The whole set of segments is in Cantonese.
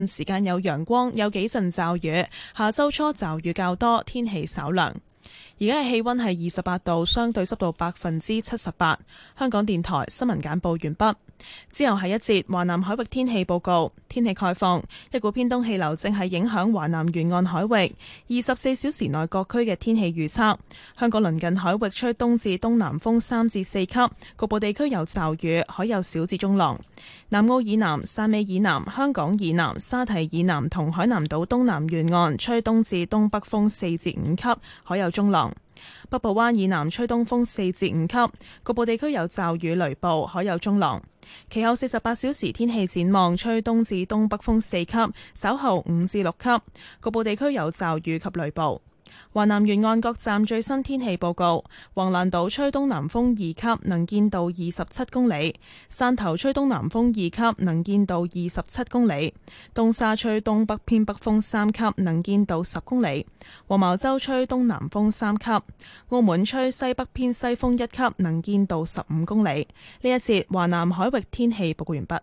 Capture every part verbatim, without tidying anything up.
時間有陽光，有幾陣驟雨。下周初驟雨較多，天氣稍涼。而家嘅氣溫係二十八度，相對濕度百分之七十八。香港電台新聞簡報完畢。之後係一節華南海域天氣報告。天氣概況，一股偏東氣流正係影響華南沿岸海域。二十四小時內各區嘅天氣預測：香港鄰近海域吹東至東南風三至四級，局部地區有驟雨，海有小至中浪。南澳以南、汕尾以南、香港以南、沙堤以南同海南島東南沿岸吹東至東北風四至五級，海有中浪。北部灣以南吹東風四至五級，局部地區有驟雨雷暴，海有中浪。其後四十八小時天氣展望，吹東至東北風四級，稍後五至六級，局部地區有驟雨及雷暴。華南沿岸各站最新天氣報告：橫瀾島吹東南風二級，能見度二十七公里；汕頭吹東南風二級，能見度二十七公里；東沙吹東北偏北風三級，能見度十公里；黃茅洲吹東南風三級；澳門吹西北偏西風一級，能見度十五公里。呢一節華南海域天氣報告完畢。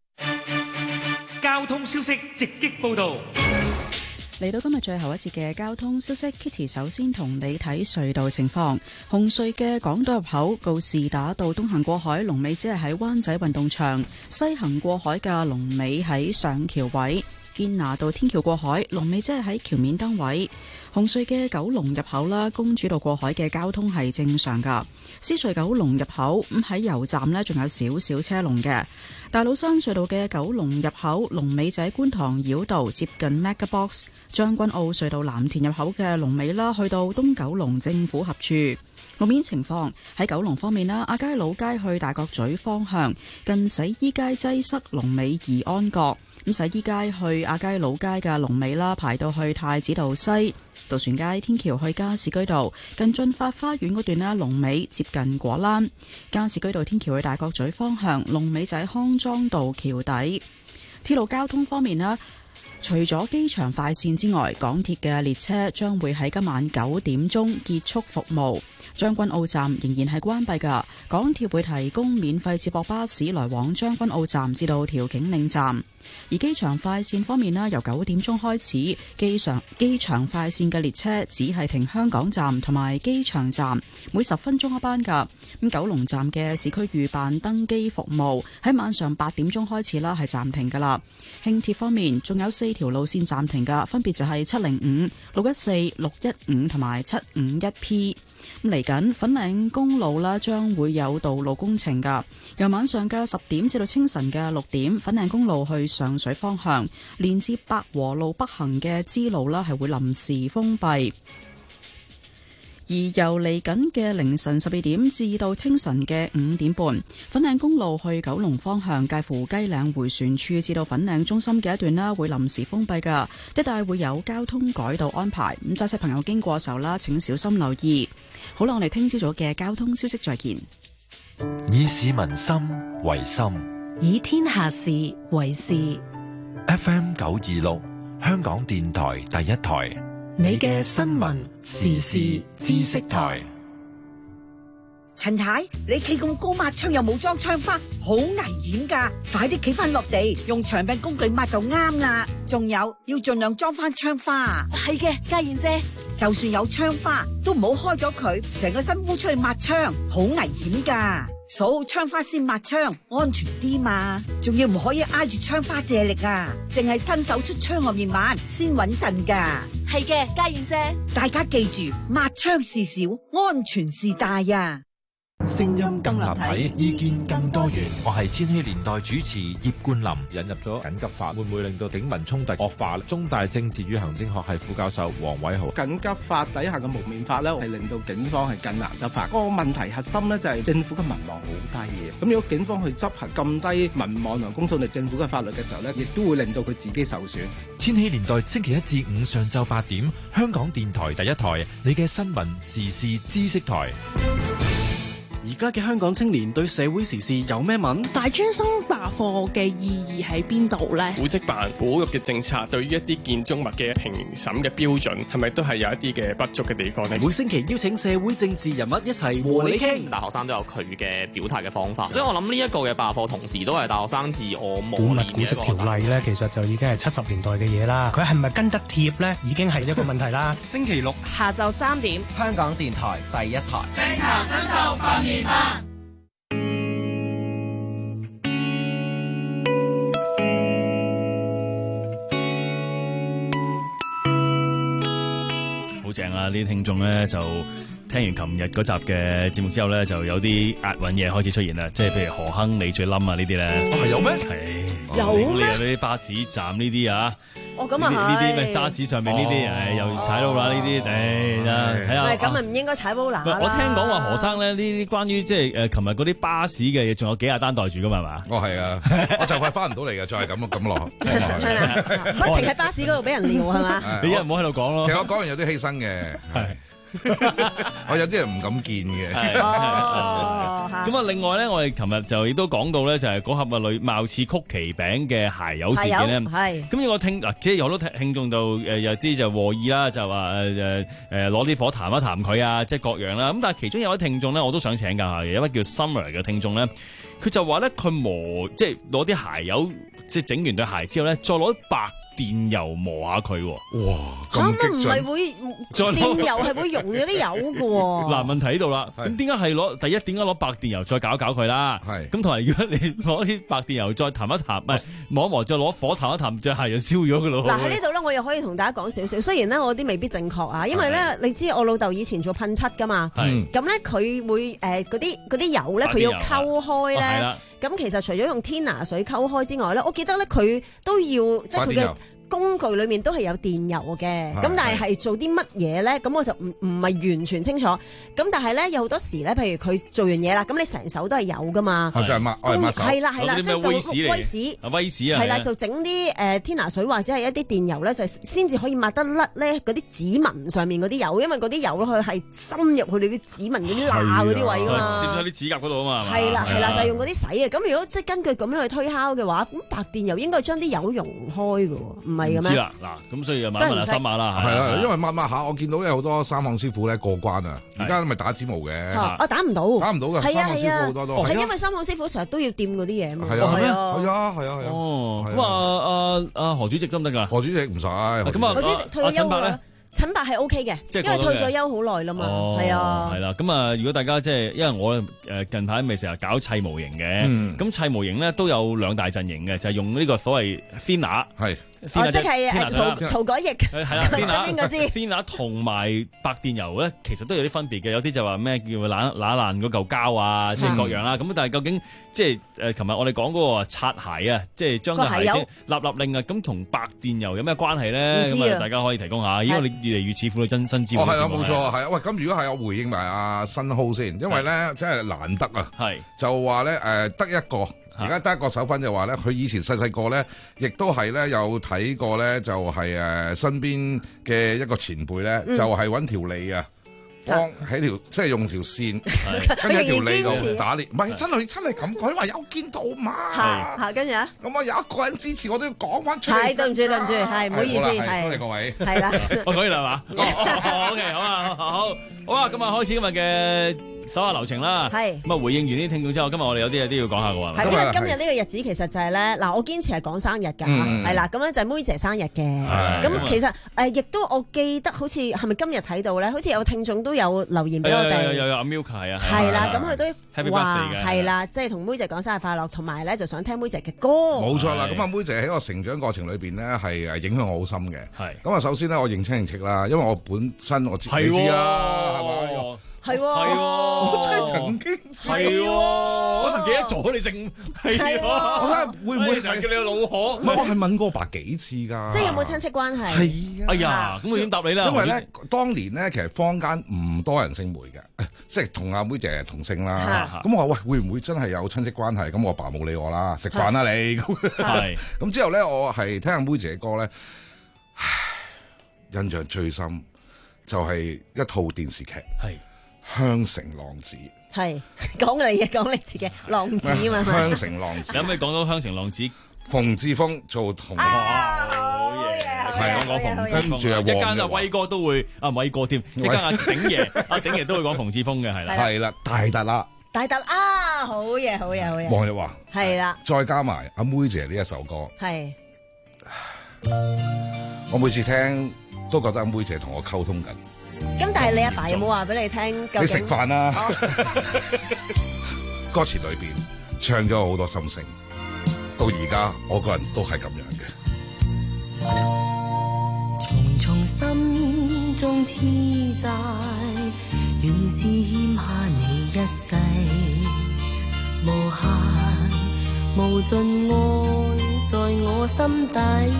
交通消息直擊報道。 嚟到今日最後一節嘅交通消息 ，Kitty 首先同你睇隧道情況。紅隧嘅港島入口告士打道東行過海，龍尾只係喺灣仔運動場；西行過海嘅龍尾喺上橋位。堅拿道天橋過海，龍尾即係喺橋面燈位。紅隧嘅九龍入口啦，公主道過海嘅交通係正常噶。獅隧九龍入口咁喺油站呢，仲有少少車龍嘅。大老山隧道嘅九龍入口龍尾仔觀塘繞道接近 MegaBox。將軍澳隧道藍田入口嘅龍尾啦，去到東九龍政府合署。路面情況喺九龍方面啦，亞皆老街去大角咀方向近洗衣街擠塞，龍尾宜安閣。咁洗衣街去亞皆老街嘅龍尾啦，排到去太子道西。渡船街天橋去加士居道近駿發花園嗰段啦，龍尾接近果欄。加士居道天橋去大角咀方向龍尾仔康莊道橋底。鐵路交通方面啦，除咗機場快線之外，港鐵嘅列車將會喺今晚九點鐘結束服務。將軍澳站仍然係關閉㗎，港鐵會提供免費接駁巴士來往將軍澳站至到調景嶺站。而機場快線方面啦，由九點鐘開始，機場機場快線嘅列車只係停香港站同埋機場站，每十分鐘一班㗎。咁九龍站嘅市區預辦登機服務喺晚上八點鐘開始啦，係暫停㗎啦。輕鐵方面仲有四條路線暫停㗎，分別就係七零五、六一四、六一五同埋七五一 P。咁嚟緊粉嶺公路啦，將會有道路工程㗎。由晚上嘅十點至到清晨嘅六點，粉嶺公路去上水方向連接百和路北行嘅支路啦，係會臨時封閉。而由嚟緊嘅凌晨十二點至到清晨嘅五點半，粉嶺公路去九龍方向介乎雞嶺迴旋處至到粉嶺中心嘅一段啦，會臨時封閉㗎，一帶會有交通改道安排。咁揸車朋友經過嘅時候啦，請小心留意。好啦，我哋聽朝早嘅交通消息再見。 以市民心為心， 以天下事為事。 F M 九二六，香港電台第一台。 你嘅新聞時事知識台。 陳太，你企咁高抹窗又冇裝窗花，好危險噶！快啲企翻落地，用長柄工具抹就啱啦。仲有要盡量裝翻窗花。 係嘅，家燕姐， 就算有窗花，都唔好開咗佢，成個身烏出去抹窗，好危險噶。鎖好窗花先抹窗，安全啲嘛。仲要唔可以挨住窗花借力啊，淨係伸手出窗外面抹先穩陣噶。 係嘅，家燕姐， 大家記住，抹窗事小，安全事大呀。 聲音更立體，意見更多元。 我係千禧年代主持葉冠霖。 引入咗緊急法，會唔會令到警民衝突惡化？中大政治與行政學系副教授黃偉豪。 緊急法底下嘅蒙面法咧，係令到警方係更難執法。個問題核心咧就係政府嘅民望好低嘅。咁如果警方去執行咁低民望同公信力政府嘅法律嘅時候咧，亦都會令到佢自己受損。 千禧年代星期一至五上晝八點，香港電台第一台，你嘅新聞時事知識台。 而家嘅香港青年對社會時事有咩問？ 大專生罷課嘅意義喺邊度呢？ 古蹟辦保育嘅政策對於一啲建築物嘅評審嘅標準係咪都係有一啲嘅不足嘅地方呢？ 每星期邀請社會政治人物一齊和你傾。 大學生都有佢嘅表態嘅方法，所以我諗呢一個嘅罷課同時都係大學生自我磨練嘅一個。 古物古蹟條例咧，其實就已經係七十年代嘅嘢啦。佢係咪跟得貼咧，已經係一個問題啦。 星期六下晝三點， 香港電台第一台。 政壇新秀訓練班。 好正啊！呢啲聽眾咧就聽完琴日嗰集嘅節目之後咧，就有啲押韻嘢開始出現啦。即係譬如何亨你最冧啊呢啲咧， 哦係有咩？ 係有咩？ 你有啲巴士站呢啲啊？ 哦咁啊係呢啲咩巴士上面呢啲，誒又踩到啦呢啲，誒睇下。 唔係咁啊，唔應該踩波欄啦。 我聽講話何生咧呢啲關於即係誒琴日嗰啲巴士嘅嘢，仲有幾廿單袋住噶嘛係嘛？ 哦係啊，我就快翻唔到嚟嘅，再係咁咁落。 係啦，不停喺巴士嗰度俾人撩係嘛？ 你一唔好喺度講咯。 其實我講完有啲犧牲嘅。係。我有啲人唔敢見嘅。 咁啊，另外咧，我哋琴日就亦都講到咧，就係嗰盒啊類貌似曲奇餅嘅鞋油事件咧。 係。咁呢個聽嗱，即係有好多聽眾就誒有啲就和意啦，就話誒誒誒攞啲火談一談佢啊，即係各樣啦。咁但係其中有位聽眾咧，我都想請教下嘅，有位叫 Summer 嘅聽眾咧，佢就話咧佢磨即係攞啲鞋油，即係整完對鞋之後咧，再攞白電油磨下佢。 哇！咁激進。 唔係會電油係會溶咗啲油㗎喎。 嗱，問題喺度啦。咁點解係攞第一？點解攞白電油再搞一搞佢啦？係。咁同埋如果你攞啲白電油再彈一彈，唔係磨一磨，再攞火彈一彈，隻鞋就燒咗㗎咯。 嗱喺呢度咧，我又可以同大家講少少。雖然咧我啲未必正確啊，因為咧你知我老豆以前做噴漆㗎嘛。係。咁咧佢會誒嗰啲嗰啲油咧，佢要溝開咧。係啦。咁其實除咗用天拿水溝開之外咧，我記得咧佢都要即係佢嘅工具裏面都係有電油嘅，咁但係係做啲乜嘢咧？咁我就唔唔係完全清楚。咁但係咧有好多時咧，譬如佢做完嘢啦，咁你成手都係有噶嘛？ 係就係抹，我係抹手。 係啦係啦，即係就威士， 威士啊， 係啦，就整啲誒天拿水或者係一啲電油咧，就先至可以抹得甩咧嗰啲指紋上面嗰啲油，因為嗰啲油佢係深入去你啲指紋嗰啲罅嗰啲位噶嘛， 攝咗啲指甲嗰度啊嘛。 係啦係啦，就係用嗰啲洗嘅。咁如果即係根據咁樣去推敲嘅話，咁白電油應該將啲油溶開㗎喎，唔係嘅咩？ 知啦，嗱，咁所以就問一問阿森馬啦， 係啦，因為抹抹下，我見到咧好多三行師傅咧過關啊，而家咪打指模嘅， 我打唔到， 打唔到嘅，三行師傅好多都係因為三行師傅成日都要掂嗰啲嘢嘛， 係啊係啊係啊係啊， 哦，咁啊啊啊何主席得唔得㗎？ 何主席唔使， 咁啊何主席退咗休啦。陳伯係 O K 嘅，因為退咗休好耐啦嘛，係啊， 係啦。咁啊，如果大家即係，因為我誒近排咪成日搞砌模型嘅，咁砌模型咧都有兩大陣營嘅，就係用呢個所謂 Thinner 係。 哦，即係誒塗塗改液， 係啦邊個知 Thinner 同埋白電油咧，其實都有啲分別嘅。有啲就話咩叫爛爛爛嗰嚿膠啊，即係各樣啦。咁但係究竟即係誒，琴日我哋講嗰個擦鞋啊，即係將個鞋即係立立令啊，咁同白電油有咩關係咧？咁啊，大家可以提供下。因為你越嚟越似乎你真身之哦，係啊，冇錯，係啊。喂，咁如果係我回應埋阿新浩先，因為咧真係難得啊，係就話咧誒得一個。而家得一個手粉就話咧，佢以前細細個咧，亦都係咧有睇過咧，就係誒身邊嘅一個前輩咧，就係揾條脷啊，幫喺條即係用條線，跟住條脷度打裂，唔係真係真係咁，佢話有見到嘛， 係係跟住啊， 咁啊有一個人支持，我都要講翻出嚟， 係對唔住對唔住，係唔好意思，係多謝各位， 係啦， 我講完啦嘛，OK 好啊，好好啊，咁啊開始今日嘅手下留情啦，係咁啊回應完呢啲聽眾之後，今日我哋有啲嘢都要講下嘅喎。 係因為今日呢個日子其實就係咧，嗱我堅持係講生日㗎，係啦，咁咧就係妹姐生日嘅。咁其實誒亦都我記得好似係咪今日睇到咧？好似有聽眾都有留言俾我哋。 有有有阿 Milka 係啊。 係啦，咁佢都話係啦，即係同妹姐講生日快樂，同埋咧就想聽妹姐嘅歌。 冇錯啦，咁啊妹姐喺個成長過程裏邊咧係誒影響我好深嘅。係。咁啊首先咧我認清認戚啦，因為我本身我你知啦，係咪？ 係喎， 我真係曾經係喎，我唔記得咗你姓係喎， 我睇下會唔會成日叫你老可？ 唔係，我係問過我爸幾次㗎。 即係有冇親戚關係？ 係啊。 哎呀，咁我點答你啦？ 因為咧，當年咧其實坊間唔多人姓梅嘅，即係同阿妹姐同姓啦。咁我話喂，會唔會真係有親戚關係？咁我爸冇理我啦，食飯啦你。係。咁之後咧，我係聽阿妹姐嘅歌咧，印象最深就係一套電視劇。係。香城浪子係講你嘅，講你自己浪子啊嘛。 香城浪子， 有咩講到香城浪子？ 馮志峰做同學。 係我講馮志峰，一間阿威哥都會啊偉哥添，一間阿鼎爺，阿鼎爺都會講馮志峰嘅係啦， 係啦，大特啦， 大特啊，好嘢好嘢好嘢， 黃日華係啦， 再加埋阿妹姐呢一首歌， 係， 我每次聽都覺得阿妹姐同我溝通緊。 咁但係你阿爸有冇話俾你聽？ 你食飯啦，歌詞裏邊唱咗好多心聲，到而家我個人都係咁樣嘅。 重重心中痴債，原是欠下你一世，無限無盡愛在我心底，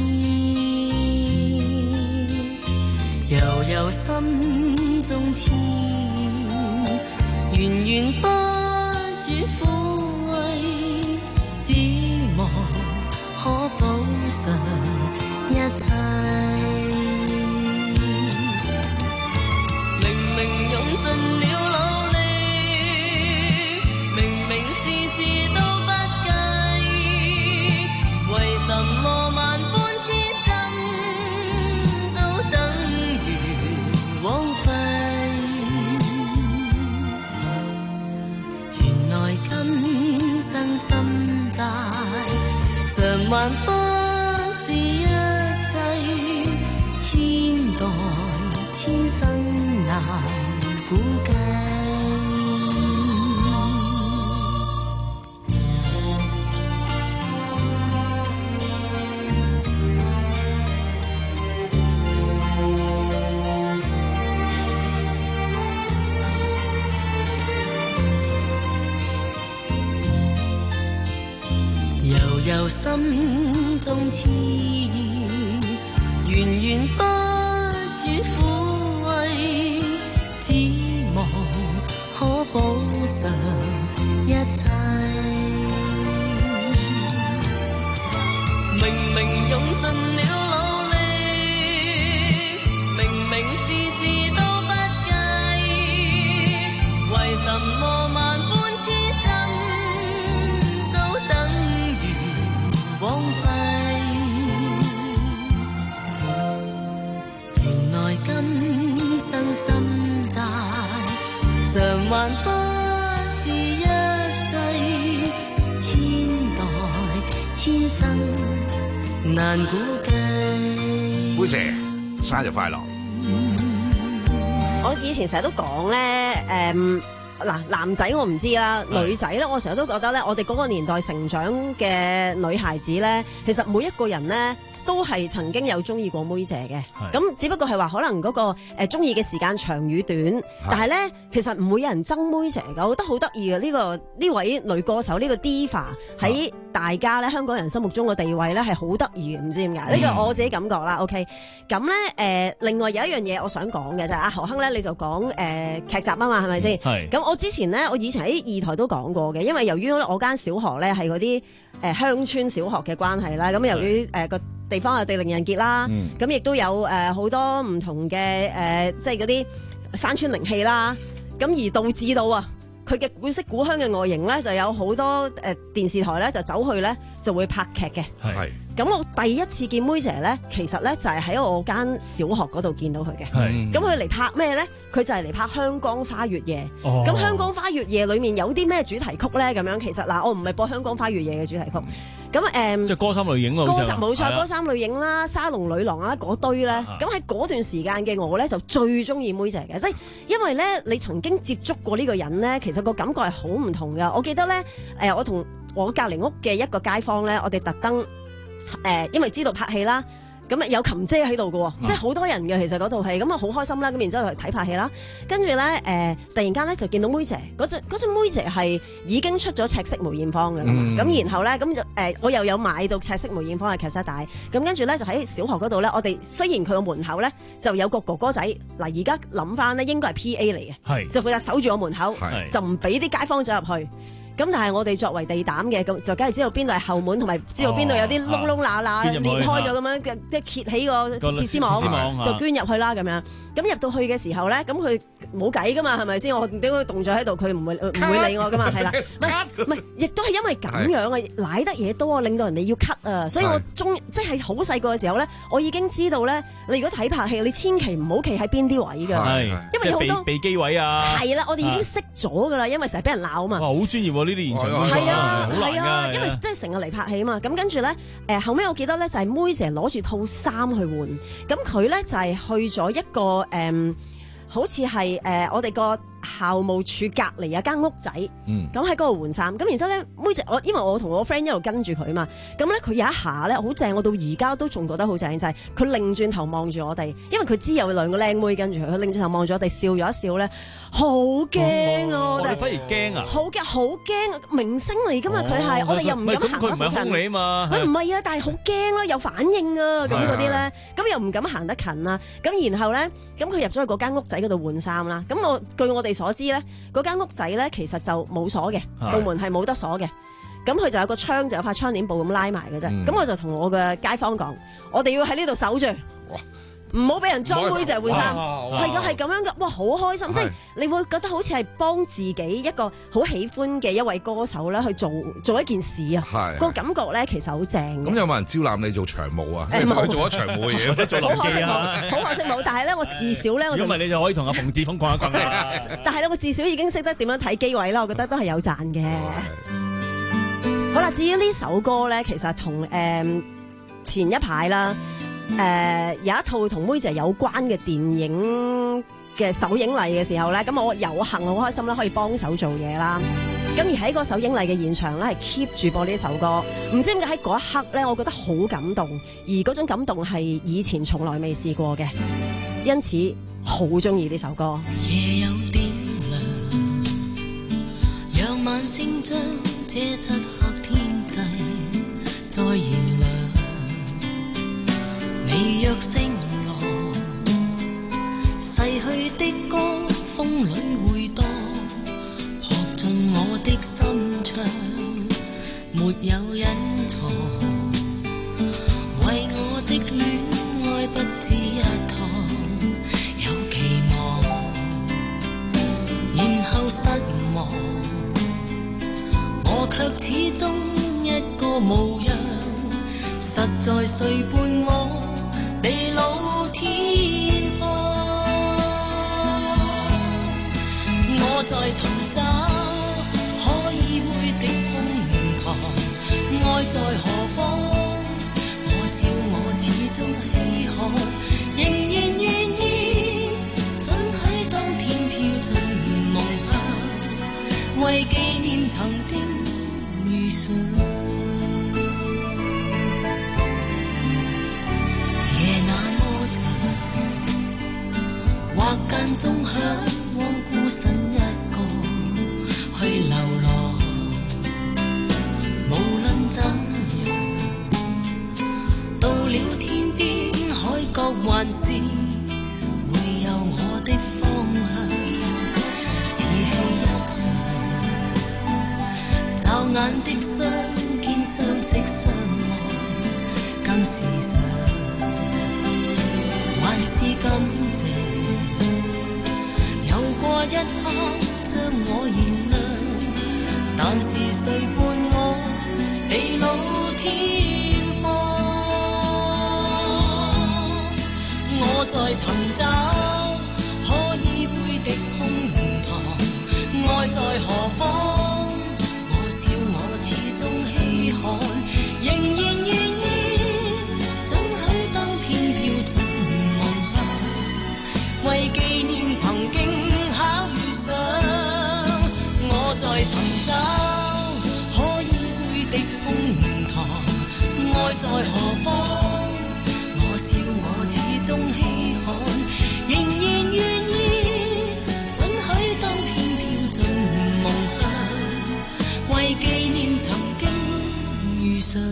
悠悠心中痴緣，源源不絕撫慰，只望可補償一切，明明用盡了努力，明明事事都不計，為什麼萬般痴心都等於枉費？原來今生心債償還不是一世，千代千生難估計。悠悠心中痴源源不絕撫慰，只望可補償一切，明明用盡了努力，明明事事都不計，為什麼萬般痴心都等於枉費？原來今生心債償還不是一世，千代千生難估計。 妹姐生日快樂！ 我以前成日都講咧，誒嗱男仔我唔知啦，女仔咧我成日都覺得咧，我哋嗰個年代成長嘅女孩子咧，其實每一個人咧都係曾經有中意過妹姐嘅，咁只不過係話可能嗰個誒中意嘅時間長與短，但係咧其實唔會有人憎妹姐㗎，我覺得好得意嘅呢個呢位女歌手呢個 Diva 喺大家咧香港人心目中嘅地位咧係好得意嘅，唔知點解呢個我自己感覺啦。OK，咁咧誒另外有一樣嘢我想講嘅就係阿何鏗咧，你就講誒劇集啊嘛，係咪先？係。咁我之前咧我以前喺二台都講過嘅，因為由於我間小學咧係嗰啲誒鄉村小學嘅關係啦，咁由於誒個地方有地靈人傑啦，咁亦都有誒好多唔同嘅誒，即係嗰啲山村靈氣啦，咁而導致到啊，佢嘅古色古香嘅外形咧，就有好多誒、呃、電視台咧就走去咧就會拍劇嘅。係。咁我第一次見妹姐咧，其實咧就係、是、喺我間小學嗰度見到佢嘅。係。咁佢嚟拍咩咧？佢就係嚟拍《香江花月夜》。哦。咁《香江花月夜》裏面有啲咩主題曲咧？咁樣其實嗱，我唔係播《香江花月夜》嘅主題曲。咁誒，嗯、即係歌衫類型咯，歌衫冇錯，歌衫類型啦，沙龍女郎啊嗰堆咧。咁喺嗰段時間嘅我咧，就最中意妹姐嘅，即係因為咧，你曾經接觸過呢個人咧，其實個感覺係好唔同噶。我記得咧，誒，我同我隔離屋嘅一個街坊咧，我哋特登誒，因為知道拍戲啦。咁啊有琴姐喺度嘅喎，即係好多人嘅其實嗰套戲，咁啊好開心啦！咁然之後去睇拍戲啦，跟住咧誒，突然間咧就見到妹姐嗰隻嗰隻妹姐係已經出咗赤色梅艷芳嘅啦嘛，咁、嗯、然後咧咁就誒、呃、我又有買到赤色梅艷芳嘅劇集帶，咁跟住咧就喺小學嗰度咧，我哋雖然佢個門口咧就有個哥哥仔，嗱而家諗翻咧應該係 P A 嚟嘅，就負責守住我門口，就唔俾啲街坊走入去。咁但係我哋作為地膽嘅，咁就梗係知道邊度係後門，同埋知道邊度有啲窿窿罅罅裂開咗咁樣，即係揭起個鐵絲網，網就捐入去啦咁樣。咁入到去嘅時候咧，咁佢冇計噶嘛，係咪先？我點解動咗喺度，佢唔會唔會理我噶嘛，係啦，唔係唔係，亦都係因為咁樣啊，舐得嘢多啊，令到人哋要咳啊，所以我中即係好細個嘅時候咧，我已經知道咧，你如果睇拍戲，你千祈唔好企喺邊啲位㗎，因為有好多避機位啊， 係啦，我哋已經識咗㗎啦，因為成日俾人鬧啊嘛， 哇，好專業喎呢啲現場， 係啊係啊，因為即係成日嚟拍戲啊嘛，咁跟住咧誒後尾我記得咧就係妹姐攞住套衫去換，咁佢咧就係去咗一個誒、嗯，好似係誒我哋個校務處隔離有間屋仔，咁喺嗰度換衫，咁然之後咧妹姐我因為我同我 friend 一路跟住佢嘛，咁咧佢有一下咧好正，我到而家都仲覺得好正，就係佢擰轉頭望住我哋，因為佢知有兩個靚妹跟住佢，佢擰轉頭望住我哋笑咗一笑咧，好驚啊！ 我哋反而驚啊！ 好驚好驚啊！明星嚟噶嘛佢係，我哋又唔敢行得好近。 佢唔係兇你啊嘛？ 佢唔係啊，但係好驚咯，有反應啊咁嗰啲咧，咁又唔敢行得近啦。咁然後咧，咁佢入咗去嗰間屋仔嗰度換衫啦。咁我據我哋所知咧，嗰間屋仔咧其實就冇鎖嘅，道門係冇得鎖嘅。咁佢就有個窗，就有塊窗簾布咁拉埋嘅啫。咁、嗯、我就同我嘅街坊講，我哋要喺呢度守住，唔好俾人裝妹仔換衫。係㗎，係咁樣㗎。哇，好開心！即係你會覺得好似係幫自己一個好喜歡嘅一位歌手咧去做做一件事啊。係個感覺咧，其實好正。 咁有冇人招攬你做場務啊？誒，冇做咗場務嘅嘢，或者做好可惜冇，好可惜冇。但係咧，我至少咧， 如果唔係你就可以同阿馮志峰講一講啦。 但係咧，我至少已經識得點樣睇機位啦。我覺得都係有賺嘅。好啦，至於呢首歌咧，其實同誒、呃、前一排啦，誒、呃、有一套同妹姐有關嘅電影嘅首映禮嘅時候咧，咁我有幸好開心啦，可以幫手做嘢啦。咁而喺個首映禮嘅現場咧，係 keep 住播呢首歌，唔知點解喺嗰一刻咧，我覺得好感動，而嗰種感動係以前從來未試過嘅，因此好中意呢首歌。 夜有點亮，讓晚星將這漆黑天際再燃亮，微弱星浪，逝去的歌風裏回盪，撲進我的心腸，沒有隱藏，為我的戀愛不止一趟，有期望，然後失望，我卻始終一個模樣，實在誰伴我地老天荒？我在尋找可以會的胸膛，愛在何方？我笑我始終稀罕，仍然願意准許當天飄進夢鄉，為紀念曾經遇上。夜那麼長，或間中向往孤身一個去流浪，無論怎樣，到了天邊海角還是會有我的方向，似戲一場，驟眼的相見相識相愛更時常，還是感謝有過一刻將我燃亮，但是誰伴我地老天荒？我在尋找可以會的胸膛，愛在何方？我笑我始終稀罕，仍然願意准許當天飄進夢鄉，為紀念曾經巧遇上。我在尋找可以會的胸膛，愛在何方？我笑我始終稀罕，仍然願意准許當天飄進夢鄉，為紀念曾經遇上。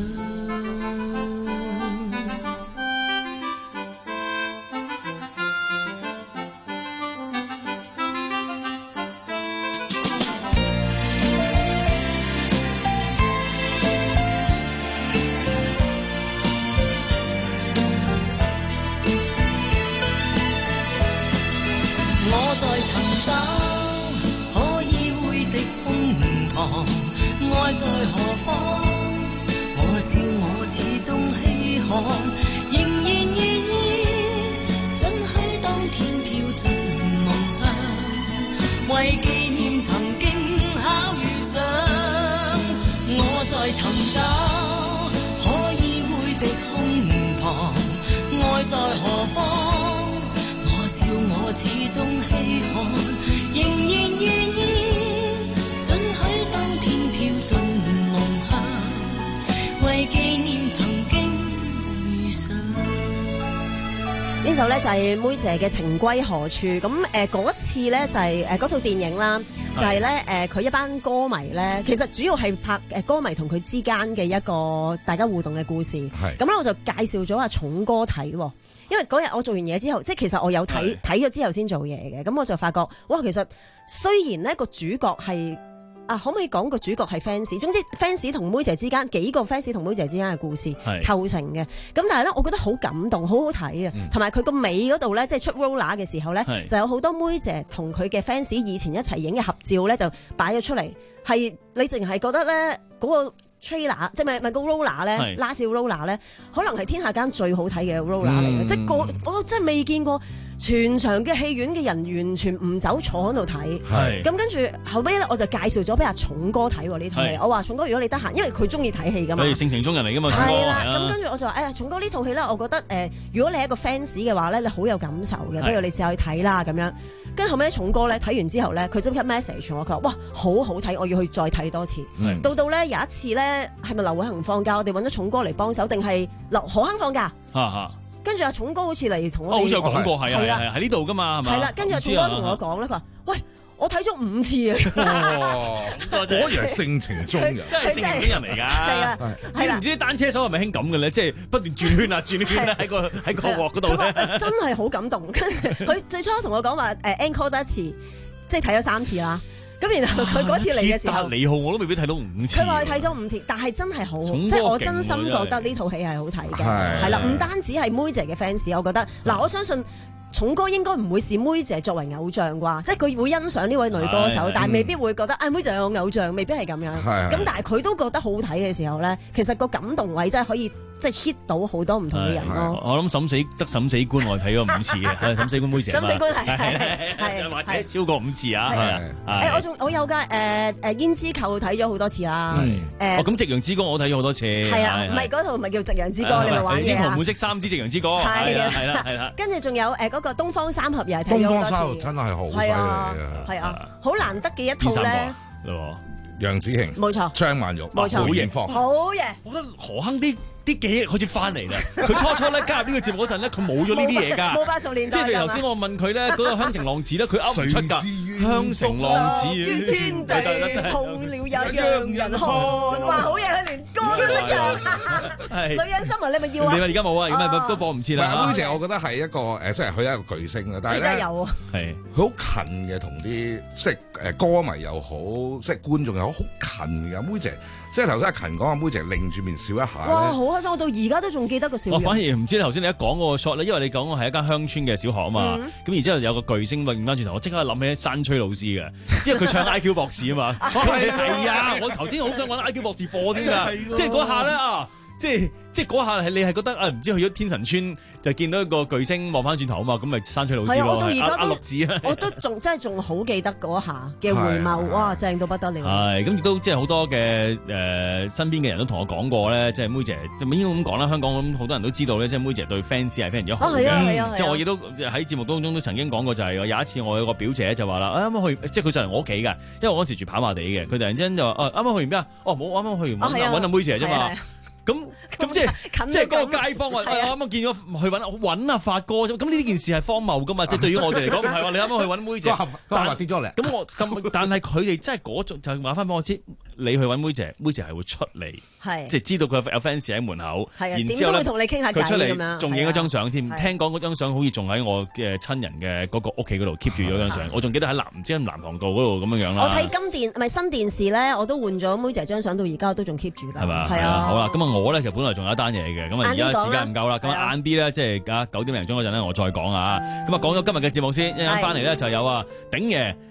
在何方？我笑我始終稀罕，仍然願意准許當天飄進夢鄉，為紀念曾經巧遇上。我在尋找可以會的胸膛，愛在何方？我笑我始終稀罕，仍然願意准許當天飄進夢鄉，為紀念曾經遇上。 呢首咧就係妹姐嘅《情歸何處》。咁誒嗰次咧就係誒嗰套電影啦，就係咧誒佢一班歌迷咧，其實主要係拍誒歌迷同佢之間嘅一個大家互動嘅故事。咁咧我就介紹咗阿重哥睇，因為嗰日我做完嘢之後，即係其實我有睇睇咗之後先做嘢嘅，咁我就發覺哇，其實雖然呢個主角係。啊，可唔可以講個主角係 fans？ 總之 fans 同妹姐之間幾個 fans 同妹姐之間嘅故事構成嘅。咁但係咧，我覺得好感動，好好睇啊！同埋佢個尾嗰度咧，即係出 roller 嘅時候咧，就有好多妹姐同佢嘅 fans 以前一齊影嘅合照咧，就擺咗出嚟。係你淨係覺得咧嗰個 trailer， 即係咪咪個 roller 咧，拉少 roller 咧，可能係天下間最好睇嘅 roller 嚟嘅，即係個我真係未見過。全場嘅戲院嘅人完全唔走坐喺度睇，咁跟住後尾咧我就介紹咗俾阿重哥睇呢套戲。我話重哥，如果你得閒，因為佢中意睇戲噶嘛，性情中人嚟噶嘛，係啦。咁跟住我就話：哎呀，重哥呢套戲咧，我覺得誒、呃，如果你係一個 fans 嘅話咧，你好有感受嘅，不如你試下去睇啦咁樣。跟住後尾重哥咧睇完之後咧，佢即刻 message 我，佢話：哇，好好睇，我要去再睇多次。到到咧有一次咧，係咪劉偉恒放假，我哋揾咗重哥嚟幫手，定係劉何鏗放假？跟住阿重哥好似嚟同我哋， 好似有講過，係啊係啊，喺呢度噶嘛，係嘛？ 係啦，跟住阿重哥同我講咧，佢話：喂，我睇咗五次啊！ 果然係性情中人， 真係性情中人嚟㗎。係啊，係啦。唔知啲單車手係咪興咁嘅咧？即係不斷轉圈啊，轉圈咧喺個喺個鑊嗰度咧。 真係好感動。跟住佢最初同我講話誒 encore 得一次，即係睇咗三次啦。咁然後佢嗰次嚟嘅時候， 李浩我都未必睇到五次。 佢話佢睇咗五次，但係真係好好，即係我真心覺得呢套戲係好睇嘅。係啦，唔單止係妹姐嘅 fans， 我覺得嗱，我相信重哥應該唔會視妹姐作為偶像啩，即係佢會欣賞呢位女歌手，但係未必會覺得啊妹姐係我偶像，未必係咁樣。咁但係佢都覺得好好睇嘅時候咧，其實個感動位真係可以。即係 hit 到好多唔同嘅人咯。 我諗審死得審死官我睇咗五次嘅，係審死官妹姐。 審死官係係或者超過五次啊。 誒我仲我有㗎誒誒胭脂扣睇咗好多次啦。誒哦咁夕陽之歌我睇咗好多次。係啊，唔係嗰套唔係叫夕陽之歌，你咪玩嘢啊。英雄本色三之夕陽之歌。 係啊係啦係啦。 跟住仲有誒嗰個東方三俠又係睇咗好多次。 真係好係啊係啊，好難得嘅一套咧。 楊紫瓊冇錯， 張曼玉冇錯， 梅艷芳好嘢。 我覺得何鏗啲。啲記憶好似翻嚟啦！佢初初咧加入呢個節目嗰陣咧，佢冇咗呢啲嘢㗎。 冇八十年代。 即係譬如頭先我問佢咧，嗰個香城浪子咧，佢噏唔出㗎。香城浪子。 於天地同了也讓人看。哇！好嘢，佢連歌都識唱。女人心啊，你咪要啊？ 你話而家冇啊？而家都播唔切啦。 妹姐，我覺得係一個誒，即係佢係一個巨星啦。但係真係有啊。 係。 佢好近嘅，同啲即係誒歌迷又好，即係觀眾又好，好近嘅妹姐。即係頭先阿勤講阿妹姐擰住面笑一下。 哇！好開心，我到而家都仲記得個笑容。 我反而唔知頭先你一講嗰個 shot 咧，因為你講我係一間鄉村嘅小學啊嘛，咁、嗯、然之後有個巨星揈翻轉頭，我即刻諗起山吹老師嘅，因為佢唱 I Q 博士啊嘛。係啊，我頭先好想揾 I Q 博士播添㗎，即係嗰下咧啊！即係即係嗰下係你係覺得啊，唔知去咗天神村就見到一個巨星望翻轉頭啊嘛，咁咪山吹老師咯，阿阿陸子啊， 我都仲真係仲好記得嗰下嘅回眸，哇，正到不得了！ 係咁亦都即係好多嘅誒、呃、身邊嘅人都同我講過咧，即係妹姐，應該咁講啦，香港咁好多人都知道咧，即係妹姐對 fans 係非常之好嘅， 啊啊啊、 即係我亦都喺節目當中都曾經講過，就係、是、有一次我有個表姐就話啦，啱啱去，即係佢上嚟我屋企嘅，因為我嗰時住跑馬地嘅，佢突然之間就話，啊啱啱去完邊啊？哦冇，啱啱去完揾阿妹姐啫嘛。咁咁即係即係嗰個街坊話，我啱啱見咗去揾揾阿發哥啫。咁呢件事係荒謬噶嘛？即係對於我哋嚟講，唔係話你啱啱去揾妹姐， 但跌咗嚟。 咁我咁，但係佢哋真係嗰種就話翻俾我知，你去揾妹姐，妹姐係會出嚟，即係知道佢有 fans 喺門口，然之後咧佢出嚟仲影咗張相添。聽講嗰張相好似仲喺我嘅親人嘅嗰個屋企嗰度 keep 住咗張相。我仲記得喺南唔知喺南航道嗰度咁樣樣啦。 我睇金電唔係新電視咧，我都換咗妹姐張相，到而家都仲 keep 住㗎。 係嘛？ 係啊。 好啦，咁啊我咧其實本來仲有一單嘢嘅，咁啊而家時間唔夠啦，咁啊晏啲咧即係啊九點零鐘嗰陣咧，我再講啊。咁啊講咗今日嘅節目先，一陣間翻嚟咧就有啊鼎爺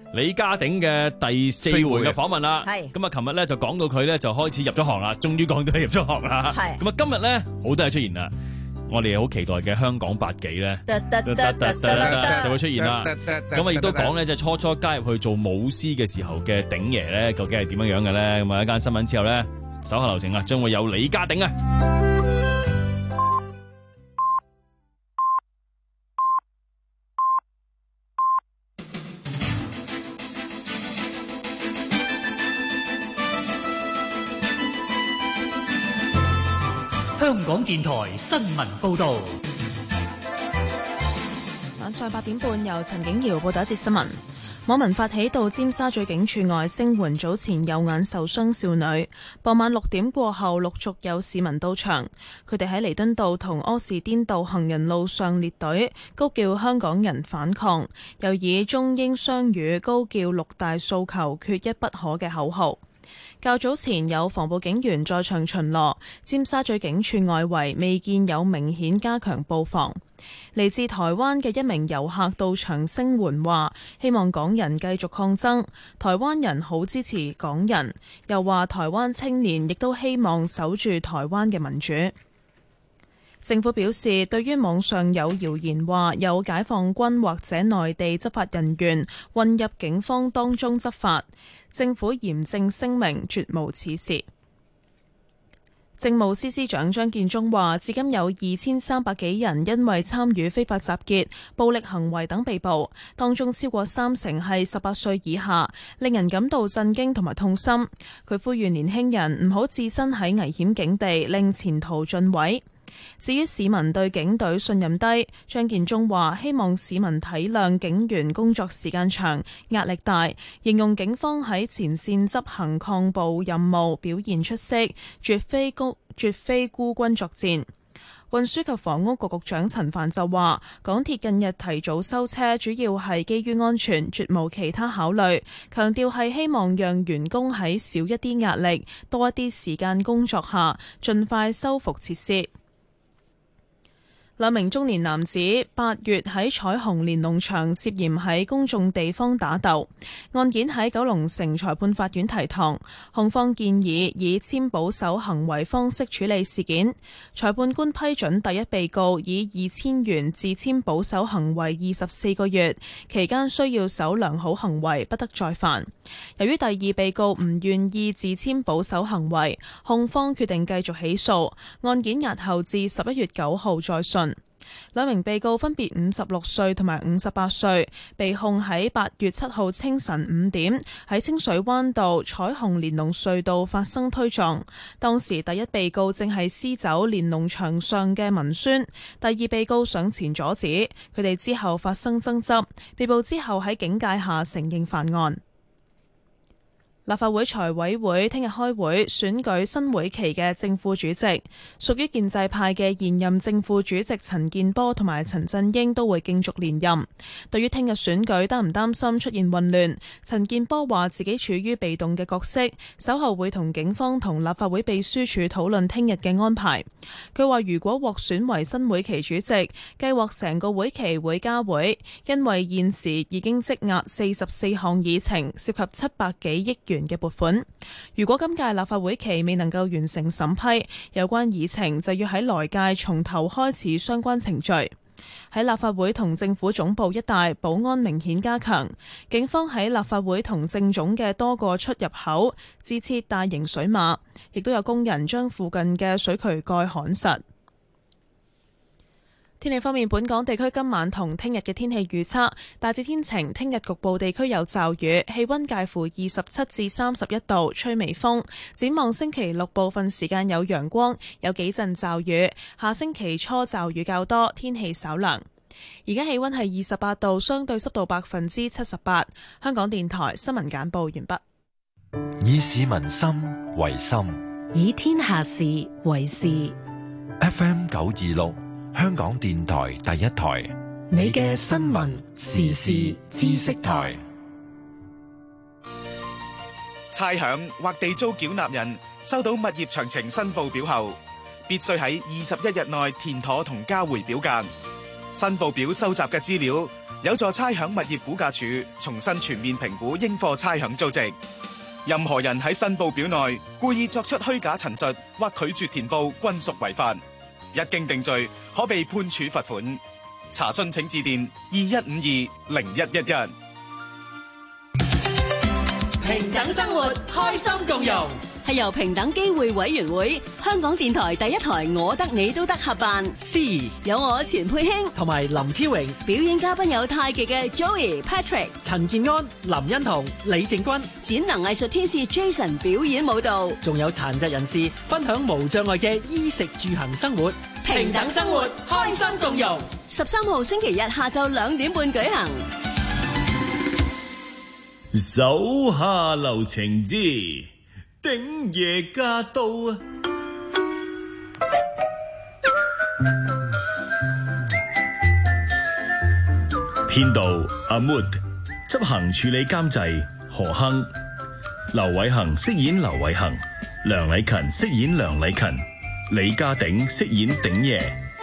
李家鼎嘅第四回嘅訪問啦。 係咁啊，琴日咧就講到佢咧就開始入咗行啦，終於講到佢入咗行啦。 係咁啊，今日咧好多嘢出現啦。我哋好期待嘅香港八幾咧，就會出現啦。咁啊，亦都講咧，即係初初加入去做舞獅嘅時候嘅鼎爺咧，究竟係點樣樣嘅咧？咁啊，一間新聞之後咧，稍後流程啊，將會有李家鼎啊。 香港電台新聞報道， 晚上八點半由陳景瑤報道一節新聞。網民發起到尖沙咀警署外聲援早前右眼受傷少女。傍晚六點過後，陸續有市民到場，佢哋喺彌敦道同柯士甸道行人路上列隊，高叫香港人反抗，又以中英雙語高叫六大訴求缺一不可嘅口號。較早前有防暴警員在場巡邏，尖沙咀警署外圍未見有明顯加強布防。嚟自台灣嘅一名遊客到場聲援，話希望港人繼續抗爭，台灣人好支持港人，又話台灣青年亦都希望守住台灣嘅民主。政府表示，對於網上有謠言話有解放軍或者內地執法人員混入警方當中執法，政府嚴正聲明，絕無此事。政務司司長張建宗話，至今有二千三百幾人因為參與非法集結、暴力行為等被捕，當中超過三成係十八歲以下，令人感到震驚同埋痛心。佢呼籲年輕人唔好置身喺危險境地，令前途盡毀。至於市民對警隊信任低，張建宗話希望市民體諒警員工作時間長、壓力大，形容警方喺前線執行抗暴任務表現出色，絕非孤絕非孤軍作戰。運輸及房屋局局長陳帆就話，港鐵近日提早收車，主要係基於安全，絕無其他考慮，強調係希望讓員工喺少一啲壓力、多一啲時間工作下，盡快修復設施。兩名中年男子八月喺彩虹連儂牆涉嫌喺公眾地方打鬥，案件喺九龍城裁判法院提堂，控方建議以簽保守行為方式處理事件。裁判官批准第一被告以二千元自簽保守行為二十四個月，期間需要守良好行為，不得再犯。由於第二被告唔願意自簽保守行為，控方決定繼續起訴，案件押後至十一月九號再訊。兩名被告分別五十六歲同埋五十八歲，被控喺八月七號清晨五點喺清水灣道彩虹連儂隧道發生推撞。當時第一被告正係撕走連儂牆上嘅文宣，第二被告上前阻止，佢哋之後發生爭執，被捕之後喺警戒下承認犯案。立法會財委會聽日開會選舉新會期嘅正副主席，屬於建制派嘅現任正副主席陳健波同埋陳振英都會競逐連任。對於聽日選舉擔唔擔心出現混亂，陳健波話自己處於被動嘅角色，稍後會同警方同立法會秘書處討論聽日嘅安排。佢話如果獲選為新會期主席，計劃成個會期會加會，因為現時已經積壓四十四項議程，涉及七百幾億元嘅撥款。如果今屆立法會期未能夠完成審批，有關議程就要喺來屆從頭開始相關程序。喺立法會同政府總部一帶保安明顯加強，警方喺立法會同政總嘅多個出入口自設大型水馬，亦都有工人將附近嘅水渠蓋焊實。天氣方面，本港地區今晚同聽日嘅天氣預測大致天晴，聽日局部地區有驟雨，氣溫介乎二十七至三十一度，吹微風。展望星期六部分時間有陽光，有幾陣驟雨。下星期初驟雨較多，天氣稍涼。而家氣溫係二十八度，相對濕度百分之七十八。香港電台新聞簡報完畢。 以市民心為心， 以天下事為事。 F M 九二六。香港電台第一台， 你嘅新聞時事知識台。 差餉或地租繳納人收到物業詳情申報表後，必須喺二十一日內填妥同交回表格。 申報表收集嘅資料有助差餉物業估價署重新全面評估應課差餉租值。任何人喺申報表內故意作出虛假陳述或拒絕填報，均屬違法。一經定罪，可被判處罰款。查詢請致電二一五二零一一一。 平等生活，開心共融， 係由平等機會委員會、香港電台第一台我得你都得合辦。 C 有我錢佩卿同埋林天榮， 表演嘉賓有太極嘅 Joey、Patrick、 陳健安、林欣彤、李靜君， 展能藝術天使 Jason 表演舞蹈， 仲有殘疾人士分享無障礙嘅衣食住行生活。 平等生活，開心共融。十三號星期日下晝兩點半舉行。 手下留情之鼎夜駕到啊！編導阿 Mood， 執行處理監製何亨，劉偉恒飾演劉偉恒，梁禮勤飾演梁禮勤，李家鼎飾演鼎爺。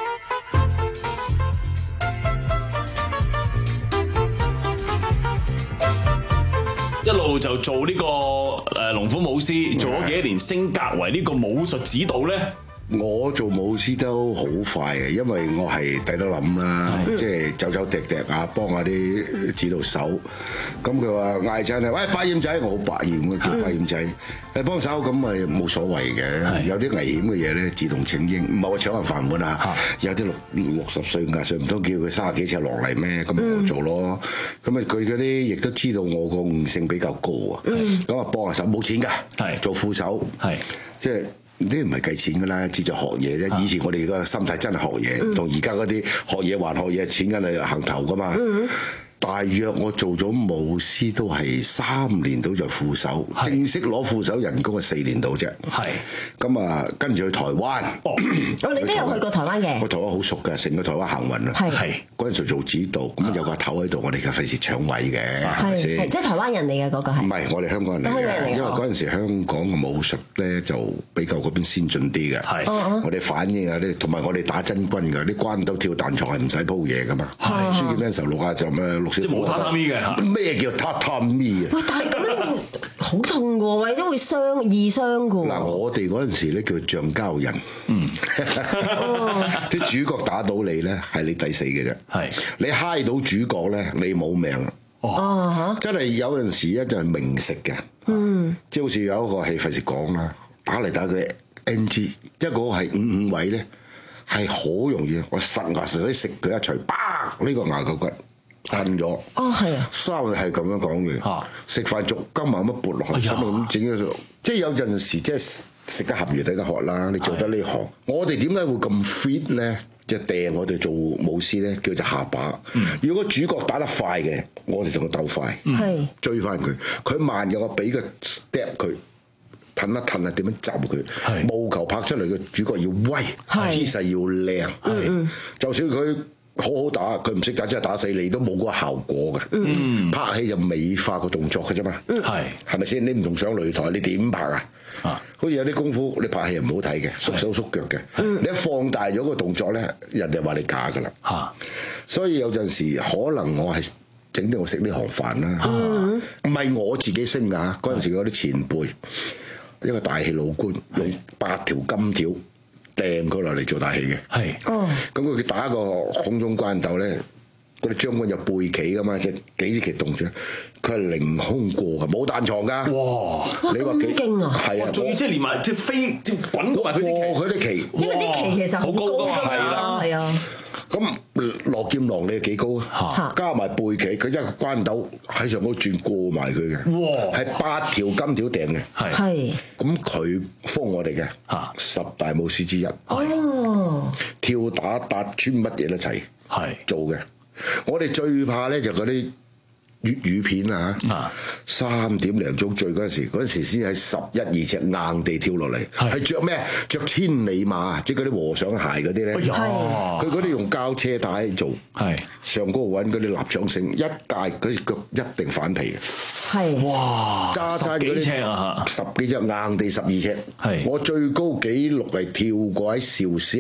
一路就做呢個誒龍虎武師，做咗幾多年升格為呢個武術指導咧？ 我做武師都好快嘅，因為我係抵得諗啦，即係走走趯趯啊，幫下啲指導手。咁佢話嗌親啊，喂百厭仔，我好百厭嘅叫百厭仔，你幫手咁咪冇所謂嘅。有啲危險嘅嘢咧，自動請纓，唔係我搶人飯碗啊。有啲六六十歲、五十歲唔通叫佢三十幾尺落嚟咩？咁咪我做咯。咁啊，佢嗰啲亦都知道我個悟性比較高啊。咁啊，幫下手冇錢㗎，做副手，即係。呢啲唔係計錢㗎啦，只就學嘢啫。以前我哋個心態真係學嘢，同而家嗰啲學嘢還學嘢，錢梗係行頭㗎嘛。嗯、大約我做咗武師都係三年到就副手，正式攞副手人工係四年到啫。係咁啊，跟住去台灣。哦， 你都有去過台灣嘅？ 我台灣好熟㗎，成個台灣行運啊。係嗰陣時做指導，咁有個頭喺度，我哋就費事搶位嘅，係咪先？ 即係台灣人嚟嘅嗰個係？唔係，我哋香港人嚟嘅，因為嗰陣時香港嘅武術咧就比較嗰邊先進啲嘅。係，我哋反應啊啲，同埋我哋打真軍㗎，啲關刀跳彈床係唔使鋪嘢㗎嘛。係，書記咩時候錄下就咩錄小。即係冇榻榻米嘅。咩叫榻榻米啊？喂，但係咁樣好痛㗎喎，或者會傷易傷㗎喎。 嗱，我哋嗰陣時咧叫橡膠人。嗯。啲主角打到你咧，係你抵死嘅啫。係。你揩到主角咧，你冇命啦。哦。真係有陣時咧就係明食嘅。嗯。即係好似有一個戲費事講啦，打嚟打去 N G， 一個係五五位咧，係好容易，我實牙實齒食佢一錘，啪！呢個牙骨骨震咗。哦，係啊。三係咁樣講嘅。嚇。食飯逐今晚乜撥落去，咁咁整咗，即係有陣時即係。食得鹹魚抵得渴啦！你做得呢行，我哋點解會咁 fit 咧？即係掟我哋做武師咧，叫做下把。嗯、如果主角打得快嘅，我哋同佢鬥快，嗯、追翻佢。佢慢嘅，我俾個 step 佢，褪一褪啊，點樣就佢？務求拍出嚟嘅主角要威，姿勢要靚。嗯、就算佢好好打，佢唔識打，真係打死你都冇嗰個效果嘅。嗯、拍戲就美化個動作嘅啫嘛。係係咪先？你唔同上擂台，你點拍啊？啊！好似有啲功夫，你拍戲唔好睇嘅，縮手縮腳嘅。嗯、你一放大咗個動作咧，人哋話你假噶啦。嚇、啊！所以有陣時可能我係整啲我食呢行飯啦。唔係、啊、我自己升㗎，嗰陣時嗰啲前輩，一個大戲老官用八條金條掟佢落嚟做大戲嘅。係。哦。咁佢打個空中關鬥咧，嗰啲將軍有背棋㗎嘛，即係幾支旗動住。佢係凌空過嘅，冇彈床㗎。哇！你話幾勁啊？係啊，仲要即係連埋即係飛即係滾過埋佢啲旗。 因為啲旗其實好高㗎嘛。係啦，係啊。 咁羅劍郎你幾高啊？加埋背旗，佢一個關鬥喺上高轉過埋佢嘅。哇！係八條金條掟嘅。係。咁佢封我哋嘅十大武師之一。哦。跳打搭穿乜嘢都齊。係做嘅。我哋最怕咧就嗰啲粵語片啊，三點零鐘醉嗰陣時，嗰陣時先喺十一二尺硬地跳落嚟，係着咩？着千里馬，即係嗰啲和尚鞋嗰啲咧。佢嗰啲用膠車帶做，係上高揾嗰啲臘腸繩，一戒佢腳一定反皮嘅。係哇，揸晒嗰啲十幾尺啊，十幾尺硬地十二尺。係我最高紀錄係跳過喺邵氏係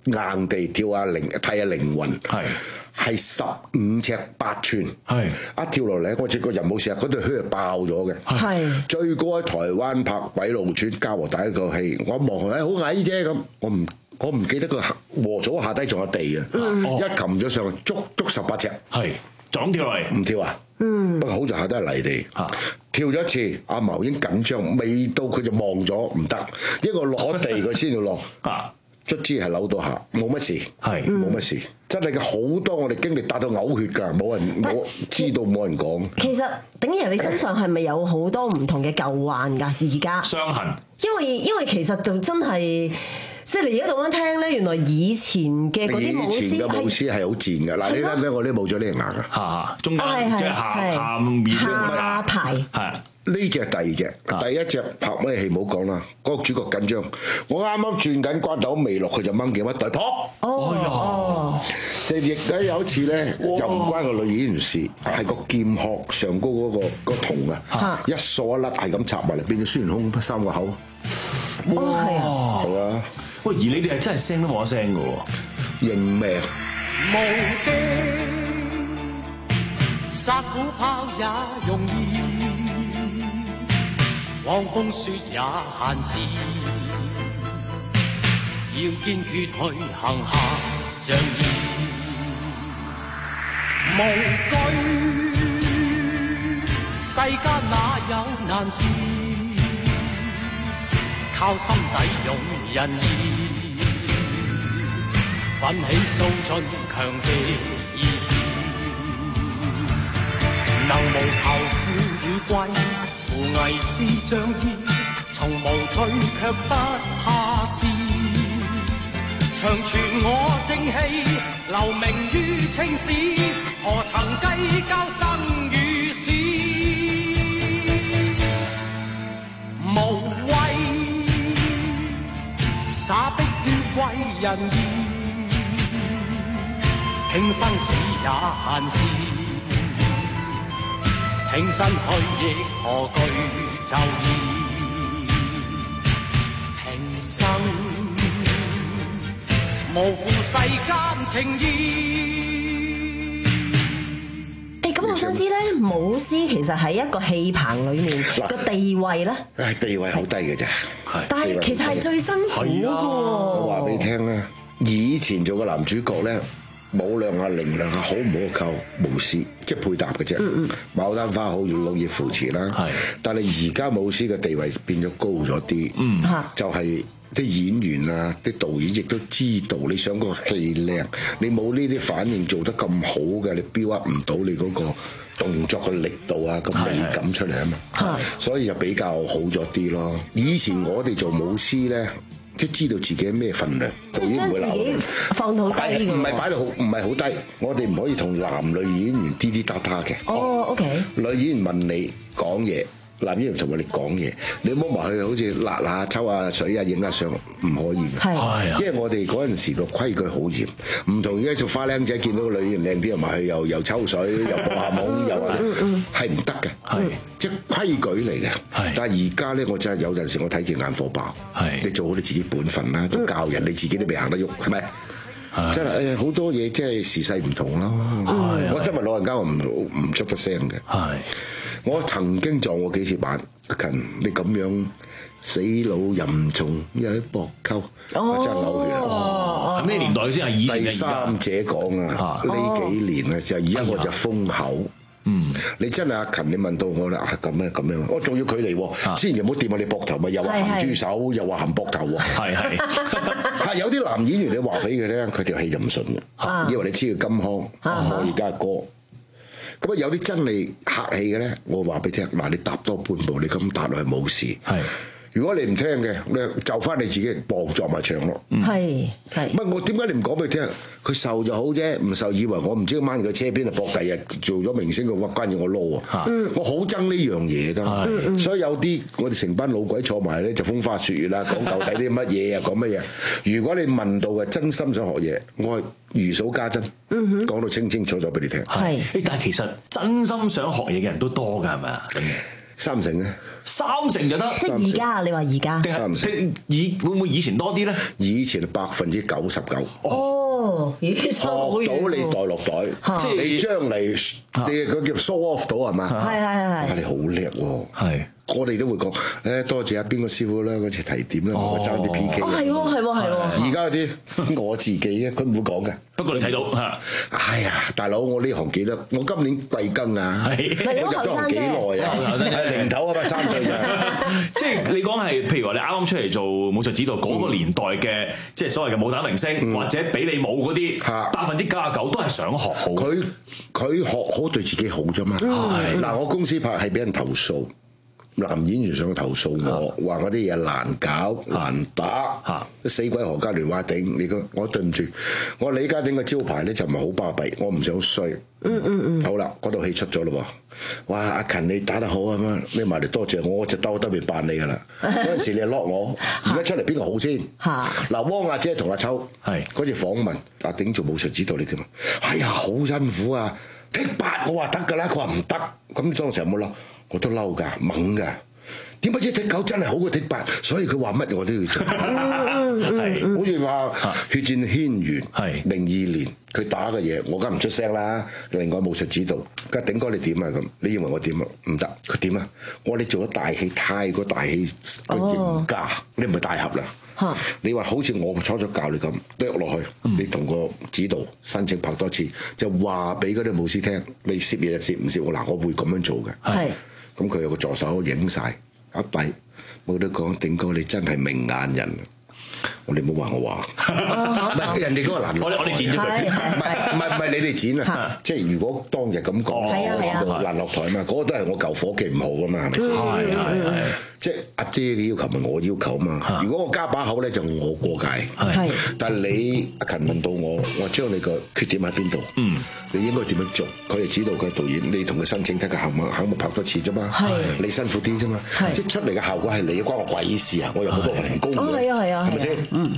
硬地跳下靈睇下靈魂，係係十五尺八寸，係一跳落嚟，我隻個人冇事啊，嗰對靴係爆咗嘅，係最高喺台灣拍鬼路村嘉禾第一個戲，我一望佢，誒好矮啫咁，我唔我唔記得佢和咗下低仲有地啊，嗯、一擒咗上去，足足十八尺，係就咁跳落嚟，唔跳啊？嗯，不過好在下都係泥地，啊、跳咗一次，阿毛已經緊張，未到佢就望咗唔得，因為我落地佢先要落，啊，卒之係扭到下，冇乜事，係冇乜事，真係嘅好多我哋經歷達到嘔血㗎，冇人冇知道冇人講。其實鼎爺你身上係咪有好多唔同嘅舊患㗎？而家傷痕，因為因為其實就真係。即係你而家咁樣聽咧，原來以前嘅嗰啲舞獅，以前嘅舞獅係好賤㗎。嗱，你睇唔睇我啲冇咗呢隻牙㗎？下中間即係下下面下排係呢隻第二隻，第一隻拍咩戲冇講啦。嗰個主角緊張，我啱啱轉緊關頭未落去就掹件乜袋撲。哦，就亦都有一次咧，就唔關個女演員事，係個劍殼上高嗰個個銅啊，一掃一甩係咁插埋嚟，變咗孫悟空三個口。哇！係啊，係啊。喂，而你哋係真係聲都冇得聲嘅喎，認命。無敵殺虎豹也容易，狂風雪也閒時，要堅決去行下仗義。無懼世間哪有難事，靠心底勇仁義，奮起掃盡強敵意志，能無求富與貴，扶危是仗義，從無退卻不怕事，長存我正氣，留名於青史，何曾計較生與死，無畏灑逼於為人義，拼生死也閒事，挺身去亦何懼就義，平生無負世間情義。咁我想知咧，舞獅其實喺一個戲棚裏面個地位咧，誒地位好低嘅啫，但係其實係最辛苦嘅喎。我話俾你聽咧，以前做個男主角咧，舞兩下零兩下好唔好靠舞獅，即係配搭嘅啫。嗯嗯，牡丹花好要綠葉扶持啦。係，但係而家舞獅嘅地位變咗高咗啲。嗯，就係。啲演員啊，啲導演亦都知道你想個戲靚，你冇呢啲反應做得咁好嘅，你 build up 唔到你嗰個動作嘅力度啊，個美感出嚟啊嘛，所以就比較好咗啲咯。以前我哋做舞獅咧，即係知道自己咩份量，導演唔會鬧，放到低嘅，唔係擺到好，唔係好低。我哋唔可以同男女演員滴滴答答嘅。哦 ，OK。女演員問你講嘢。男演員同我哋講嘢，你摸埋去好似辣下、抽下水啊、影下相，唔可以嘅。係，因為我哋嗰陣時個規矩好嚴，唔同而家做花靚仔見到個女演員靚啲，又埋去又又抽水，又播下舞，又話係唔得嘅。係，即係規矩嚟嘅。係，但係而家咧，我真係有陣時我睇見眼火爆。係，你做好你自己本分啦，都教人，你自己都未行得喐，係咪？真係誒好多嘢，即係時勢唔同咯。我真係老人家，我唔唔出得聲嘅。係。我曾經撞過幾次板，阿勤你咁樣死老淫蟲，又喺膊溝，我真係嘔血啦！咩年代先係以前嘅？第三者講啊，呢幾年啊，就而家我就封口。嗯，你真係阿勤，你問到我啦，啊咁樣咁樣，我仲要距離喎。之前又冇掂我哋膊頭，咪又話含豬手，又話含膊頭喎。係係，係有啲男演員你話俾佢咧，佢條氣就唔順嘅，以為你知佢金腔，我而家係哥。咁啊有啲真係客氣嘅咧，我話俾你聽，嗱你踏多半步，你咁踏落去冇事。係，如果你唔聽嘅，你就翻你自己膊撞埋牆咯。係係。乜我點解你唔講俾佢聽？佢受就好啫，唔受以為我唔知佢掹佢車邊啊，搏第日做咗明星嘅話，關住我撈啊！我好憎呢樣嘢㗎，所以有啲我哋成班老鬼坐埋咧就風花雪月啦，講到底啲乜嘢啊，講乜嘢？如果你問到嘅真心想學嘢，我係如數家珍，講到清清楚楚俾你聽。係，但係其實真心想學嘢嘅人都多㗎，係咪啊？ 三成咧， 三成就得。 即係而家你話而家， 三成， 以會唔會以前多啲咧？ 以前百分之九十九。 哦，已經學到你袋落袋，即係你將嚟你嗰叫 show off 到係嘛？ 係係係。 哇！你好叻喎。 係。 我哋都會講，誒多謝阿邊個師傅啦，嗰次提點啦，我爭啲 P K。 哦，係喎，係喎，係喎。 而家嗰啲我自己嘅，佢唔會講嘅。 不過你睇到嚇， 哎呀，大佬，我呢行記得，我今年貴庚啊？我入咗行幾耐啊？係零頭啊嘛，三歲咋。 即係你講係，譬如話你啱啱出嚟做武術指導嗰個年代嘅，即係所謂嘅武打明星，或者比你武嗰啲，百分之九十九都係想學好。 佢佢學好對自己好啫嘛。嗱，我公司拍係俾人投訴。男演員上去投訴我，話我啲嘢難搞難打，死鬼何家聯話頂你個，我對唔住，我李家鼎嘅招牌咧就唔係好巴閉，我唔想衰。嗯嗯嗯。好啦，嗰套戲出咗咯喎，哇！阿勤你打得好啊嘛，你埋嚟多謝我，我就兜兜面扮你噶啦。嗰陣時你係 lock 我，而家出嚟邊個好先？嗱，汪阿姐同阿秋嗰次訪問阿鼎做武術指導你點啊？哎呀，好辛苦啊！剔八我話得㗎啦，佢話唔得，咁當時有冇嬲？我都嬲㗎，猛㗎。點不知剔九真係好過剔八，所以佢話乜我都要做。係，好似話血戰軒轅，零二年佢打嘅嘢，我梗唔出聲啦。另外武術指導，家頂哥你點啊咁？你認為我點啊？唔得，佢點啊？我話你做咗大戲，太過大戲個嚴格，你唔係大俠啦。你話好似我初初教你咁剁落去，你同個指導申請拍多次，就話俾嗰啲武師聽，你攝嘢就攝唔攝我嗱，我會咁樣做嘅。係。咁佢有個助手影晒，一閉冇得講，頂哥你真係明眼人，我哋唔好話我話，唔係人哋嗰個難， 我我哋剪咗佢， 唔係唔係唔係你哋剪啊，即係如果當日咁講，我知道難落台嘛，嗰個都係我舊夥計唔好噶嘛，係咪先？係係係，即係阿姐嘅要求咪我要求嘛，如果我加把口咧就我過界，係，但係你阿勤問到我，我將你個缺點喺邊度？嗯。你應該點樣做？佢係指導佢係導演，你同佢申請睇個項目，項目拍多次啫嘛。係，你辛苦啲啫嘛。係，即係出嚟嘅效果係你，關我鬼事啊！我又好多份人工嘅。哦，係啊，係啊，係咪先？嗯。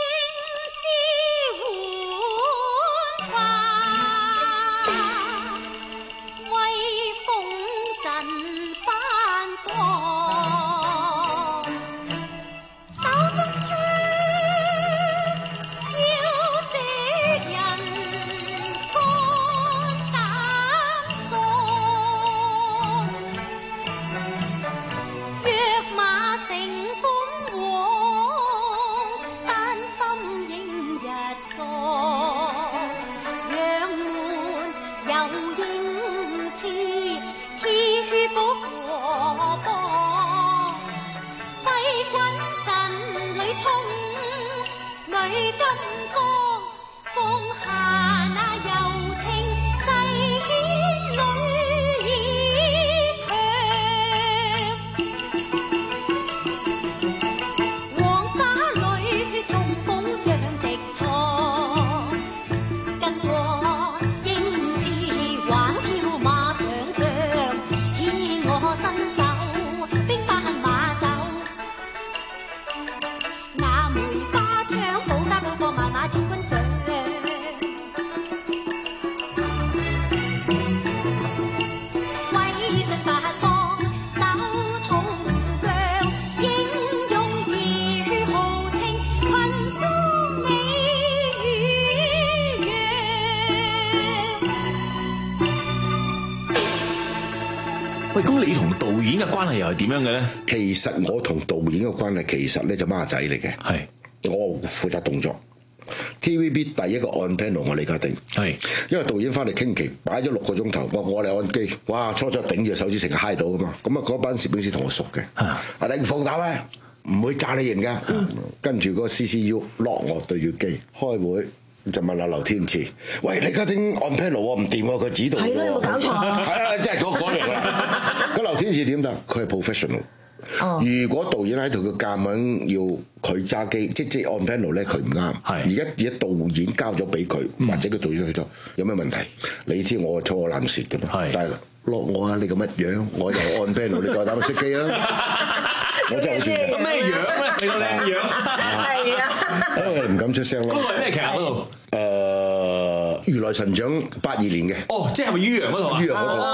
喂，咁你同導演嘅關係又係點樣嘅咧？ 其實我同導演嘅關係其實咧就孖仔嚟嘅，係我負責動作。T V B 第一個按 panel 我李家鼎，係因為導演翻嚟傾期擺咗六個鐘頭，我我嚟按機，哇初初頂住手指成日嗨到噶嘛，咁啊嗰班攝影師同我熟嘅，阿鼎放膽咧，唔會炸你型噶，嗯、跟住嗰個 C C U 落我對住機開會。就問下劉天賜，喂，李家鼎按 panel 喎，唔掂喎，佢指導喎，係咯，有冇搞錯啊？係啊，真係嗰嗰樣啦。咁劉天賜點得？佢係 professional。哦。如果導演喺度，佢夾硬要佢揸機，即即按 panel 咧，佢唔啱。係。而家而家導演交咗俾佢，或者佢導演去咗，有咩問題？你知我粗口爛舌㗎嘛？係。但係落我啊！你咁乜樣？我就按 panel，你夠膽熄機啊？我真係好串嘅。 咩樣咧？你個靚樣。係啊。因為唔敢出聲咯。 嗰個係咩劇啊？嗰度？ 誒，如來神掌八二年嘅。 哦，即係咪于洋嗰套啊？ 于洋嗰套。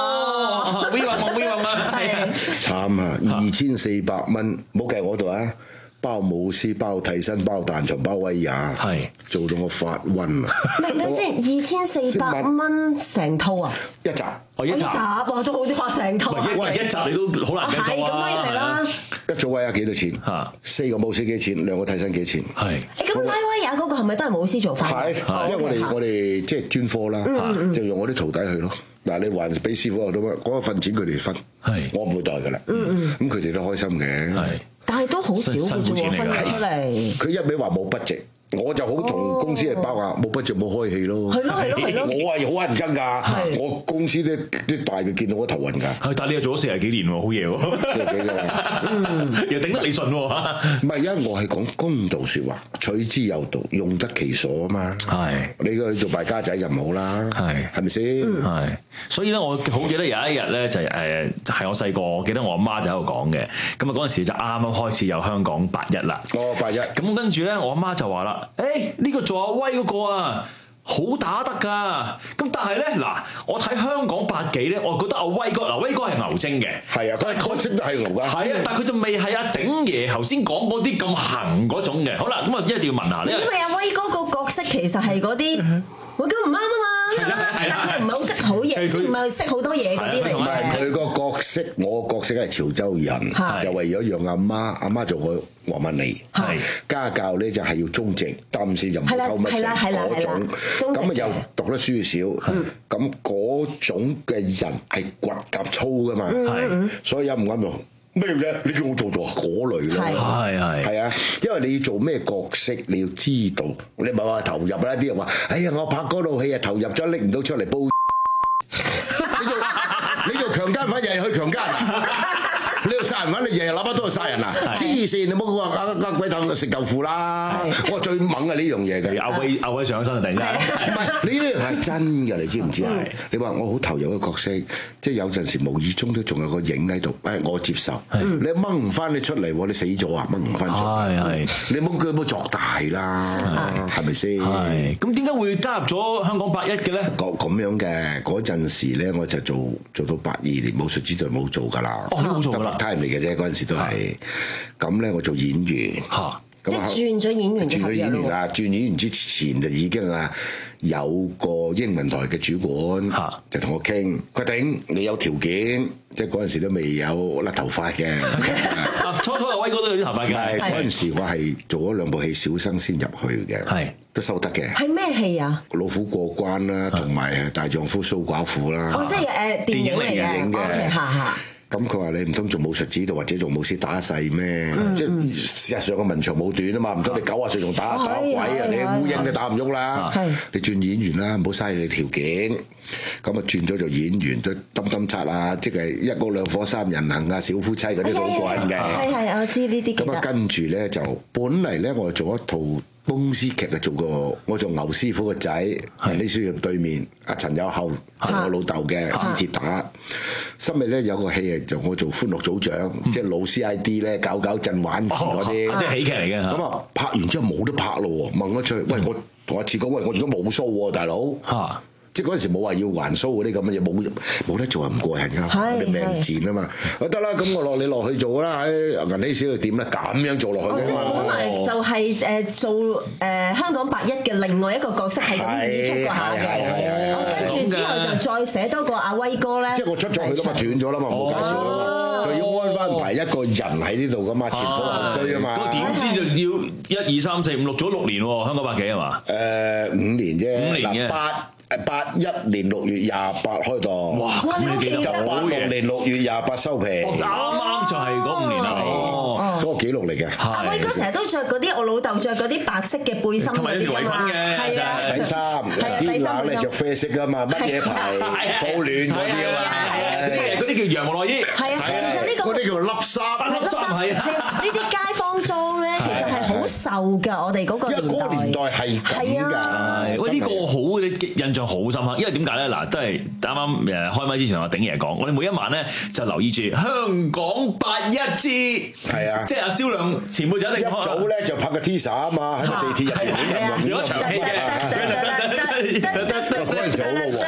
哦，威運喎，威運啊， 慘啊！二千四百蚊，冇計我度啊！包舞獅、包替身、包彈床、包威也，係做到我發暈啊！ 明唔明先？二千四百蚊成套啊！ 一集， 哦一集， 哇都好啲話成套。 喂，一集你都好難計數啊！ 係咁咪係啦。 一組威也幾多錢？嚇，四個舞獅幾錢？兩個替身幾錢？係。 誒咁拉威也嗰個係咪都係舞獅做法？ 係，因為我哋我哋即係專科啦，就用我啲徒弟去咯。嗱，你還俾師傅又得乜？嗰個份錢佢哋分，我唔會袋噶啦。咁佢哋都開心嘅。 但係都好少嘅啫喎，分出嚟。 佢一味話冇 budget，我就好同公司係包話冇 budget冇開戲咯。係咯係咯係咯。我係好乞人憎㗎，我公司啲啲大嘅見到我頭暈㗎。 係，但係你又做咗四十幾年喎，好嘢喎。 四十幾㗎啦， 又頂得你順喎。 唔係，因為我係講公道説話，取之有道，用得其所啊嘛。係。你去做敗家仔就唔好啦。係。係咪先？ 係。所以咧，我好記得有一日咧，就係誒係我細個，我記得我阿媽就喺度講嘅。咁啊嗰陣時就啱啱開始有香港八一啦。 哦，八一。 咁跟住咧，我阿媽就話啦：，誒、欸、呢、這個做阿威嗰個啊，好打得㗎。咁但係咧，嗱，我睇香港八幾咧，我覺得阿威哥，嗱威哥係牛精嘅。係啊，佢係角色都係牛㗎。係啊，但係佢就未係阿鼎爺頭先講嗰啲咁行嗰種嘅。好啦，咁啊一定要問下呢。 因為阿威哥個角色其實係嗰啲。我咁唔啱啊嘛，但佢唔係好識好嘢，唔係識好多嘢嗰啲嚟嘅。 佢個角色，我個角色係潮州人，就為咗讓阿媽，阿媽做個黃敏妮，家教咧就係要忠直，擔事就唔好偷乜食嗰種。咁啊又讀得書少，咁嗰種嘅人係骨骼粗噶嘛，所以有唔啱用。咩啫？你叫我做做嗰類咯，係係係啊！因為你要做咩角色，你要知道，你唔係話投入啦。啲人話：哎呀，我拍嗰套戲啊，投入咗拎唔到出嚟煲。你做你做強姦犯，日日去強姦啊！你做殺人犯，你日日諗乜都係殺人啊！黐線！你唔好話阿阿鬼頭食豆腐啦！我最猛係呢樣嘢嘅。 阿威阿威上身啊！突然間， 唔係你呢樣係真㗎，你知唔知啊？你話我好投入個角色，即係有陣時無意中都仲有個影喺度，誒我接受。你掹唔翻你出嚟喎，你死咗啊！掹唔翻出嚟，你冇佢冇作大啦，係咪先？係。咁點解會加入咗香港八一嘅咧？咁咁樣嘅嗰陣時咧，我就做做到八二年武術指導冇做㗎啦。哦，你冇做㗎啦。time 嚟嘅啫，嗰陣時都係咁咧。我做演員嚇， 即係轉咗演員， 轉咗演員啦。轉演員之前就已經啊有個英文台嘅主管就同我傾，佢頂你有條件，即係嗰陣時都未有甩頭髮嘅。 初初阿威哥都有啲頭髮嘅。 嗰陣時我係做咗兩部戲小生先入去嘅，係都收得嘅。 係咩戲啊？ 老虎過關啦，同埋大丈夫蘇寡婦啦。 哦，即係誒電影嚟嘅。OK，嚇嚇。 咁佢話你唔通做武術指導或者做武師打細咩？嗯、即係事實上個文長武短啊嘛，唔通你九啊歲仲打打鬼啊？你烏蠅都打唔喐啦！你轉演員啦，唔好嘥你條件。咁啊轉咗做演員都揼揼擦啊，即係一屋兩伙三人行啊，小夫妻嗰啲都好過癮嘅。 係係，我知呢啲。 咁啊跟住咧就本嚟咧我做一套公司劇啊，做個我做牛師傅個仔，係呢書業對面阿陳友厚係我老豆嘅鐵打。新尾咧有個戲啊，就我做歡樂組長，即係老 C I D 咧搞搞震玩詞嗰啲， 即係喜劇嚟嘅。 咁啊拍完之後冇得拍咯喎，問我出去，喂，我同阿次講，喂，我而家冇須喎，大佬。嚇！即係嗰陣時冇話要還須嗰啲咁嘅嘢，冇冇得做啊，唔過癮㗎，我哋命賤啊嘛。我得啦，咁我落你落去做啦，喺銀禧小店咧咁樣做落去㗎嘛。 本來就係誒做誒香港八一嘅另外一個角色係咁演出過下嘅，跟住之後就再寫多個阿威哥咧。 即係我出咗去啦嘛，斷咗啦嘛，冇介紹啦嘛，就要安翻排一個人喺呢度㗎嘛，前鋪後居啊嘛。 咁點知就要一二三四五六咗六年喎，香港八幾係嘛？ 誒五年啫， 五年嘅八。誒八一年六月廿八開檔， 哇！咁你記得就八六年六月廿八收皮， 啱啱就係嗰五年啦。 哦，嗰個記錄嚟嘅。 阿威哥成日都着嗰啲，我老豆着嗰啲白色嘅背心同埋一條圍裙嘅， 係啊， 底衫，天冷咧着啡色㗎嘛，乜嘢牌保暖嗰啲啊嘛， 嗰啲叫羊毛內衣。 係啊，其實呢個嗰啲叫笠衫， 笠衫係啊，呢啲街坊裝咧，其實係好受㗎。我哋嗰個年代， 因為嗰個年代係咁㗎。 喂，呢個好嘅印象好深刻，因為點解咧？嗱，都係啱啱誒開麥之前，我鼎爺講，我哋每一晚咧就留意住香港八一支，係啊，即係阿蕭亮前輩仔一早咧就拍個 teaser 啊嘛，喺個地鐵入邊有一場戲嘅，嗰陣時好老喎，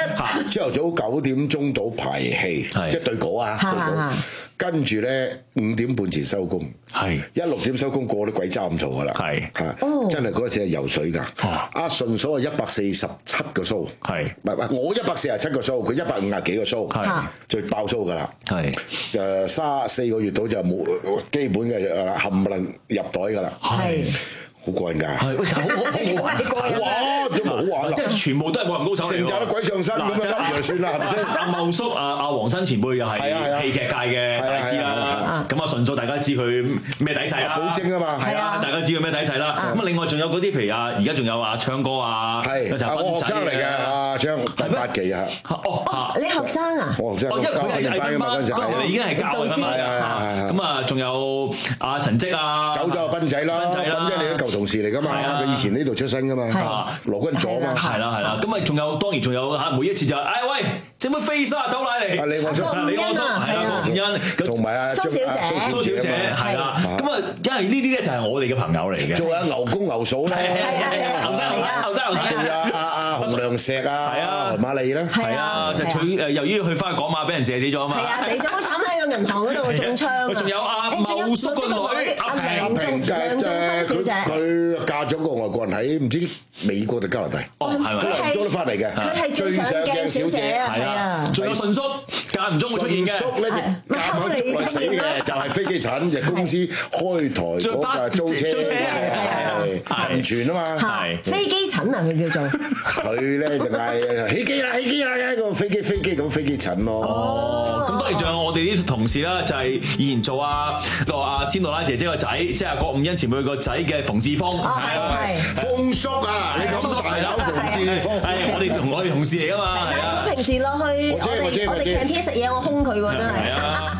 朝頭早九點鐘到排戲，即係對稿啊，對稿。跟住咧五點半前收工，係一六點收工，個個都鬼揸咁嘈噶啦，係嚇，真係嗰陣時係游水㗎。阿順所謂一百四十七個 show，係唔係唔係我一百四十七個 show，佢一百五十幾個 show，係最爆 show 㗎啦，係誒三四個月到就冇基本嘅誒冚唪唥入袋㗎啦，係。好過癮㗎，係喂，好好好好玩，哇，都冇好玩啦， 即係全部都係武林高手嚟， 成扎都鬼上身咁樣笠就算啦，係咪先？ 阿茂叔、阿阿黃新前輩又係戲劇界嘅大師啦，咁啊順數大家知佢咩底細啦， 寶晶啊嘛， 係啊，大家知佢咩底細啦。咁啊另外仲有嗰啲譬如啊，而家仲有阿昌哥啊， 係我學生嚟嘅，阿昌第八期啊， 哦，你學生啊？ 我學生， 因為佢係藝訓班，嗰時你已經係教㗎嘛，咁啊仲有阿陳積啊， 走咗阿斌仔啦，斌仔你都舊同事嚟㗎嘛，佢以前呢度出身㗎嘛，羅君佐嘛， 係啦係啦，咁啊仲有當然仲有嚇，每一次就係，哎喂，整杯飛沙走奶嚟， 李我叔， 李我叔係啦，吳欣， 同埋阿蘇小姐，蘇小姐係啦，咁啊，因為呢啲咧就係我哋嘅朋友嚟嘅， 仲有牛公牛嫂咧， 後生後生後生， 仲有阿阿洪亮石啊，係啊，何馬利啦， 係啊，就佢誒由於佢翻去港馬俾人射死咗啊嘛， 係啊，死咗好慘喺個銀行嗰度中槍， 仲有阿茂叔個女阿梁仲梁仲芬小姐，佢嫁咗個外國人喺唔知美國定加拿大，哦係咪？佢都翻嚟嘅， 佢係最上鏡小姐啊，係啊， 仲有順叔間唔中會出現嘅， 順叔咧就夾硬捉嚟死嘅，就係飛機診就公司開台嗰架租車，陳全啊嘛， 飛機診啊佢叫做， 佢咧就嗌起機啦起機啦，個飛機飛機咁飛機診咯。 哦，咁當然仲有我哋啲同事啦，就係以前做阿個阿仙杜拉姐姐個仔，即係郭五欣前輩個仔嘅馮志峰， 係豐叔啊，你講叔大佬馮志峰， 係我哋同我哋同事嚟噶嘛，係啊。 平時落去我哋我哋強天食嘢，我兇佢喎真係。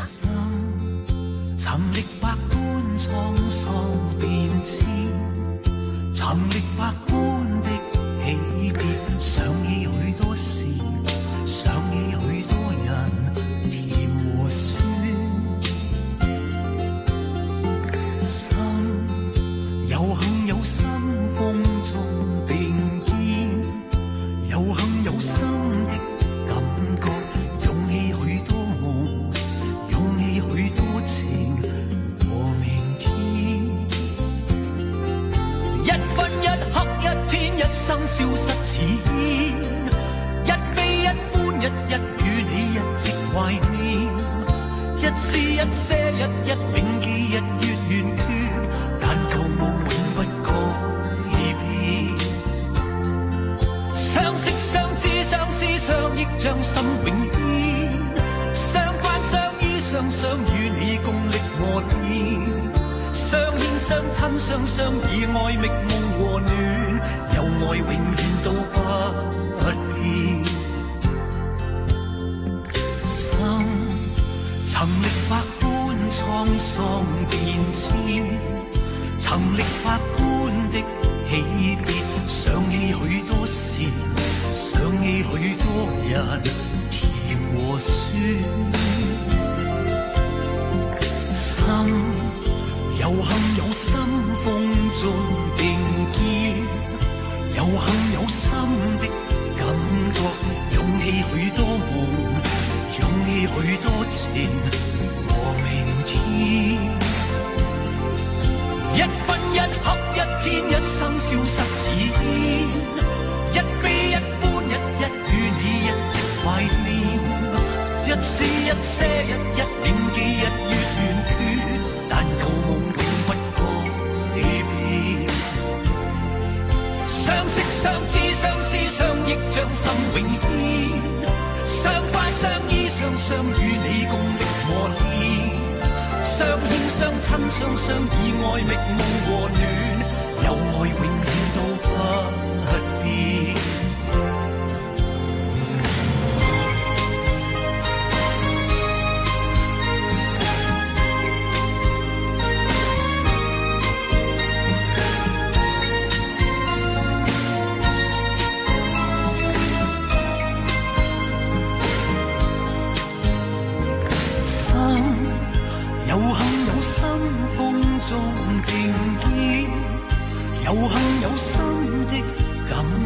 尋歷百般滄桑變遷，尋歷百般的起跌，想起許多事，想起許多人，甜和酸。心有幸有心風中並肩，有幸有心的感覺，湧起許多夢，湧起許多情和明天。一分一刻一天一生消失似煙，一悲一歡一一與你一直懷念，一絲一些一一銘記日月圓缺，但求夢永不改變。相識相知相思相憶將心永牽，相關相依相想與你共歷磨練，相牽相親相相依愛覓夢和暖，有愛永遠都不變。心曾歷百般滄桑變遷，曾歷百般的起跌，想起許多事，想起許多人，甜和酸。心有幸有心風中並肩，有幸有心的感覺，湧起許多夢，湧起許多情和明天。一分一刻一天一生消失似煙，一悲一歡一一與你一直懷念，一絲一些一一銘記日月圓缺，但舊夢永不改變。相識相知相思相憶將心永牽，相關相依相相與你共歷磨練，相牽相親相相依愛覓夢和暖，有愛永遠都不變。有幸有心風中並肩，有幸有心的感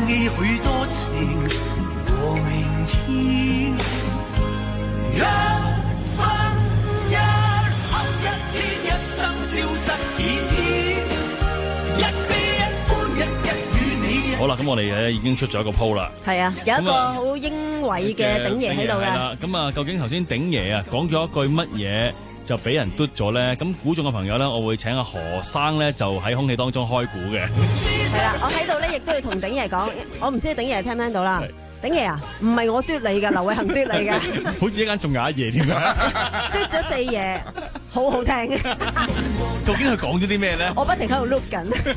記許多情和明天。一分一刻一天一生消失似天，一悲一歡一一與你。 好啦，咁我哋咧已經出咗一個鋪啦。 係啊，有一個好英偉嘅鼎爺喺度嘅。 係啦，咁啊，究竟頭先鼎爺啊講咗一句乜嘢就俾人嘟咗咧？咁估中嘅朋友咧，我會請阿何生咧就喺空氣當中開估嘅。 係啦，我喺度咧亦都要同鼎爺講，我唔知鼎爺聽唔聽到啦。鼎爺啊，唔係我嘟你㗎，劉偉恒嘟你㗎。 好似一間仲有一嘢添啊！ 嘟咗四嘢，好好聽。 究竟佢講咗啲咩咧？ 我不停喺度碌緊。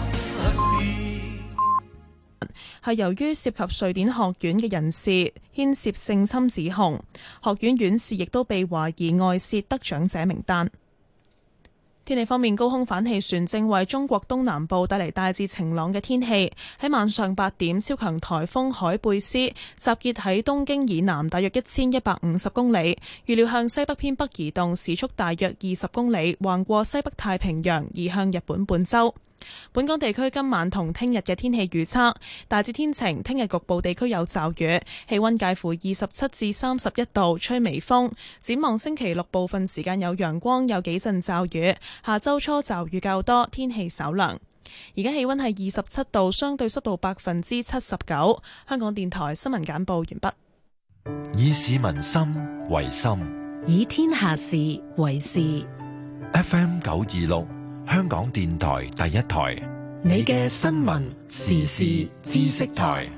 係由於涉及瑞典學院嘅人士牽涉性侵指控，學院院士亦都被懷疑外泄得獎者名單。天氣方面，高空反氣旋正為中國東南部帶嚟大致晴朗嘅天氣。喺晚上八點，超強颱風海貝斯集結喺東京以南大約一千一百五十公里，預料向西北偏北移動，時速大約二十公里，橫過西北太平洋，移向日本本州。本港地區今晚同聽日嘅天氣預測大致天晴，聽日局部地區有驟雨，氣溫介乎二十七至三十一度，吹微風。展望星期六部分時間有陽光，有幾陣驟雨，下周初驟雨較多，天氣稍涼。而家氣溫係二十七度，相對濕度百分之七十九。香港電台新聞簡報完畢。 以市民心為心， 以天下事為事。 F M 九二六。香港電台第一台， 你嘅新聞時事知識台。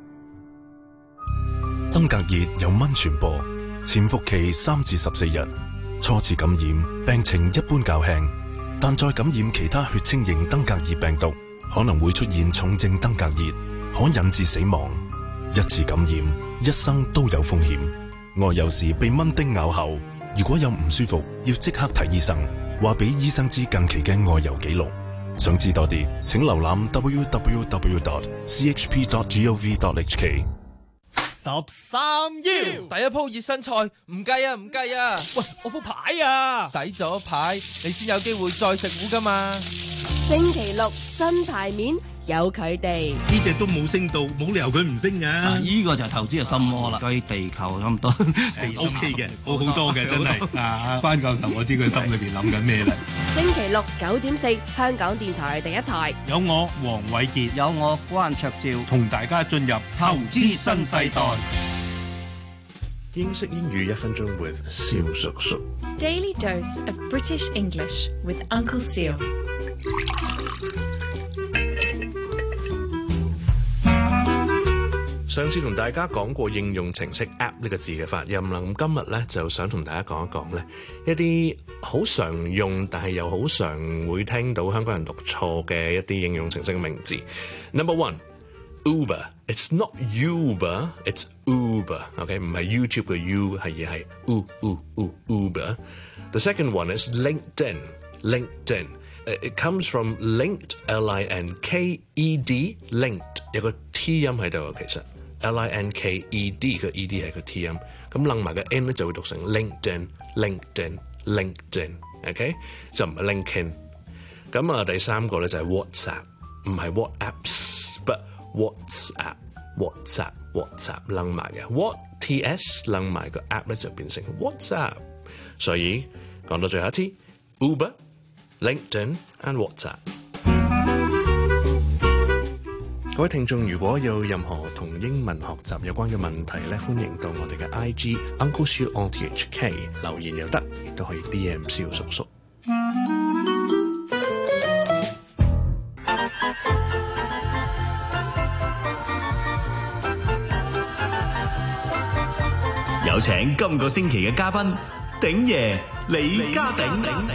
登革熱由蚊傳播，潛伏期三至十四日，初次感染病情一般較輕，但再感染其他血清型登革熱病毒，可能會出現重症登革熱，可引致死亡。一次感染，一生都有風險。外遊時被蚊叮咬後，如果有唔舒服，要即刻睇醫生。話俾醫生知近期嘅外遊記錄。想知多啲，請瀏覽 w w w dot c h p dot gov dot h k。 十三邀第一鋪熱身賽唔計啊唔計啊！喂，我副牌啊！洗咗牌，你先有機會再食糊噶嘛。 星期六新牌面有佢哋， 呢隻都冇升到，冇理由佢唔升噶。呢、啊這個就投資就心窩啦，對地球咁多，O K 嘅，好好多嘅真係。啊，關教授，我知佢心裏邊諗緊咩啦。 星期六九點四，香港電台第一台， 有我黃偉傑，有我關焯照，同大家進入投資新世代。 英式英語一分鐘 with 蕭叔叔。 Daily dose of British English with Uncle Seal。 上次同大家講過應用程式 app 呢個字嘅發音啦，咁今日咧就想同大家講一講咧一啲好常用但係又好常會聽到香港人讀錯嘅一啲應用程式嘅名字。Number one，Uber。It's not Uber, it's Uber。OK， 唔係 YouTube 嘅 U， 係而係 U U U Uber。The second one is LinkedIn。LinkedIn。It comes from linked, L I N K E D。linked 有個 T 音喺度啊，其實 L I N K E D 個 E D 係個 T 音，咁楞埋個 N 咧就會讀成 LinkedIn。LinkedIn。LinkedIn。OK， 就唔係 LinkedIn。咁啊，第三個咧就係 WhatsApp， 唔係 WhatsApps，but WhatsApp。WhatsApp。WhatsApp 楞埋嘅 What T S 楞埋個 app 咧就變成 WhatsApp。所以講到最後一次 Uber、LinkedIn and WhatsApp。各位聽眾，如果有任何同英文學習有關嘅問題咧，歡迎到我哋嘅 I G Uncle Siu O T H K 留言又得，亦都可以 D M 蕭叔叔。 有請今個星期嘅嘉賓鼎爺李家鼎。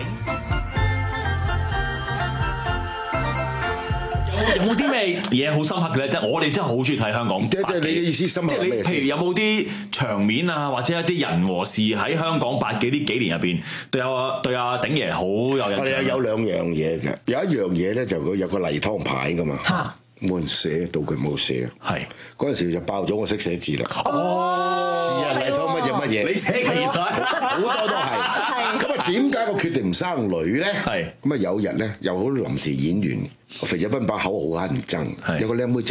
有冇啲咩嘢好深刻嘅咧？即係我哋真係好中意睇香港。 即係你嘅意思深刻係咩？ 即係你譬如有冇啲場面啊，或者一啲人和事喺香港八幾呢幾年入邊，對阿對阿鼎爺好有印象。 我哋有兩樣嘢嘅，有一樣嘢咧就佢有個例湯牌噶嘛。嚇！冇人寫，道具冇寫。係嗰陣時就爆咗，我識寫字啦。哦，是啊，例湯乜嘢乜嘢？ 你寫嘅原來好多都係。咁啊，點解我決定唔生女咧？係咁啊，有日咧，有好多臨時演員，肥仔斌把口好乞人憎，有個靚妹仔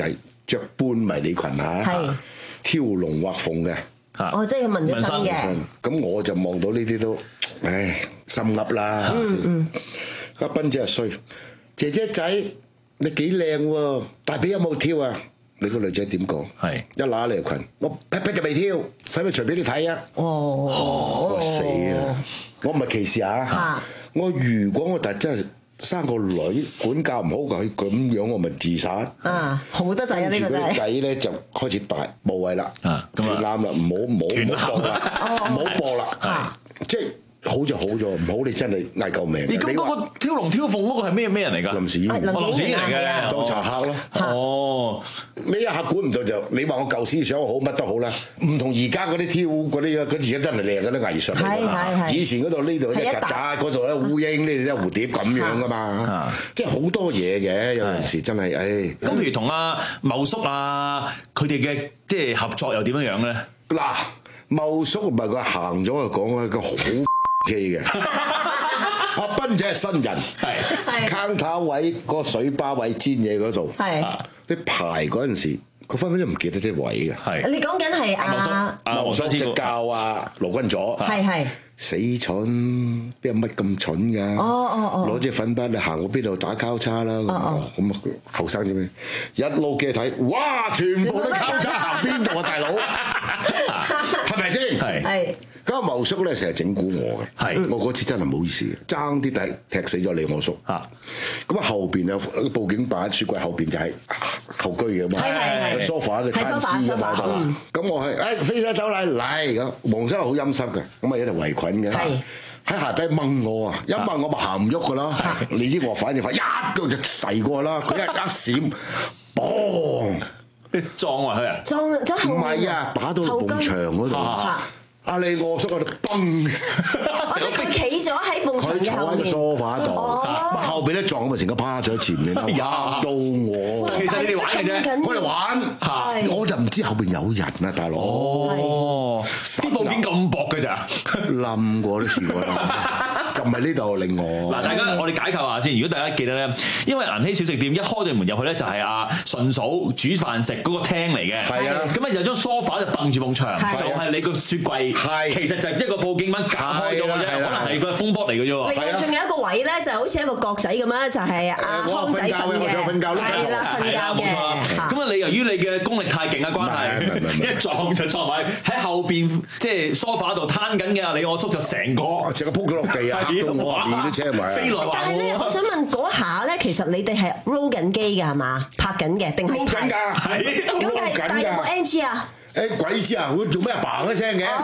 着半迷你裙嚇，挑龍畫鳳嘅。 哦，即係紋咗身嘅。 咁我就望到呢啲都，唉，心噏啦。嗯嗯。阿斌姐係衰，姐姐仔你幾靚喎，大髀有冇挑啊？你個女仔點講？係一揦你條裙，我劈劈就未挑，使唔使除俾你睇啊？哦，我死啦！我唔係歧視啊！我如果我但真係生個女管教唔好佢咁樣，我咪自殺。啊， 好得滯啊！呢個仔。 仔咧就開始大冇謂啦，斷纜啦，唔好唔好唔好播啦，唔好播啦，即係。好就好咗，唔好你真係嗌救命。 你咁嗰個挑龍挑鳳嗰個係咩咩人嚟㗎？ 臨時演員， 臨時演員嚟嘅， 當茶客咯。 哦， 你一下管唔到就，你話我舊思想好乜都好啦，唔同而家嗰啲挑嗰啲，嗰啲而家真係靚嗰啲藝術嚟㗎嘛。以前嗰度呢度一曱甴，嗰度咧烏蠅，呢度一蝴蝶咁樣㗎嘛。即係好多嘢嘅，有陣時真係，唉。 咁譬如同阿茂叔啊，佢哋嘅即係合作又點樣樣咧？ 嗱，茂叔唔係佢行咗就講啊，佢好。K 嘅，阿斌姐係新人，係 counter 位嗰個水吧位煎嘢嗰度，係你排嗰陣時，佢分分鐘唔記得啲位嘅。係你講緊係阿阿黃生只教啊盧君佐，係係死蠢，邊有乜咁蠢㗎？哦哦哦，攞隻粉筆你行過邊度打交叉啦，咁啊後生啫咩？一路嘅睇，哇！全部都交叉行邊度啊，大佬？係咪先？係係。咁阿茂叔咧成日整蠱我嘅，係我嗰次真係唔好意思嘅，爭啲踢踢死咗你我叔。嚇！咁啊後邊有報警板，雪櫃後邊就係後居嘅嘛，個 sofa 嘅攤屍嘅嘛度。咁我係誒飛晒走嚟嚟咁，黃生好陰濕嘅，咁啊有條圍裙嘅，喺下低掹我啊，一掹我咪行唔喐嘅咯。你知我反應快，一腳就噬過啦，佢一一閃，嘣！ 撞埋佢啊！ 撞撞後唔係啊，打到埲牆嗰度。阿你我叔喺度崩， 我即係佢企咗喺埲牆嘅後面， 佢坐喺個梳化度，咪後邊咧撞咪成個趴咗喺前面，嚇到我。 其實你哋玩嘅啫， 我哋玩，我就唔知後邊有人啊，大佬。哦， 啲報警咁薄嘅咋？ 冧過啲樹喎，就唔係呢度令我。 嗱，大家我哋解構下先。如果大家記得咧，因為銀禧小食店一開對門入去咧，就係阿順嫂煮飯食嗰個廳嚟嘅。係啊，咁啊有張梳化就掟住埲牆，就係你個雪櫃。係，其實就係一個報警蚊打開咗嘅啫，可能係個風波嚟嘅啫喎。 另外仲有一個位咧，就好似一個角仔咁樣，就係阿康仔瞓嘅。係啦，瞓覺嘅。 咁啊，你由於你嘅功力太勁嘅關係，一撞就撞埋喺後邊，即係梳化度攤緊嘅。你我叔就成個成個撲咗落地啊！嚇到我面都車埋。飛來橫禍。 但係咧，我想問嗰下咧，其實你哋係 roll 緊機㗎係嘛？拍緊嘅定係拍？ roll 緊㗎，係 roll 緊㗎。 但係有冇 N G 啊？ 誒鬼知啊！會做咩嘭一聲嘅？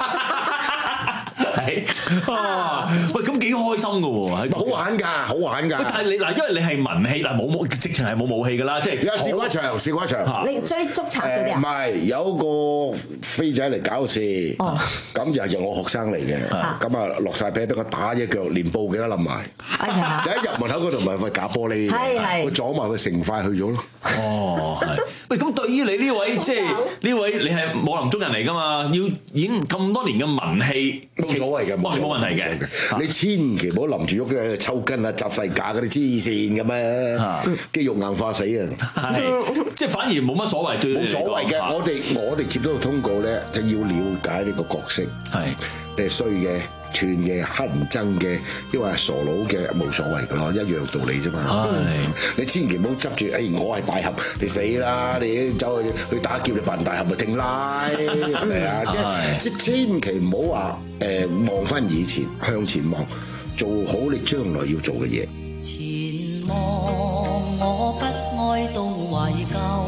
係啊！喂，咁幾開心㗎喎！ 好玩㗎，好玩㗎。 但係你嗱，因為你係文戲嗱，冇武直情係冇武器㗎啦，即係有試過一場，試過一場。 你追捉賊嗰啲啊？ 唔係，有個飛仔嚟搞事，咁就係我學生嚟嘅，咁啊落晒啤俾我打一腳，連報警都冧埋。就喺入門口嗰度咪塊假玻璃，佢撞埋佢成塊去咗咯。哦， 係。喂，咁對於你呢位即係呢位你係武林中人嚟㗎嘛？要演咁多年嘅文戲， 冇所謂嘅， 冇冇問題嘅。 你千祈唔好臨住喐嘅抽筋啊、集細架嗰啲黐線嘅咩？肌肉硬化死啊！ 係，即係反而冇乜所謂。 冇所謂嘅，我哋我哋接到個通告咧，就要了解呢個角色。係，你係衰嘅。串嘅黑唔憎嘅，因為係傻佬嘅冇所謂噶咯，一樣道理啫嘛。你千祈唔好執住，誒我係大俠，你死啦！你走去去打劫，你扮大俠咪停拉，係咪啊？即即千祈唔好話誒望翻以前，向前望，做好你將來要做嘅嘢。 前望我不愛到懷舊，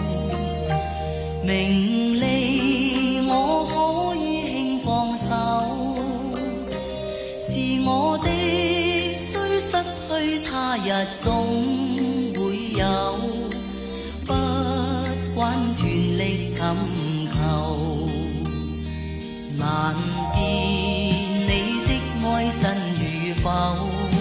名利我可以輕放手。我的雖失去他日總會有，不管全力尋求，難辨你的愛真與否，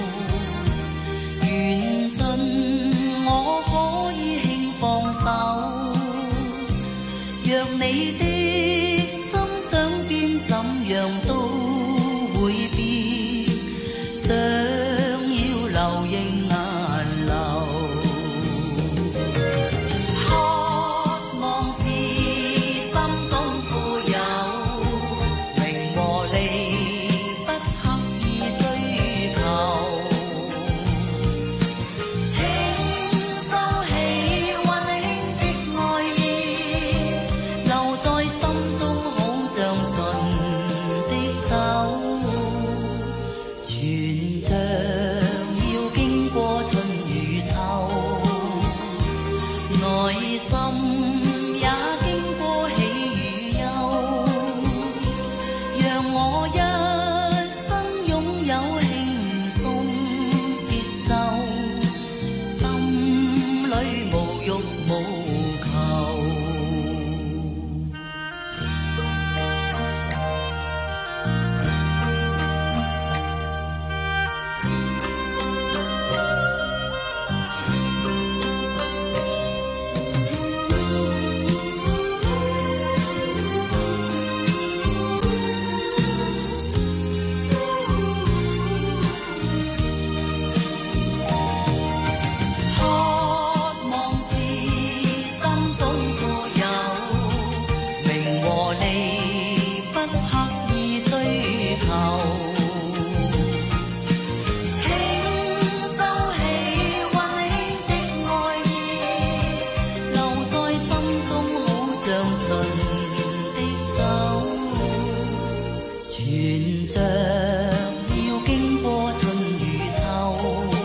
緣盡我可以輕放手，若你的心想變怎樣都會變，想要留仍難留，看存着要經過春與秋，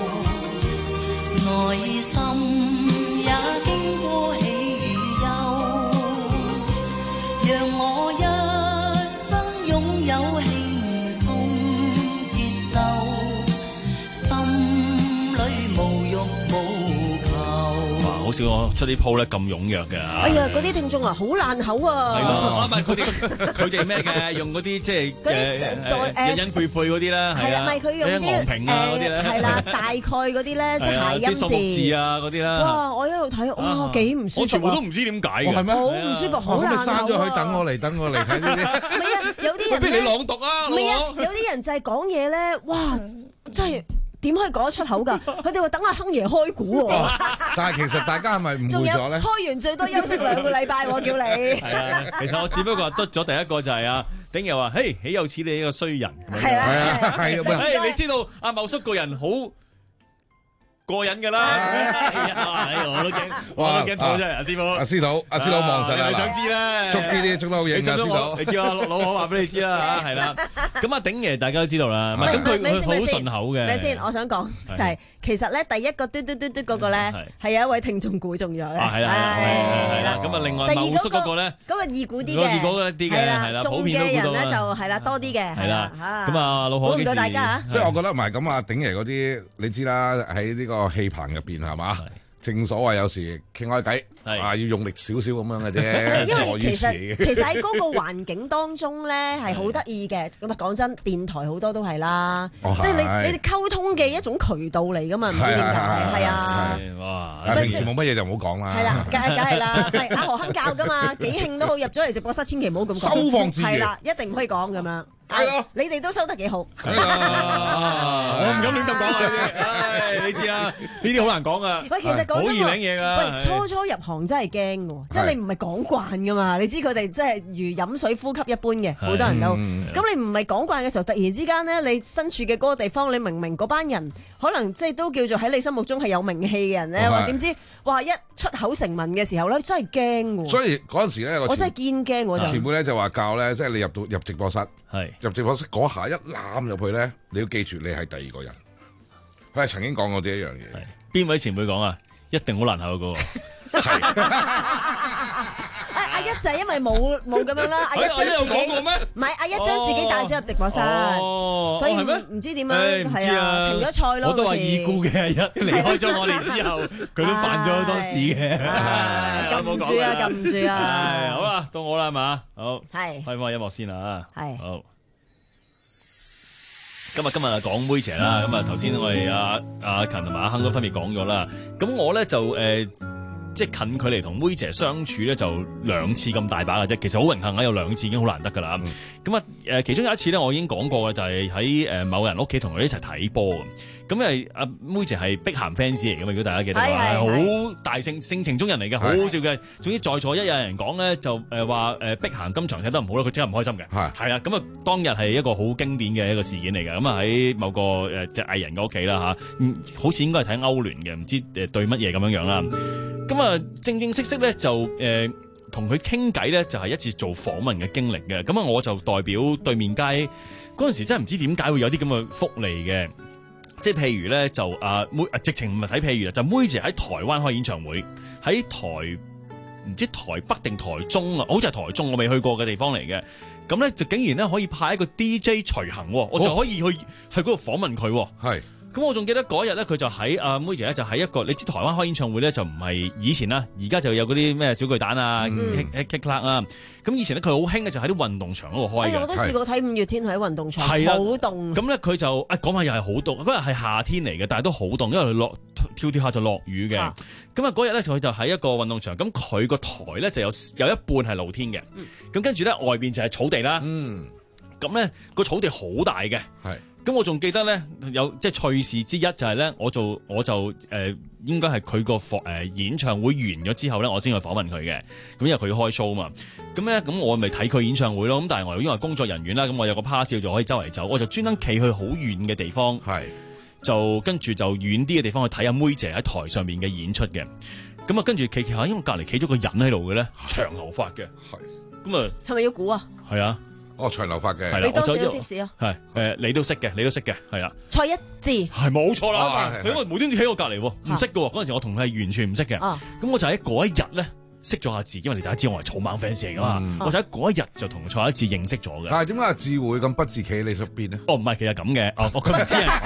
內心也經過喜與憂，讓我一生擁有輕鬆節奏，心裏無欲無求。 好少我出啲鋪咧咁踴躍嘅。 哎呀，嗰啲聽眾啊，好爛口啊！ 係咯，唔係佢哋佢哋咩嘅？用嗰啲即係誒誒隱隱晦晦嗰啲啦，係啊， 唔係佢用啲昂平啊嗰啲咧， 係啦，大概嗰啲咧即係諧音字、 數目字啊嗰啲啦。 哇！我一路睇，哇幾唔舒服啊！ 我全部都唔知點解嘅， 係咩？ 好唔舒服，好爛口啊！ 咁你刪咗佢，等我嚟，等我嚟睇呢啲。 唔係啊，有啲人不如你朗讀啊！ 唔係啊，有啲人就係講嘢咧，哇！真係〜點可以講得出口㗎？佢哋話等阿亨爺開估喎、哦。 但係其實大家係咪誤會咗咧？ 開完最多休息兩個禮拜喎，叫你。 係啊，其實我只不過係得咗第一個就係啊，鼎爺話：嘿，豈有此理呢個衰人。 係啊，係啊， 係啊。 誒，你知道阿茂叔個人好過癮㗎啦，我都驚，我都驚到真係阿師傅。 阿師徒，阿師徒望實啦， 你想知咧？ 捉呢啲捉得好型啊，師徒。 你叫阿老我話俾你知啦嚇，係啦。咁阿鼎爺大家都知道啦，唔係咁佢佢好順口嘅。 咪先，我想講就係其實咧，第一個嘟嘟嘟嘟嗰個咧係有一位聽眾估中咗嘅。 係啦，係啦。咁啊，另外茂叔嗰個咧， 嗰個易估啲嘅， 易估啲嘅，係啦，普遍都估到啦。 中嘅人咧就係啦多啲嘅，係啦。 咁啊，老何估唔到大家嚇。 所以我覺得唔係咁啊，鼎爺嗰啲你知啦，喺呢個戲棚入邊。係嘛？正所謂有時傾開偈，啊要用力少少咁樣嘅啫。 因為其實其實喺嗰個環境當中咧係好得意嘅。咁啊講真，電台好多都係啦，即係你你哋溝通嘅一種渠道嚟噶嘛？唔知點解係啊？ 哇！ 平時冇乜嘢就唔好講啦。 係啦，梗係梗係啦。係阿何亨教噶嘛？幾興都好，入咗嚟直播室，千祈唔好咁講。 收放自如。 係啦，一定唔可以講咁樣。係咯，你哋都收得幾好。 我唔敢亂咁講啊！唉，你知啦，呢啲好難講啊。 喂，其實講好易領嘢㗎。 喂，初初入行真係驚喎，即係你唔係講慣㗎嘛。你知佢哋即係如飲水呼吸一般嘅，好多人都。咁你唔係講慣嘅時候，突然之間咧，你身處嘅嗰個地方，你明明嗰班人可能即係都叫做喺你心目中係有名氣嘅人咧，話點知哇一出口成文嘅時候咧，真係驚喎。 所以嗰陣時咧， 我真係堅驚我就。 前輩咧就話教咧，即係你入到入直播室。 係入直播室嗰下一攬入去咧，你要記住你係第二個人。佢係曾經講過呢一樣嘢。 邊位前輩講啊？一定好難考嗰個。係。 阿阿一就係因為冇冇咁樣啦。阿一將自己唔係阿一將自己帶咗入直播室，所以唔唔知點樣係啊，停咗賽咯。 我都話已故嘅阿一離開咗我哋之後，佢都犯咗好多事嘅。 撳唔住啊！撳唔住啊！ 好啦，到我啦，係嘛？好， 係開翻音樂先啦。 係好。今日今日啊講妹姐啦，咁啊頭先我哋阿阿勤同埋阿亨都分別講咗啦。咁我咧就誒、呃，即係近距離同妹姐相處咧，就兩次咁大把嘅啫。其實好榮幸啊，有兩次已經好難得噶啦。咁啊誒，其中有一次咧，我已經講過嘅，就係喺誒某人屋企同佢一齊睇波。咁誒阿妹姐係碧咸 fans 嚟嘅嘛，如果大家記得話，係好大性性情中人嚟嘅，好好笑嘅。總之在座一有人講咧，就誒話誒碧咸今場睇得唔好啦，佢真係唔開心嘅。係係啊，咁啊當日係一個好經典嘅一個事件嚟嘅。咁啊喺某個誒嘅藝人嘅屋企啦嚇，嗯，好似應該係睇歐聯嘅，唔知誒對乜嘢咁樣樣啦。咁啊正正式式咧就誒同佢傾偈咧，就係一次做訪問嘅經歷嘅。咁啊我就代表對面街嗰陣時真係唔知點解會有啲咁嘅福利嘅。即係譬如咧，就啊妹啊，直情唔係睇譬如啦，就妹姐喺台灣開演唱會，喺台唔知台北定台中啊，好似係台中，我未去過嘅地方嚟嘅。咁咧就竟然咧可以派一個 D J 隨行，我就可以去去嗰度訪問佢。係。咁我仲記得嗰日咧，佢就喺阿妹姐咧，就喺一個你知台灣開演唱會咧，就唔係以前啦，而家就有嗰啲咩小巨蛋啊、Kick Kick Club 啊。咁以前咧，佢好興嘅就喺啲運動場嗰度開嘅。 哎呀，我都試過睇五月天喺運動場，好凍。咁咧佢就啊嗰晚又係好凍，嗰日係夏天嚟嘅，但係都好凍，因為佢落跳跳下就落雨嘅。咁啊嗰日咧，佢就喺一個運動場，咁佢個台咧就有有一半係露天嘅。咁跟住咧外邊就係草地啦。嗯。咁咧個草地好大嘅。係。咁我仲記得咧，有即係趣事之一就係咧，我做我就誒、呃、應該係佢個訪誒演唱會完咗之後咧，我先去訪問佢嘅。咁因為佢要開 show 嘛，咁咧咁我咪睇佢演唱會咯。咁但係我因為工作人員啦，咁我有個 pass 就可以周圍走，我就專登企去好遠嘅地方，係就跟住就遠啲嘅地方去睇阿妹姐喺台上面嘅演出嘅。 咁啊，跟住企企下，因為隔離企咗個人喺度嘅咧，長頭髮嘅，係咁啊， 係咪要估啊？ 係啊， 哦，長頭髮嘅， 係啦， 你多少個 tips 啊？ 係誒，你都識嘅，你都識嘅，係啦， 蔡一智係冇錯啦，佢因為無端端喺我隔離喎，唔識嘅喎，嗰陣時我同佢係完全唔識嘅，咁我就喺嗰一日咧。識咗阿志，因為你大家知我係草蜢 fans 嚟噶嘛，嗯、我就喺嗰一日就同蔡一智認識咗嘅。 但係點解阿志會咁不自企喺你側邊呢？ 哦，唔係，其實咁嘅，哦，佢唔知啊。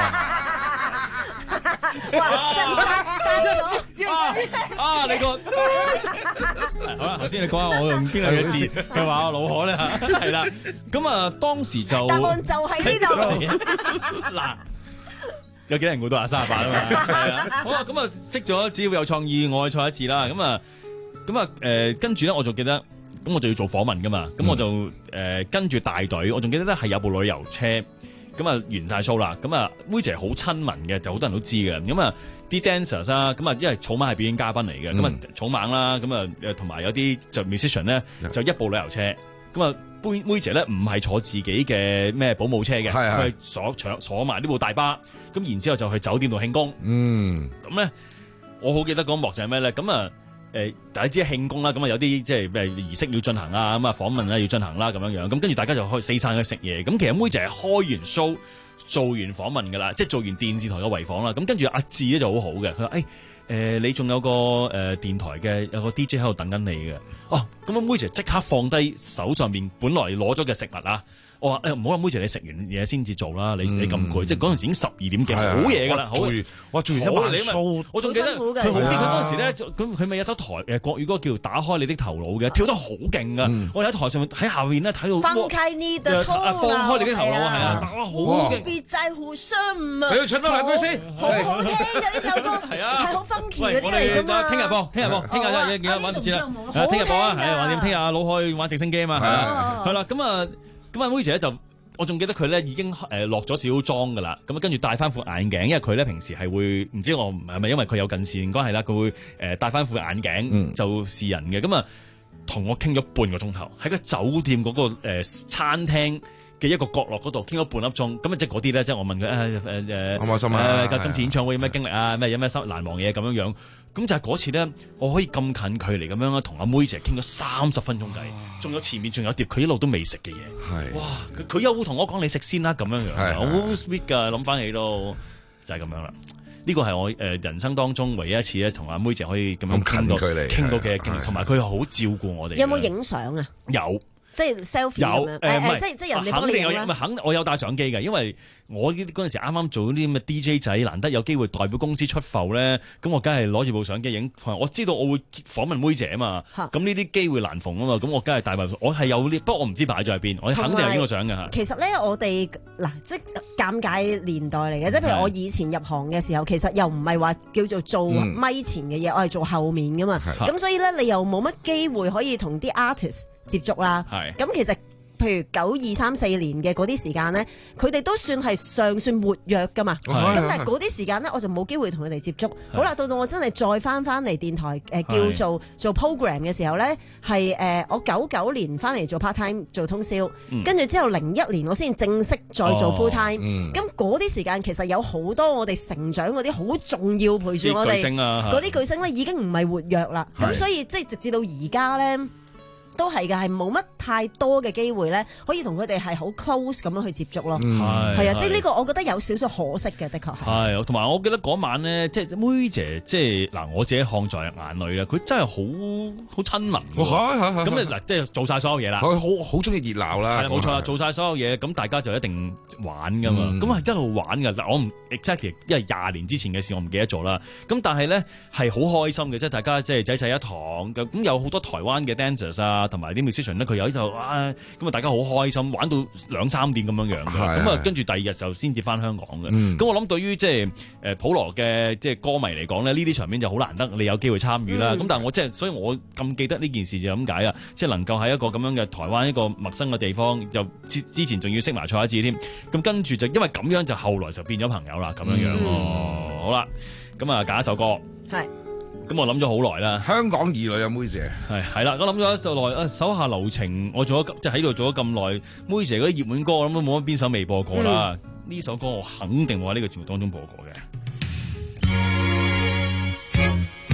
哇！真係啊！你個好啦，頭先你講下我用邊兩個字，佢話我老可咧嚇，係啦。咁啊，當時就答案就喺呢度。 嗱。有幾多人估到阿三十八啊嘛？係啊，好啦，咁啊識咗，只要有創意，我去蔡一智啦。咁啊，咁啊，誒，跟住咧，我就記得，咁我就要做訪問噶嘛。咁我就誒、呃、跟住大隊，我仲記得咧係有部旅遊車，咁啊完晒 show 啦。咁啊，妹姐好親民嘅，就好多人都知嘅。咁啊，啲 dancers 啦，咁啊，因為草蜢係表演嘉賓嚟嘅，咁啊、嗯、草蜢啦，咁啊誒同埋有啲就 musician 咧，就一部旅遊車，咁啊。妹妹姐咧唔係坐自己嘅咩保姆車嘅，佢係鎖搶鎖埋呢部大巴，咁然之後就去酒店度慶功。嗯，咁咧我好記得嗰幕就係咩咧？咁啊誒，大家知慶功啦，咁啊有啲即係咩儀式要進行啊，咁啊訪問咧要進行啦，咁樣樣，咁跟住大家就開四散去食嘢。咁其實妹姐係開完 show 做完訪問㗎啦，即係做完電視台嘅圍訪啦。咁跟住阿志咧就好好嘅，佢話誒。誒、呃，你仲有個誒、呃、電台嘅有個 D J 喺度等緊你嘅，哦，咁啊妹姐即刻放低手上面本來攞咗嘅食物啊，我話誒唔好啦，妹姐你食完嘢先至做啦，你你咁攰，即係嗰陣時已經十二點幾，好夜㗎啦，好， 哇做完一晚 show， 我仲記得佢好啲，佢嗰陣時咧，咁佢咪有首台誒國語歌叫打開你的頭腦嘅，跳得好勁㗎，我哋喺台上喺下面咧睇到放開你的頭腦， 放開你的頭腦啊，係啊，打得好勁， 別在乎什麼， 你要唱多兩句先， 好好聽嘅呢首歌，係啊，係好funky嗰啲嚟㗎嘛， 聽日播，聽日播，聽日啫，幾多玩先啦？聽日播啊，係話點？聽日阿老可以玩直升機啊嘛，係啊，係啦，咁啊，咁啊妹姐咧就。我仲記得佢咧已經誒落咗少少妝噶啦，咁啊跟住戴翻副眼鏡，因為佢咧平時係會唔知我係咪因為佢有近視關係啦，佢會誒戴翻副眼鏡、嗯、就示人嘅，咁啊同我傾咗半個鐘頭喺個酒店嗰、嗰個誒、呃、餐廳嘅一個角落嗰度傾咗半粒鐘，咁啊即係嗰啲咧，即係我問佢誒誒誒， 好開心啊！ 誒今次演唱會有咩經歷啊？咩有咩難忘嘢咁樣樣，咁就係嗰次咧，我可以咁近距離咁樣同阿妹姐傾咗三十分鐘偈，仲有前面仲有碟佢一路都未食嘅嘢，哇！佢又會同我講你食先啦咁樣樣，好 sweet 噶，諗翻起都就係咁樣啦。呢個係我誒人生當中唯一一次咧，同阿妹姐可以咁樣傾到傾到嘅經歷，同埋佢又好照顧我哋。 有冇影相啊？ 有。 即係 selfie 有咁樣，誒誒，即係即係人哋幫你影啦。 肯我有帶相機嘅，因為我嗰陣時啱啱做啲咁嘅 D J 仔，難得有機會代表公司出埠咧，咁我梗係攞住部相機影。我知道我會訪問妹姐啊嘛，咁呢啲機會難逢啊嘛，咁我梗係帶埋。我係有呢，不過我唔知擺咗喺邊，我肯定有影過相嘅嚇。 其實咧，我哋嗱即係尷尬年代嚟嘅，即係譬如我以前入行嘅時候，其實又唔係話叫做做咪前嘅嘢，我係做後面噶嘛。咁所以咧，你又冇乜機會可以同啲 artist接觸啦，咁其實譬如九二三四年嘅嗰啲時間咧，佢哋都算係尚算活躍噶嘛，咁但係嗰啲時間咧，我就冇機會同佢哋接觸。好啦，到到我真係再翻翻嚟電台誒、呃、叫做做 program 嘅時候咧，係誒、呃、我九九年翻嚟做 part time 做通宵，跟住、嗯、之後零一年我先正式再做 full time。咁嗰啲時間其實有好多我哋成長嗰啲好重要陪住我哋嗰啲巨星咧，已經唔係活躍啦。咁所以即係直至到而家咧。都係嘅，係冇乜太多嘅機會咧，可以同佢哋係好 close 咁樣去接觸咯。係、嗯、啊，即係呢個我覺得有少少可惜嘅，的確係。係，同埋我記得嗰晚咧，即係妹姐，即係嗱，我自己看在眼裏啦，佢真係好好親民。咁你嗱，即係做晒所有嘢啦。佢好好中意熱鬧啦。係冇錯啦，做晒所有嘢，咁大家就一定玩噶嘛。咁係、嗯、一路玩㗎。嗱，我唔 exactly，因為廿年之前嘅事，我唔記得咗啦。咁但係咧係好開心嘅，即係大家即係仔仔一堂咁，有好多台灣嘅 dancers 啊。同埋啲 musician 咧，佢有呢度啊，咁啊大家好開心，玩到兩三點咁樣樣嘅，咁啊跟住第二日就先至翻香港嘅。咁、嗯、我諗對於即係誒普羅嘅即係歌迷嚟講咧，呢啲場面就好難得，你有機會參與啦。咁、嗯、但係我即係，所以我咁記得呢件事就咁解啊，即係能夠喺一個咁樣嘅台灣一個陌生嘅地方，就之之前仲要識埋蔡一智添。咁跟住就因為咁樣，就後來就變咗朋友啦，咁樣樣咯。嗯、好啦，咁啊揀一首歌。係。咁我諗咗好耐啦，香港兒女啊，妹姐係係啦，我諗咗一耐啊，手下留情，我做咗即係喺度做咗咁耐，妹姐嗰啲熱門歌，我諗都冇乜邊首未播過啦。呢、嗯、首歌我肯定會喺呢個節目當中播過嘅。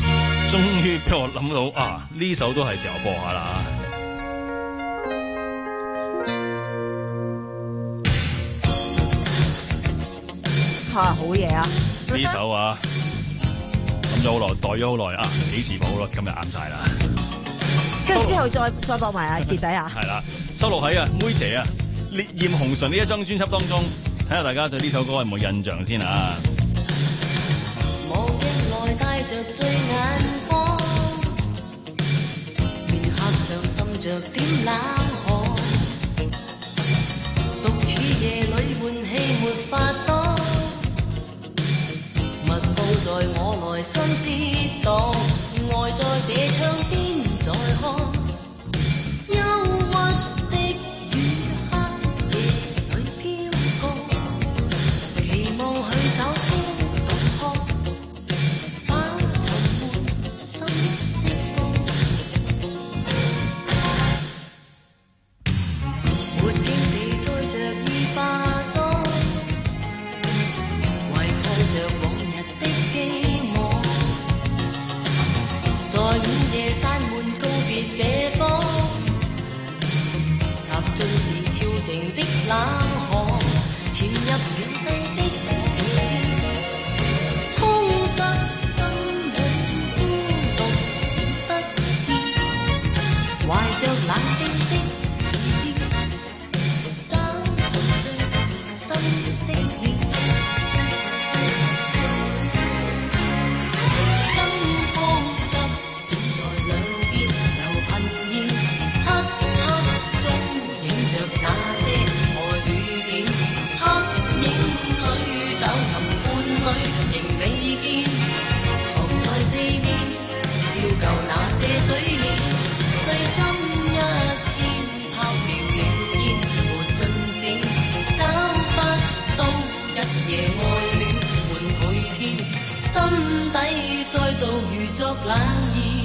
終於俾我諗到啊！呢首都係時候播下啦嚇，好嘢啊！ 呢首啊，諗咗好耐，待咗好耐啊，幾時播咯？今日啱晒啦！ 跟住之後再再播埋啊，傑仔啊， 係啦，收錄喺啊妹姐啊《烈焰紅唇》呢一張專輯當中，睇下大家對呢首歌有冇印象先啊！ 望鏡內帶着醉眼光，面頰上滲着點冷汗，獨處夜裏換氣沒法當，密布在我內心跌宕，愛在這窗邊再看，憂鬱的雨黑夜裏飄過，期望去找風洞開。山門告別這方，踏進時超靜的冷寒，潛入遠飛的氣，充塞心裏孤獨不見，懷着冷冰的視線，找尋最深的臉。再度如作冷意。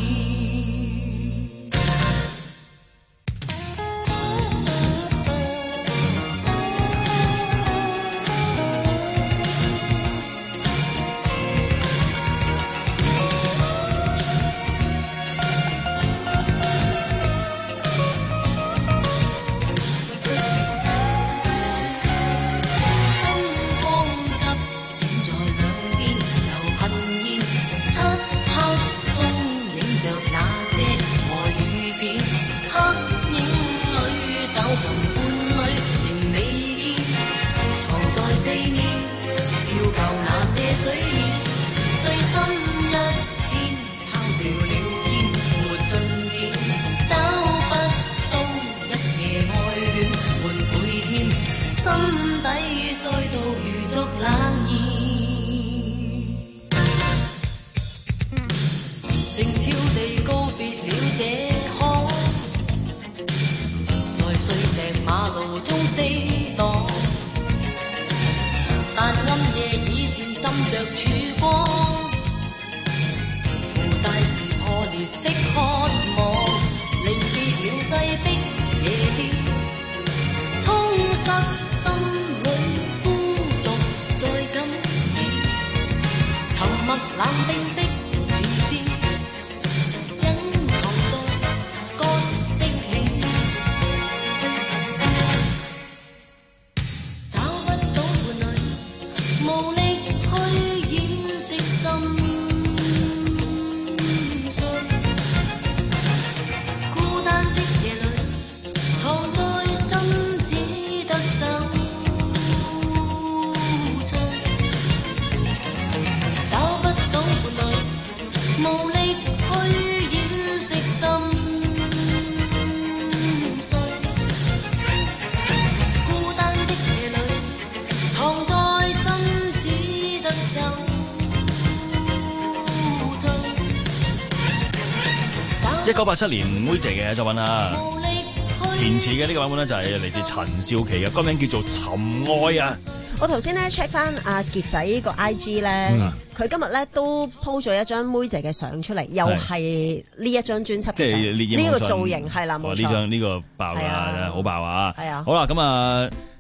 一九八七年妹姐嘅作品啊，填詞嘅呢個版本咧就係嚟自陳少琪嘅，歌名叫做《尋愛》啊。 我頭先咧 check 翻阿傑仔個 I G 咧，佢、嗯、今日咧都 po 咗一張妹姐嘅相出嚟，又係呢一張專輯嘅相，呢個造型係啦，冇錯。呢張呢個爆啦，好爆啊！係啊，好啦，咁啊。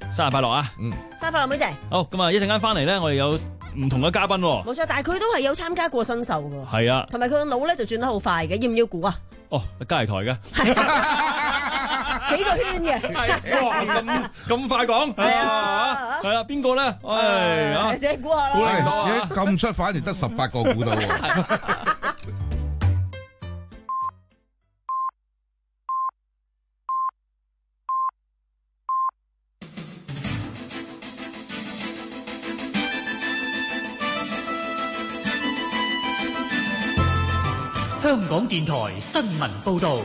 生日快樂啊！ 嗯， 生日快樂，妹姐。 好，咁啊，一陣間翻嚟咧，我哋有唔同嘅嘉賓。 冇錯，但係佢都係有參加過新秀㗎。 係啊， 同埋佢個腦咧就轉得好快嘅，要唔要估啊？ 哦，隔離台嘅。 幾個圈嘅。 哇，咁咁快講。 係啊， 係啦，邊個咧？唉，啊， 自己估下啦。 估唔到啊！ 咁出反而得十八個估到喎。 香港電台新聞報導。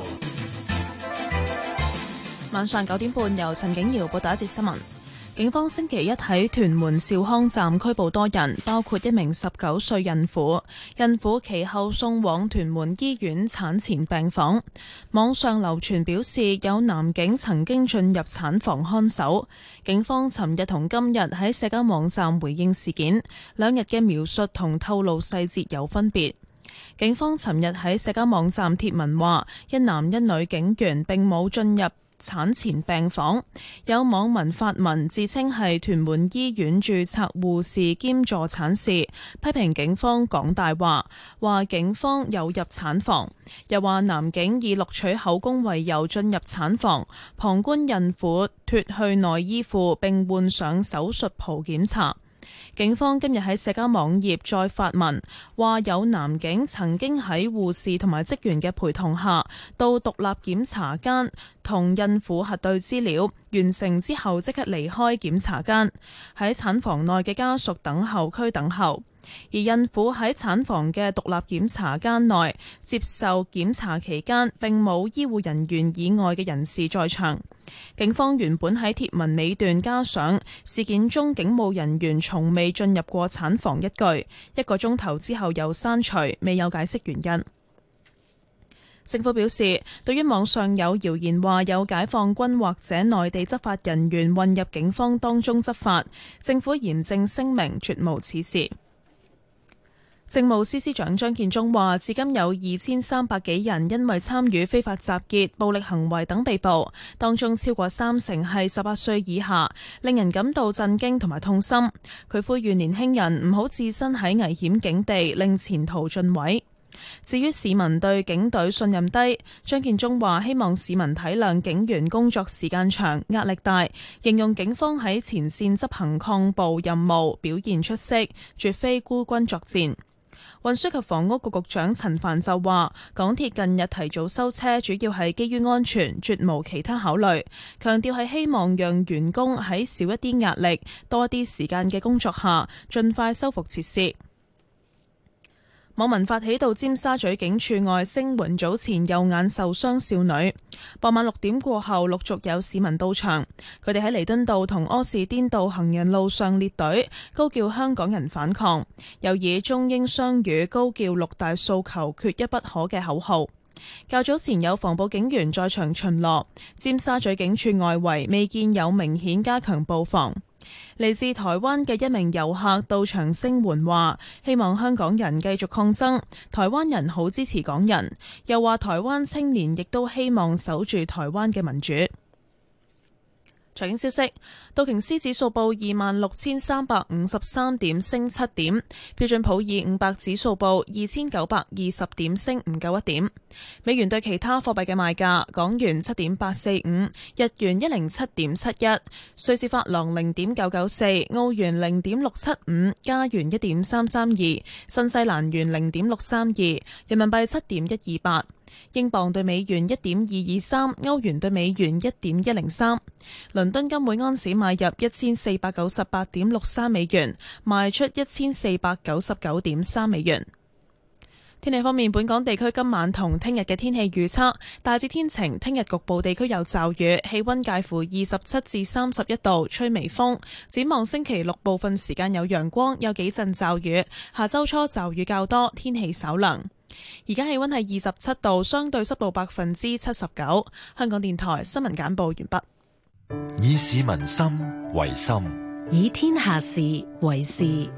晚上九點半，由陳景瑤報道一節新聞。警方星期一喺屯門兆康站拘捕多人，包括一名十九歲孕婦。孕婦其後送往屯門醫院產前病房。網上流傳表示有男警曾經進入產房看守。警方尋日同今日喺社交網站回應事件，兩日嘅描述同透露細節有分別。警方尋日喺社交網站貼文話，一男一女警員並冇進入產前病房。有網民發文自稱係屯門醫院註冊護士兼助產士，批評警方講大話，話警方有入產房，又話男警以錄取口供為由進入產房，旁觀孕婦脫去內衣褲並換上手術袍檢查。警方今日喺社交網頁再發文，話有男警曾經喺護士同埋職員嘅陪同下，到獨立檢查間同孕婦核對資料，完成之後即刻離開檢查間，喺產房內嘅家屬等候區等候。而孕婦喺產房嘅獨立檢查間內接受檢查期間，並冇醫護人員以外嘅人士在場。警方原本喺貼文尾段加上事件中警務人員從未進入過產房一句，一個鐘頭之後又刪除，未有解釋原因。政府表示，對於網上有謠言話有解放軍或者內地執法人員混入警方當中執法，政府嚴正聲明，絕無此事。政務司司長張建宗話，至今有二千三百幾人因為參與非法集結、暴力行為等被捕，當中超過三成係十八歲以下，令人感到震驚同埋痛心。佢呼籲年輕人唔好置身喺危險境地，令前途盡毀。至於市民對警隊信任低，張建宗話希望市民體諒警員工作時間長、壓力大，形容警方喺前線執行抗暴任務表現出色，絕非孤軍作戰。運輸及房屋局局長陳帆就話，港鐵近日提早收車，主要係基於安全，絕無其他考慮。強調係希望讓員工喺少一啲壓力、多一啲時間嘅工作下，盡快修復設施。網民發起到尖沙咀警署外聲援早前右眼受傷少女。傍晚六點過後，陸續有市民到場，佢哋喺彌敦道同柯士甸道行人路上列隊，高叫香港人反抗，又以中英雙語高叫六大訴求缺一不可嘅口號。較早前有防暴警員在場巡邏，尖沙咀警署外圍未見有明顯加強布防。嚟自台灣嘅一名遊客到場聲援，話希望香港人繼續抗爭，台灣人好支持港人，又話台灣青年亦都希望守住台灣嘅民主。財經消息，道瓊斯指數報二萬六千三百五十三點，升七點；標準普爾五百指數報二千九百二十點，升唔夠一點。美元對其他貨幣嘅賣價：港元七點八四五，日元一零七點七一，瑞士法郎零點九九四，澳元零點六七五，加元一點三三二，新西蘭元零點六三二，人民幣七點一二八。英鎊對美元一點二二三，歐元對美元一點一零三，倫敦金每安士買入一千四百九十八點六三美元，賣出一千四百九十九點三美元。天氣方面，本港地區今晚同聽日嘅天氣預測大致天晴，聽日局部地區有驟雨，氣溫介乎二十七至三十一度，吹微風。展望星期六部分時間有陽光，有幾陣驟雨，下周初驟雨較多，天氣稍涼。而家氣溫係二十七度，相對濕度百分之七十九。香港電台新聞簡報完畢。 以市民心為心， 以天下事為事。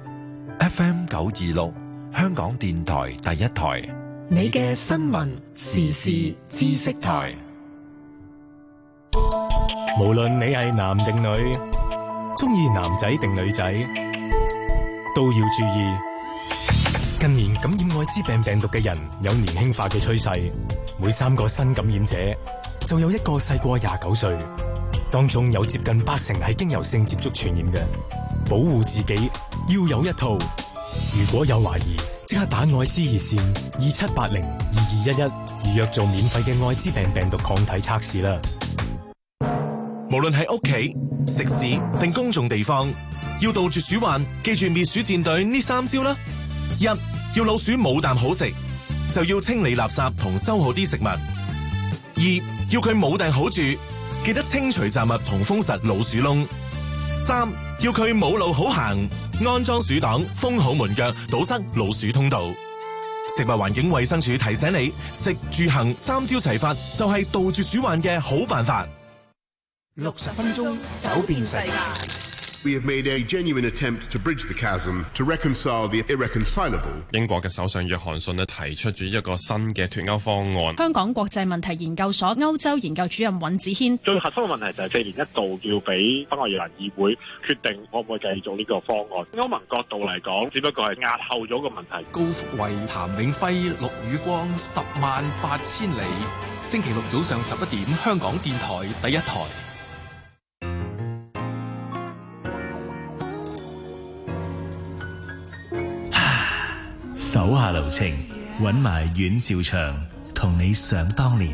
F M 九二六，香港電台第一台， 你嘅新聞時事知識台。 無論你係男定女， 中意男仔定女仔都要注意。近年感染愛滋病病毒嘅人有年輕化嘅趨勢，每三個新感染者就有一個細過廿九歲，當中有接近八成係經由性接觸傳染嘅。保護自己要有一套，如果有懷疑，即刻打愛滋熱線二七八零二二一一預約做免費嘅愛滋病病毒抗體測試啦。 無論係屋企、食肆定公眾地方，要杜絕鼠患，記住滅鼠戰隊呢三招啦。一，要老鼠冇啖好食，就要清理垃圾同收好啲食物。二，要佢冇埞好住，記得清除雜物同封實老鼠窿。三，要佢冇路好行，安裝鼠擋，封好門腳，堵塞老鼠通道。食物環境衛生署提醒你，食住行三招齊發，就係杜絕鼠患嘅好辦法。 六十分鐘走遍世界。 We have made a genuine attempt to bridge the chasm, to reconcile the irreconcilable. 英國嘅首相約翰遜咧提出咗一個新嘅脫歐方案。 香港國際問題研究所歐洲研究主任尹子軒， 最核心嘅問題就係四年一度要俾北愛爾蘭議會決定可唔可以繼續呢個方案。歐盟角度嚟講，只不過係押後咗個問題。 高福慧、譚永輝、陸宇光，十萬八千里。星期六早上十一點，香港電台第一台。 手下留情，揾埋阮兆祥同你想當年。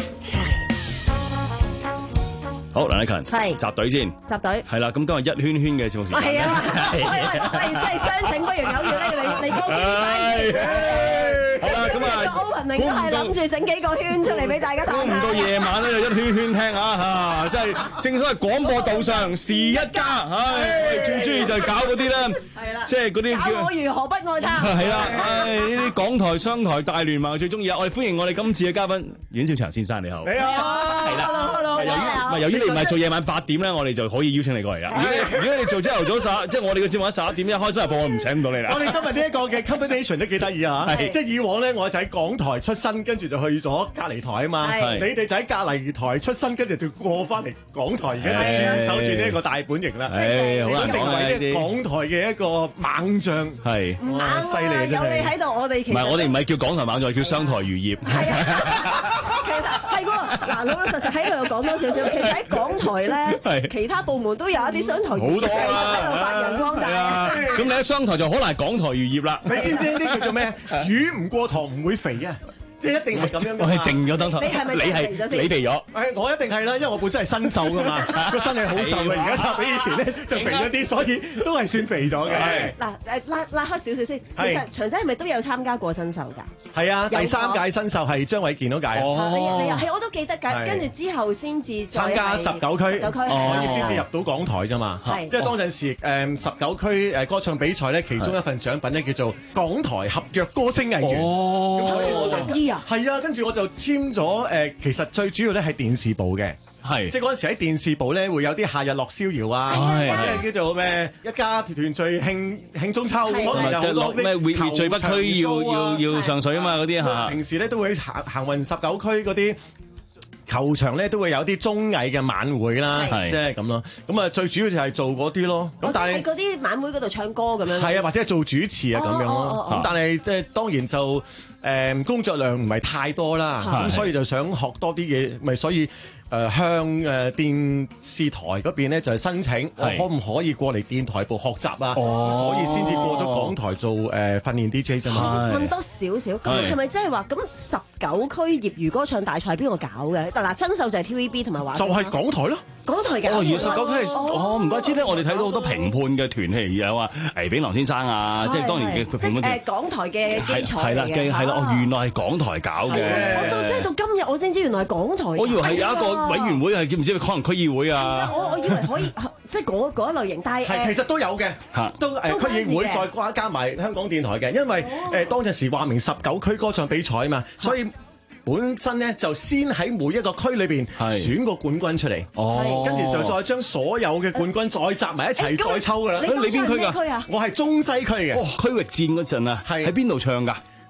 好，梁禮勤， 係集隊先， 集隊係啦。咁今日一圈圈嘅節目時間， 係啊，喂喂，真係相請不如偶遇咧，你你講幾好啦，咁啊 ，opening 都係諗住整幾個圈出嚟俾大家睇下。 估唔到夜晚咧就一圈圈聽啊嚇，真係正所謂廣播道上是一家，唉，最中意就係搞嗰啲咧，即係嗰啲叫教我如何不愛他。 係啦，唉，呢啲港台商台大聯盟最中意啊！我哋歡迎我哋今次嘅嘉賓阮兆祥先生，你好。 你好，係啦， 由於唔係由於你唔係做夜晚八點咧，我哋就可以邀請你過嚟啦。如果你如果你做朝頭早十，即係我哋嘅節目喺十一點一開始播，我唔請唔到你啦。 我哋今日呢一個嘅 combination 都幾得意啊！即係以往咧，我就喺港台出身，跟住就去咗隔離台啊嘛。你哋就喺隔離台出身，跟住就過翻嚟港台，而家就守住呢一個大本營啦。 誒，好難講成為呢港台嘅一個猛將， 係哇，犀利啊！真係有你喺度，我哋其實唔係我哋唔係叫港台猛將，叫商台漁業。 其實係喎，嗱老老實實喺度又講多少少。其實喺港台咧，其他部門都有一啲商台好多啊， 喺度發揚光大啊。 咁你喺商台就可能係港台漁業啦。 你知唔知呢啲叫做咩？魚唔過塘唔會肥啊！即係一定係咁樣嘅。 我係靜咗當堂。 你係咪你係你肥咗？誒，我一定係啦，因為我本身係新瘦噶嘛，個身係好瘦嘅，而家就比以前咧就肥咗啲，所以都係算肥咗嘅。 嗱誒，拉拉開少少先。其實長仔係咪都有參加過新秀㗎？ 係啊，第三屆新秀係張衛健嗰屆。 哦，係係我都記得㗎。跟住之後先至參加十九區， 十九區， 所以先至入到港台啫嘛。因為當陣時誒十九區誒歌唱比賽咧，其中一份獎品咧叫做港台合約歌星藝員。 哦，咁所以我就知啊。 係啊，跟住我就簽咗誒，其實最主要咧係電視部嘅， 係即係嗰陣時喺電視部咧會有啲夏日樂逍遙啊，或者係叫做咩一家團聚慶慶中秋，可能有好多咩滅滅罪不區要要要上水啊嘛嗰啲嚇。 平時咧都會行行運十九區嗰啲球場咧都會有啲綜藝嘅晚會啦，即係咁咯。咁啊最主要就係做嗰啲咯。咁但係嗰啲晚會嗰度唱歌咁樣。 係啊，或者係做主持啊咁樣咯。咁但係即係當然就誒工作量唔係太多啦，咁所以就想學多啲嘢，咪所以。誒、呃、向誒、呃、電視台嗰邊咧就係、是、申請，我可唔可以過嚟電台部學習啊？哦、所以先至過咗港台做誒、呃、訓練 D J 啫嘛。 問多少少，咁係咪即係話咁十九區業餘歌唱大賽邊個搞嘅？嗱，新秀就係 T V B 同埋華就係港台咯。 港台嘅哦，十九區係哦，唔怪之咧，我哋睇到好多評判嘅團戲，有啊倪炳良先生啊，即係當年嘅評判團。 即係港台嘅基礎係啦，係啦，哦，原來係港台搞嘅。 我到即係到今日，我先知原來係港台。 我以為係有一個委員會係叫唔知可能區議會啊。 我我以為可以即係嗰嗰一類型，但係係其實都有嘅，都誒區議會再加加埋香港電台嘅，因為誒當陣時話明十九區歌唱比賽啊嘛，所以。本身咧就先喺每一個區裏邊選個冠軍出嚟，跟住就再將所有嘅冠軍再集埋一齊再抽噶啦。 你邊區㗎？ 我係中西區嘅。 區域戰嗰陣啊，喺邊度唱㗎？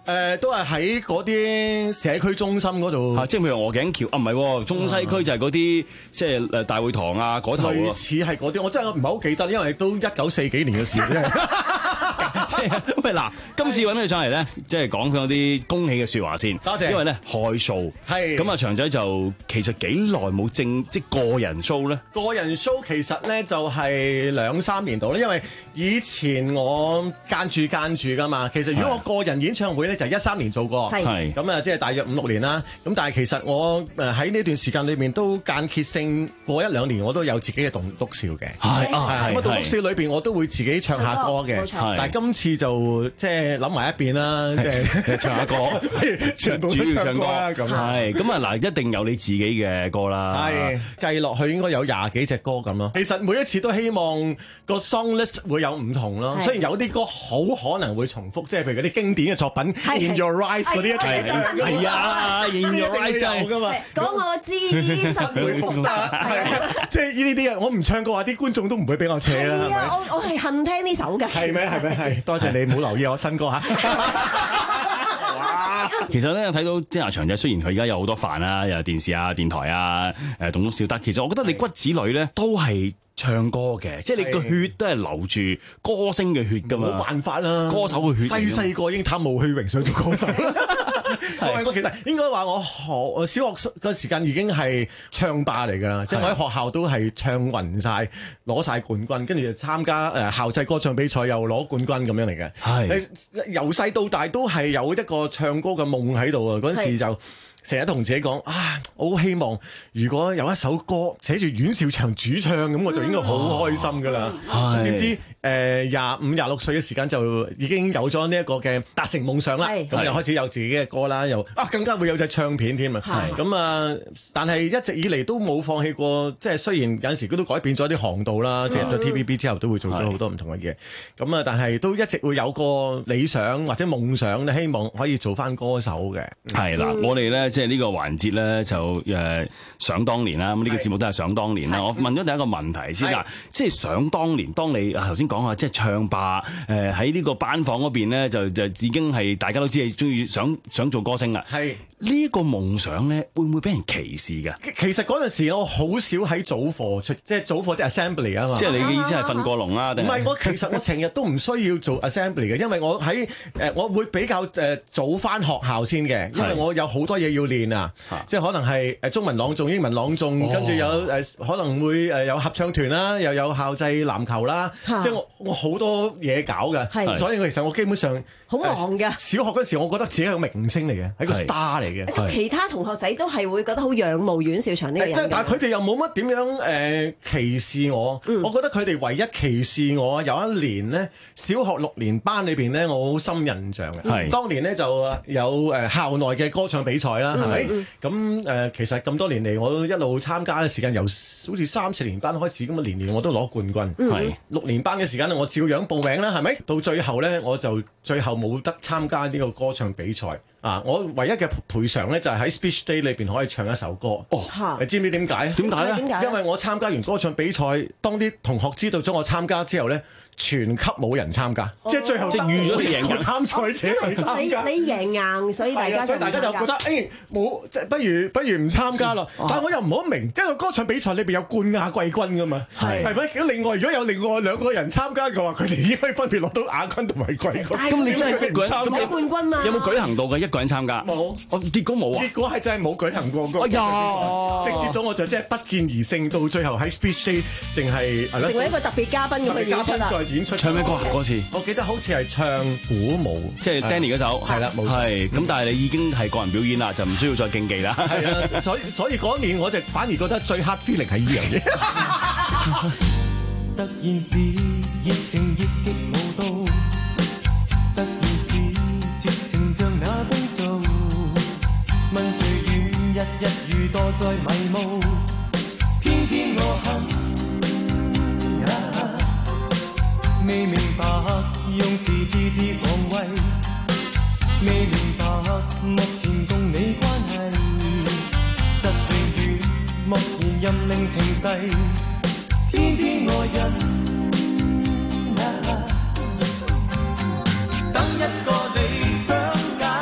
誒都係喺嗰啲社區中心嗰度， 即係譬如鵝頸橋啊，唔係中西區就係嗰啲即係誒大會堂啊嗰頭啊， 類似係嗰啲，我真係唔係好記得，因為都一九四幾年嘅事啫。 即係喂嗱，今次揾佢上嚟咧，即係講咗啲恭喜嘅説話先。 多謝。 因為咧開 show 係咁啊，長仔就其實幾耐冇正即係個人 show 咧？ 個人 show 其實咧就係兩三年度啦，因為以前我間住間住噶嘛。其實如果我個人演唱會咧就係一三年做過，係咁啊，即係大約五六年啦。咁但係其實我誒喺呢段時間裏面都間歇性過一兩年，我都有自己嘅棟篤笑嘅。 係啊， 咁啊棟篤笑裏邊我都會自己唱下歌嘅。但係今次就即係諗埋一邊啦，即係唱下歌，全部都唱歌啦咁。 係咁啊嗱，一定有你自己嘅歌啦。 係計落去應該有廿幾隻歌咁咯。其實每一次都希望個 song list 會有唔同咯。雖然有啲歌好可能會重複，即係譬如嗰啲經典嘅作品 In Your Eyes 嗰啲一齊係啊 In Your Eyes 有噶嘛。 講我知實會復得， 係即係呢啲啲啊！我唔唱嘅話，啲觀眾都唔會俾我扯啦。 係啊，我我係恨聽呢首嘅。 係咩？係咩？係多謝你冇留意我新歌嚇。 其實咧睇到即係阿長仔，雖然佢而家有好多飯啦，又電視啊、電台啊、誒棟篤笑，但其實我覺得你骨子裏咧都係唱歌嘅，即係你個血都係流住歌星嘅血㗎嘛。 冇辦法啦， 歌手嘅血。 細細個已經貪慕虛榮想做歌手。因為我其實應該話我學小學嘅時間已經係唱霸嚟㗎啦，即係我喺學校都係唱暈晒，攞晒冠軍，跟住就參加誒校際歌唱比賽又攞冠軍咁樣嚟嘅。係由細到大都係有一個唱歌嘅夢喺度啊！嗰陣時就成日同自己講啊，我好希望如果有一首歌寫住阮兆祥主唱咁，我就應該好開心㗎啦。點知誒廿五廿六歲嘅時間就已經有咗呢一個嘅達成夢想啦，咁又開始有自己嘅歌啦，又啊更加會有隻唱片添啊！咁啊，但係一直以嚟都冇放棄過，即係雖然有陣時佢都改變咗啲航道啦，即係到 T V B 之後都會做咗好多唔同嘅嘢。咁啊，但係都一直會有個理想或者夢想咧，希望可以做翻歌手嘅。 係啦，我哋咧即係呢個環節咧就誒想當年啦，咁呢個節目都係想當年啦。我問咗第一個問題先嗱，即係想當年，當你頭先講下即係唱霸誒喺呢個班房嗰邊咧，就就已經係大家都知你中意想想做歌星啦。係呢一個夢想咧，會唔會俾人歧視㗎？ 其實嗰陣時我好少喺早課出，即係早課即係 assembly 啊嘛。 即係你嘅意思係瞓過籠啦？定唔係，我其實我成日都唔需要做 assembly 嘅，因為我喺誒我會比較誒早返學校先嘅，因為我有好多嘢要練啊，即係可能係誒中文朗誦、英文朗誦，跟住有誒可能會誒有合唱團啦，又有校際籃球啦，即係我我好多嘢搞嘅，所以我其實我基本上好忙嘅。 小學嗰時我覺得自己係個明星嚟嘅，係個 star 嚟嘅。 咁其他同學仔都係會覺得好仰慕阮兆祥呢個人。 但係佢哋又冇乜點樣誒歧視我，我覺得佢哋唯一歧視我有一年咧，小學六年班裏邊咧，我好深印象嘅。係當年咧就有誒校內嘅歌唱比賽啦，係咪？咁誒其實咁多年嚟，我一路參加嘅時間由好似三四年班開始，咁啊年年我都攞冠軍。係六年班嘅時間咧，我照樣報名啦，係咪？到最後咧，我就最後冇得參加呢個歌唱比賽。啊！我唯一嘅賠償咧就係喺 Speech Day 裏邊可以唱一首歌。哦，你知唔知點解？點解咧？因為我參加完歌唱比賽，當啲同學知道咗我參加之後咧，全級冇人參加，即係最後即係預咗你贏嘅參賽者嚟參加。 你你贏硬，所以大家所以大家就覺得誒冇，即係不如不如唔參加咯。但係我又唔好明，因為歌唱比賽裏邊有冠亞季軍噶嘛，係咪？咁另外如果有另外兩個人參加嘅話，佢哋已經可以分別攞到亞軍同埋季軍。 咁你真係一個人冇冠軍嘛？ 有冇舉行到嘅一個人參加？ 冇， 我結果冇啊！ 結果係真係冇舉行過。哎呀，直接咗我就即係不戰而勝，到最後喺 Speech Day 淨係成為一個特別嘉賓咁嘅演出啦。 再演出唱咩歌啊？嗰次我記得好似係唱鼓舞， 即係 Danny 嗰首。 係啦，冇錯。 係咁，但係你已經係個人表演啦，就唔需要再競技啦。 係啊，所以所以嗰年我就反而覺得最 hard feeling 係呢樣嘢。 突然是熱情熱極無道，突然是絕情像那冰做，問誰願日日如墮在迷霧，偏偏我恨。未明白用詞字字防衛，未明白目前共你關係，實永遠默然任令情勢，偏偏愛人。等一個理想解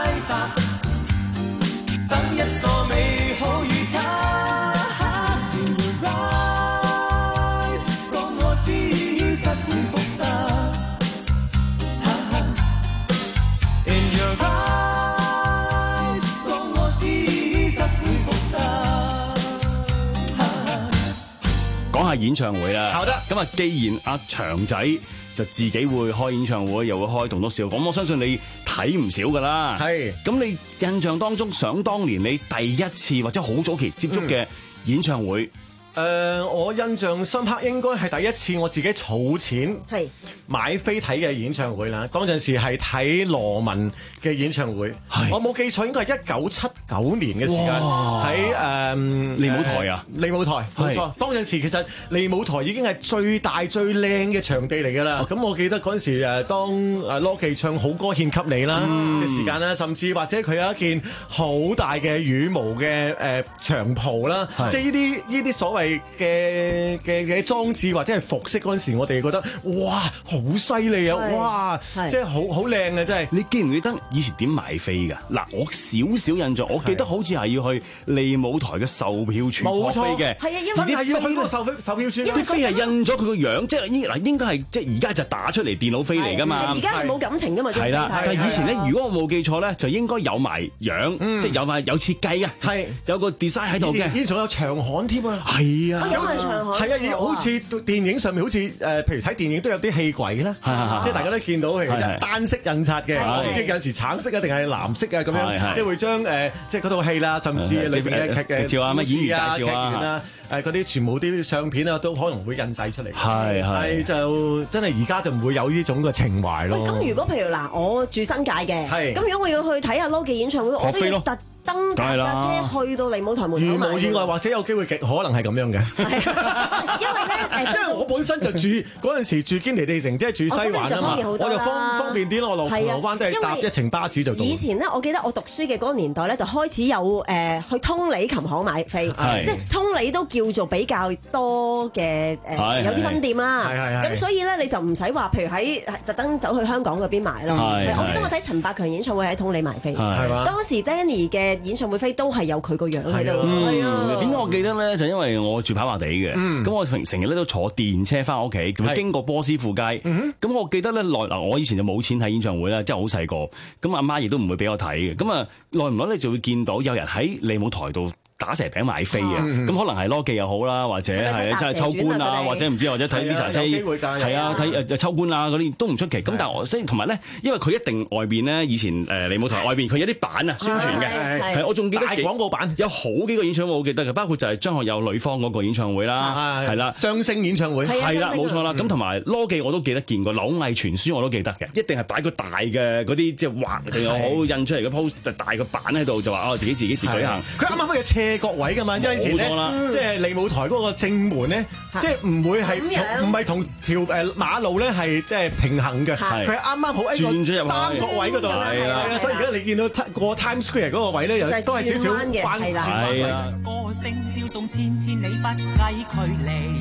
下演唱會啦。 好得。 咁啊，既然阿長仔就自己會開演唱會，又會開棟篤笑，咁我相信你睇唔少噶啦。 係。咁你印象當中，想當年你第一次或者好早期接觸嘅演唱會？嗯誒、呃，我印象深刻應該係第一次我自己儲錢買飛睇嘅演唱會啦。當陣時係睇羅文嘅演唱會，我冇記錯應該係一九七九年嘅時間喺誒利舞台啊， 利舞台冇錯。當陣時其實利舞台已經係最大最靚嘅場地嚟㗎啦。咁、哦、我記得嗰陣時誒，當誒羅記唱好歌獻給你啦嘅時間啦，甚至或者佢有一件好大嘅羽毛嘅誒長袍啦，即係呢啲呢啲所謂嘅嘅嘅裝置或者係服飾嗰陣時，我哋覺得哇好犀利啊！哇，即係好好靚啊！真係。 你記唔記得以前點買飛㗎？嗱，我少少印象，我記得好似係要去利舞台嘅售票處攞飛嘅。 係啊，因為係要去個售票售票處， 啲飛係印咗佢個樣，即係應嗱應該係即係而家就打出嚟電腦飛嚟㗎嘛。 而家係冇感情㗎嘛。 係啦，但係以前咧，如果我冇記錯咧，就應該有埋樣，即係有埋有設計啊，係有個 design 喺度嘅。 以前仲有長刊添啊。 係啊。 係啊，好似電影上面好似誒，譬如睇電影都有啲戲櫃啦，即係大家都見到係單色印刷嘅，即係有陣時橙色啊，定係藍色啊咁樣，即係會將誒即係嗰套戲啦，甚至裏邊嘅劇嘅照啊、乜演員介紹啊、 劇員啊、誒嗰啲全部啲相片啊，都可能會印製出嚟。 係係就真係而家就唔會有呢種嘅情懷咯。 咁如果譬如嗱，我住新界嘅，咁如果我要去睇下羅記演唱會，我都要特登搭架車去到利舞台門口。 如無意外，或者有機會極可能係咁樣嘅。 因為咧， 因為我本身就住嗰陣時住堅尼地城，即係住西環啊嘛，我就方方便啲咯。我落銅鑼灣都係搭一程巴士就到。 以前咧，我記得我讀書嘅嗰個年代咧，就開始有誒去通利琴行買飛，即係通利都叫做比較多嘅誒，有啲分店啦。咁所以咧，你就唔使話，譬如喺特登走去香港嗰邊買咯。我記得我睇陳百強演唱會喺通利買飛，當時 Danny 嘅演唱會飛都係有佢個樣喺度。係啊， 點解我記得咧？就因為我住跑馬地嘅，咁我成成日咧都坐電車翻屋企，咁經過波斯富街。咁我記得咧，耐嗱，我以前就冇錢睇演唱會啦，即係好細個，咁阿媽亦都唔會俾我睇嘅。咁啊，耐唔耐你就會見到有人喺利舞台度打蛇餅買飛啊！咁可能係羅記又好啦，或者係真係秋官啊，或者唔知或者睇啲茶車，係啊，睇誒秋官啊嗰啲都唔出奇。咁但係我雖然同埋咧，因為佢一定外邊咧，以前誒利舞台外邊佢有啲板啊宣傳嘅，係我仲記得廣告版有好幾個演唱會我記得嘅，包括就係張學友女方嗰個演唱會啦，係啦， 雙星演唱會係啦，冇錯啦。咁同埋羅記我都記得見過，柳毅傳書我都記得嘅，一定係擺個大嘅嗰啲即係橫定又好印出嚟嘅 post 就大個板喺度就話哦自己自己時舉行。 佢啱啱嘅斜角位㗎嘛，因為以前咧，即係利舞台嗰個正門咧，即係唔會係唔係同條誒馬路咧係即係平衡嘅，佢係啱啱好喺個三角位嗰度，係啊，所以而家你見到過 Times Square 嗰個位咧，又都係少少彎嘅，係啦。 歌聲飄送千千里不計距離，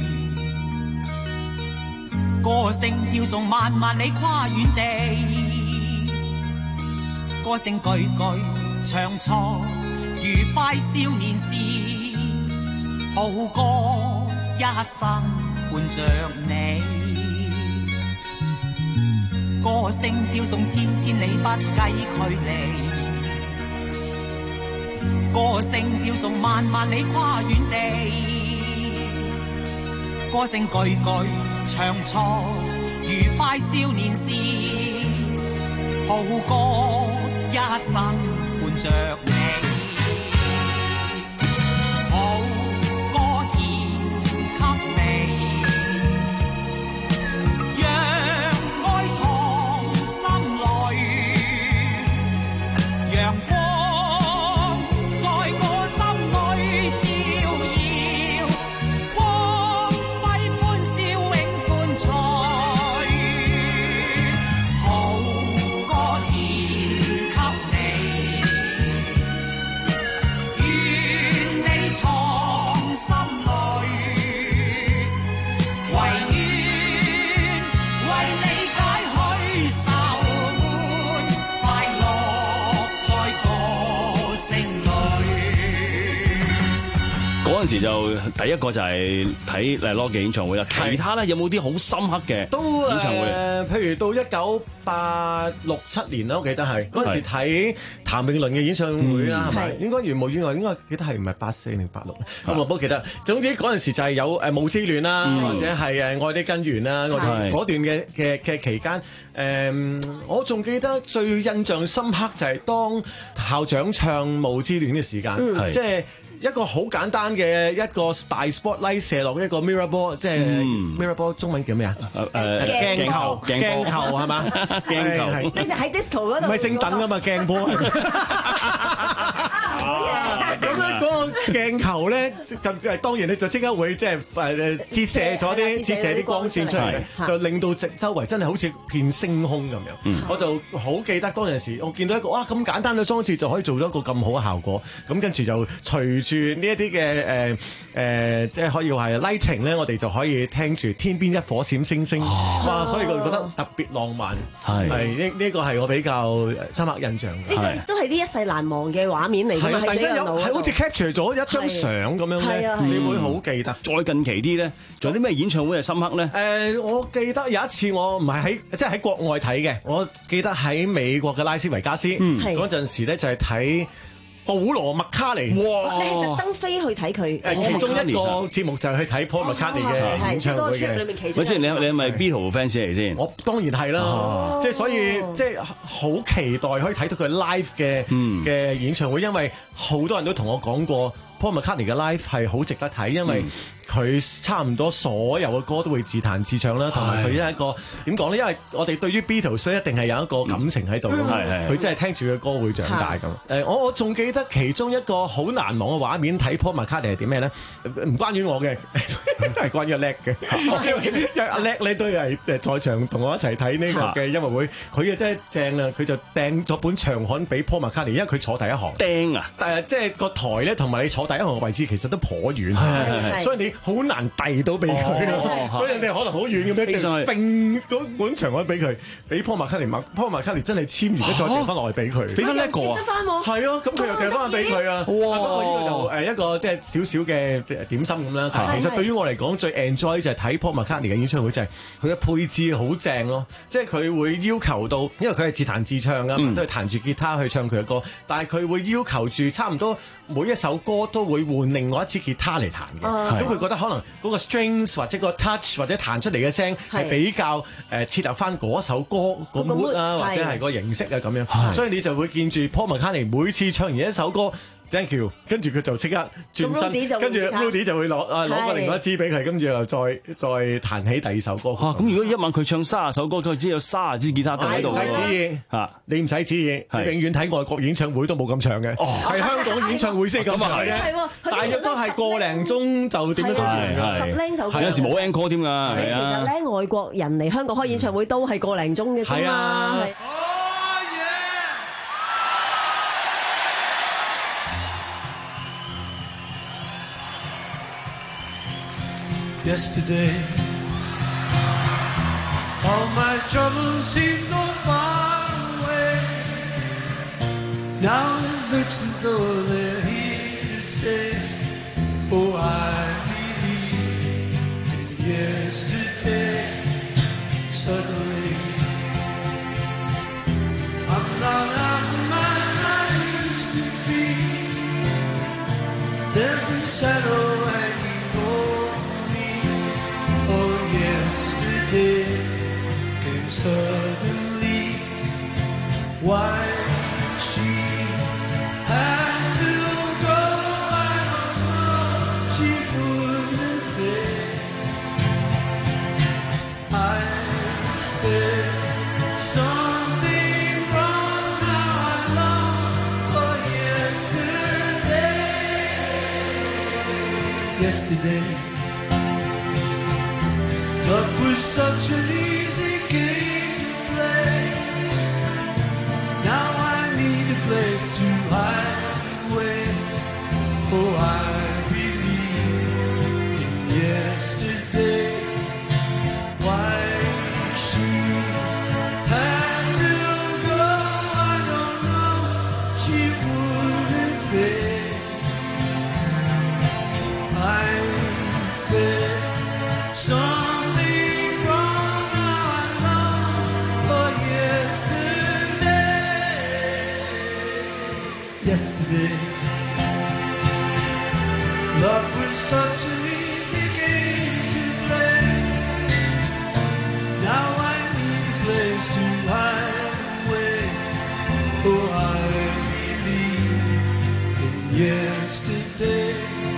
歌聲飄送萬萬里跨遠地，歌聲句句唱錯。愉快少年時，好歌一生伴着你。歌聲飄送千千里不計距離，歌聲飄送萬萬里跨遠地。歌聲句句唱錯，愉快少年時，好歌一生伴着你。 嗰陣時就第一個就係睇誒羅嘅演唱會啦。其他咧有冇啲好深刻嘅都演唱會？ 誒，譬如到一九八六七年啦，我記得係嗰陣時睇譚詠麟嘅演唱會啦，係咪？應該如無意外，應該記得係唔係八四定八六？我唔好記得。總之嗰陣時就係有誒霧之戀啦，或者係誒愛的根源啦，嗰段嗰段嘅嘅嘅期間。誒，我仲記得最印象深刻就係當校長唱霧之戀嘅時間，即係。一個好簡單嘅一個大 spotlight 射落一個 mirror ball， 即係 mirror ball 中文叫咩啊？誒鏡球，鏡球係嘛？鏡球， 即係喺 disco 嗰度。 唔係升等㗎嘛，鏡波。咁樣嗰個鏡球咧，咁當然你就即刻會即係誒折射咗啲折射啲光線出嚟，就令到周圍真係好似片星空咁樣。我就好記得當陣時，我見到一個哇咁簡單嘅裝置就可以做咗一個咁好嘅效果。咁跟住就隨住呢一啲嘅誒誒，即係可以話係 lighting 咧，我哋就可以聽住天邊一顆閃星星，哇！所以我覺得特別浪漫，係呢呢個係我比較深刻印象嘅。 呢個都係呢一世難忘嘅畫面嚟㗎嘛， 係有係好似 capture 咗一張相咁樣咧，你會好記得。 再近期啲咧，仲有啲咩演唱會係深刻咧？ 誒，我記得有一次我唔係喺即係喺國外睇嘅，我記得喺美國嘅拉斯維加斯嗰陣時咧就係睇保羅麥卡尼。 哇！你係特登飛去睇佢？ 誒，其中一個節目就係去睇 Paul McCartney 嘅演唱會嘅。 喂，先你你係咪 Beatles fans 嚟先？ 我當然係啦，即係所以即係好期待可以睇到佢 live 嘅嘅演唱會，因為好多人都同我講過 Paul McCartney 嘅 live 係好值得睇，因為佢差唔多所有嘅歌都會自彈自唱啦，同埋佢係一個點講咧？因為我哋對於 Beatles 一定係有一個感情喺度㗎嘛，佢真係聽住嘅歌會長大咁。誒，我我仲記得其中一個好難忘嘅畫面，睇 Paul McCartney 係點咩咧？唔關於我嘅，係關於阿叻嘅，因為阿叻咧都係誒在場同我一齊睇呢個嘅音樂會，佢嘅真係正啦，佢就掟咗本長刊俾 Paul McCartney，因為佢坐第一行。 掟啊！ 誒，即係個台咧，同埋你坐第一行嘅位置其實都頗遠，所以你好難遞到俾佢，所以你可能好遠咁樣就揈嗰本長刊俾佢，俾 Paul McCartney，Paul McCartney 真係簽完之後再掟翻落嚟俾佢， 俾翻呢一個啊， 係啊，咁佢又掟翻俾佢啊，哇！不過呢個就誒一個即係少少嘅點心咁啦。但係其實對於我嚟講最 enjoy 就係睇 Paul McCartney 嘅演唱會，就係佢嘅配置好正咯，即係佢會要求到，因為佢係自彈自唱啊，都係彈住吉他去唱佢嘅歌，但係佢會要求住差唔多每一首歌都會換另外一支吉他嚟彈嘅，咁佢覺得可能嗰個 strings 或者個 touch 或者彈出嚟嘅聲係比較誒切合翻嗰首歌個 mood 啊，或者係個形式啊咁樣，所以你就會見住 Paul McCartney 每次唱完一首歌 ，thank you，跟住佢就即刻轉身，跟住 Rudy 就會攞啊攞個另外一支俾佢，跟住又再再彈起第二首歌。 咁如果一晚佢唱卅首歌，佢只有卅支吉他喺度。 唔使旨意嚇，你唔使旨意，你永遠睇外國演唱會都冇咁長嘅，係香港演唱會先咁長嘅，大約都係個零鐘就點樣都完， 十零首歌。 有時冇 encore 添㗎。 其實咧，外國人嚟香港開演唱會都係個零鐘嘅啫嘛。 Yesterday, all my troubles seem so far away. Now it looks as though they're here to stay. Oh, I believe in yesterday. Suddenly, I'm not out of my I used to be. There's a shadow hanging over. Yesterday came suddenly. Why she had to go, I don't know. She wouldn't say. I said something wrong. Now I long for yesterday. Yesterday. Love was such an easy game to play. Now I need a place to hide away. Oh, I believe in yesterday. Why she had to go, I don't know. She wouldn't say. said something wrong. Now I long for yesterday. Yesterday, love was such an easy game to play. Now I need a place to hide away. Oh, I believe in yesterday.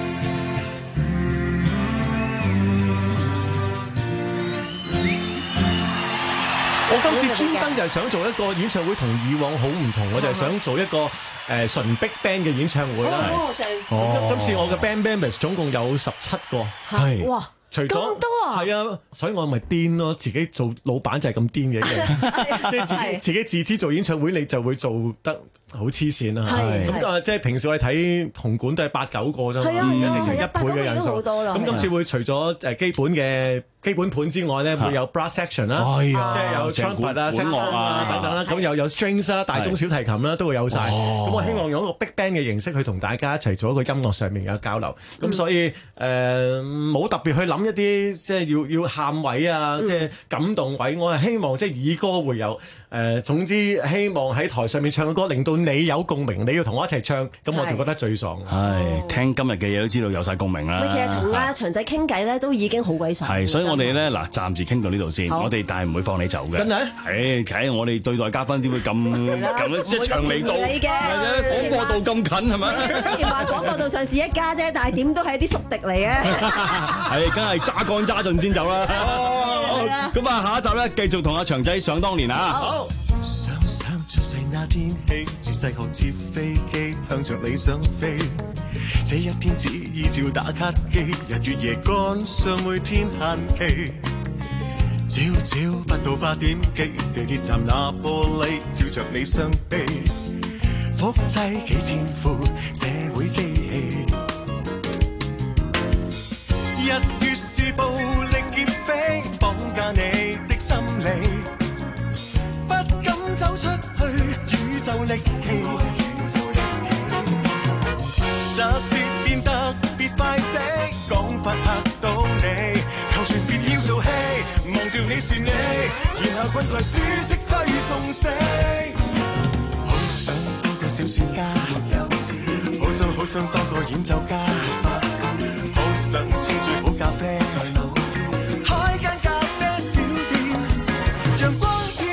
我今次專登就係想做一個演唱會，同以往好唔同，我就係想做一個誒純 big band 嘅演唱會啦。 哦，就係哦，今次我嘅 band members 總共有十七個， 係哇， 除咗咁多啊， 係啊，所以我咪癲咯，自己做老闆就係咁癲嘅，即係自己自己自資做演唱會，你就會做得好黐線啦。咁啊，即係平時我哋睇紅館都係八九個啫嘛，而家直情一倍嘅人數。咁今次會除咗誒基本嘅基本盤之外咧，會有 brass section 啦，即係有 trumpet 啊、saxophone 啊等等啦，咁又有 strings 啦、大中小提琴啦，都會有晒。咁我希望用一個 big band 嘅形式去同大家一齊做一個音樂上面嘅交流。咁所以誒冇特別去諗一啲即係要要喊位啊，即係感動位。我係希望即係以歌會友。誒，總之希望喺台上面唱嘅歌，令到你有共鳴，你要同我一齊唱，咁我就覺得最爽。 係聽今日嘅嘢都知道有晒共鳴啦。 其實同阿祥仔傾偈咧，都已經好鬼爽。 係，所以我哋咧嗱，暫時傾到呢度先。我哋但係唔會放你走嘅。 真係？ 誒，睇我哋對待嘉賓點會咁咁即係長尾度， 係嘅。 廣播道咁近係咪？ 雖然話廣播道上是一家啫，但係點都係啲宿敵嚟嘅。 係，梗係揸乾揸盡先走啦。咁啊，下一集咧繼續同阿祥仔想當年啊。 想想出世那天起，自細學接飛機，向着理想飛。這一天只依照打卡機，日月夜趕上每天限期。朝朝不到八點幾，地鐵站那玻璃照着你雙臂，複製幾千副社會機器。日月是暴力劫匪，綁架你的心理。不敢走出去，宇宙力奇，特別變特別快死，講法嚇到你，求全別要做戲，忘掉你是你，然後困在舒適區送死。好想當個小說家，好想好想當個演奏家，好想沖最好咖啡，開間咖啡小店，陽光。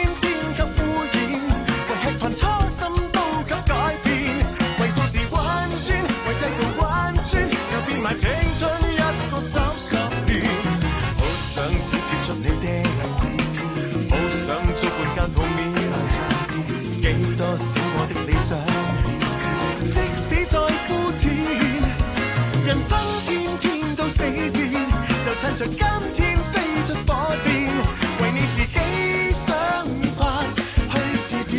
初心都給改變，為數字彎轉，為制度彎轉，又變埋青春一個十十年。好想直接出你的字，好想做半間鋪面，幾多閃過的理想，即使再膚淺，人生天天都死戰，就趁着今天飛出火箭，為你自己想法去自薦。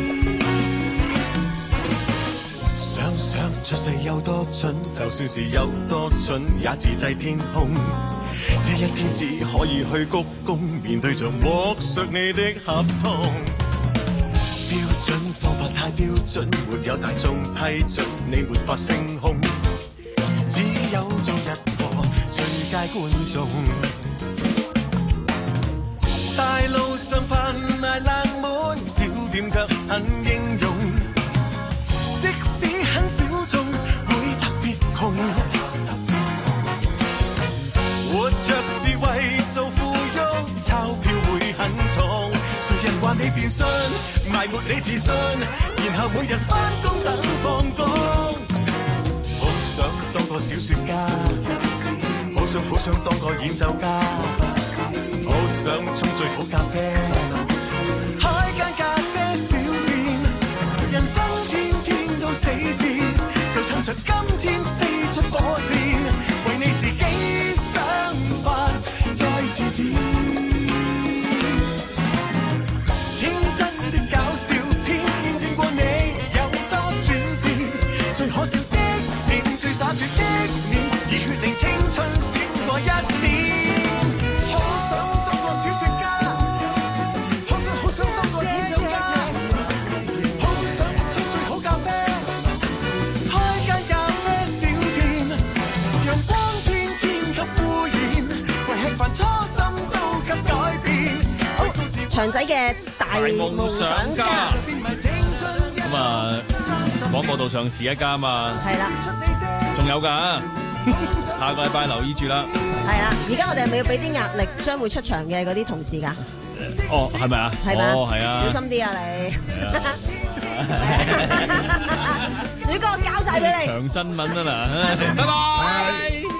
出世有多蠢，就算是有多蠢，也自制天空。這一天只可以去鞠躬，面對着剝削你的合同。標準方法太標準，沒有大眾批准，你沒法升空。只有做一個最佳觀眾。大路上販賣冷門，小店卻很英勇。即使很小眾，會特別窮。活着是為做富翁，鈔票會很重。誰人話你變相，埋沒你自信，然後每日返工等放工。好想當個小說家，好想好想當個演奏家，好想沖最好咖啡，開間咖啡小店，人生天天都死線，就趁着今天飛出火箭，為你自己想法再自薦。天真的搞笑片，見證過你有多轉變，最可笑的年，最灑脱的臉，熱血令青春閃過一閃。好想當個小說家，好想好想當個演奏家，好想沖最好咖啡，開間咖啡小店， 長仔嘅大夢想家。 咁啊，廣播道上市一家嘛。係啦。仲有㗎，下個禮拜留意住啦。 係啦，而家我哋係咪要俾啲壓力將會出場嘅嗰啲同事㗎？ 哦，係咪啊？ 係咪？ 哦，係啊。 小心啲啊你！鼠哥交晒俾你。 長新聞啊嗱，拜拜。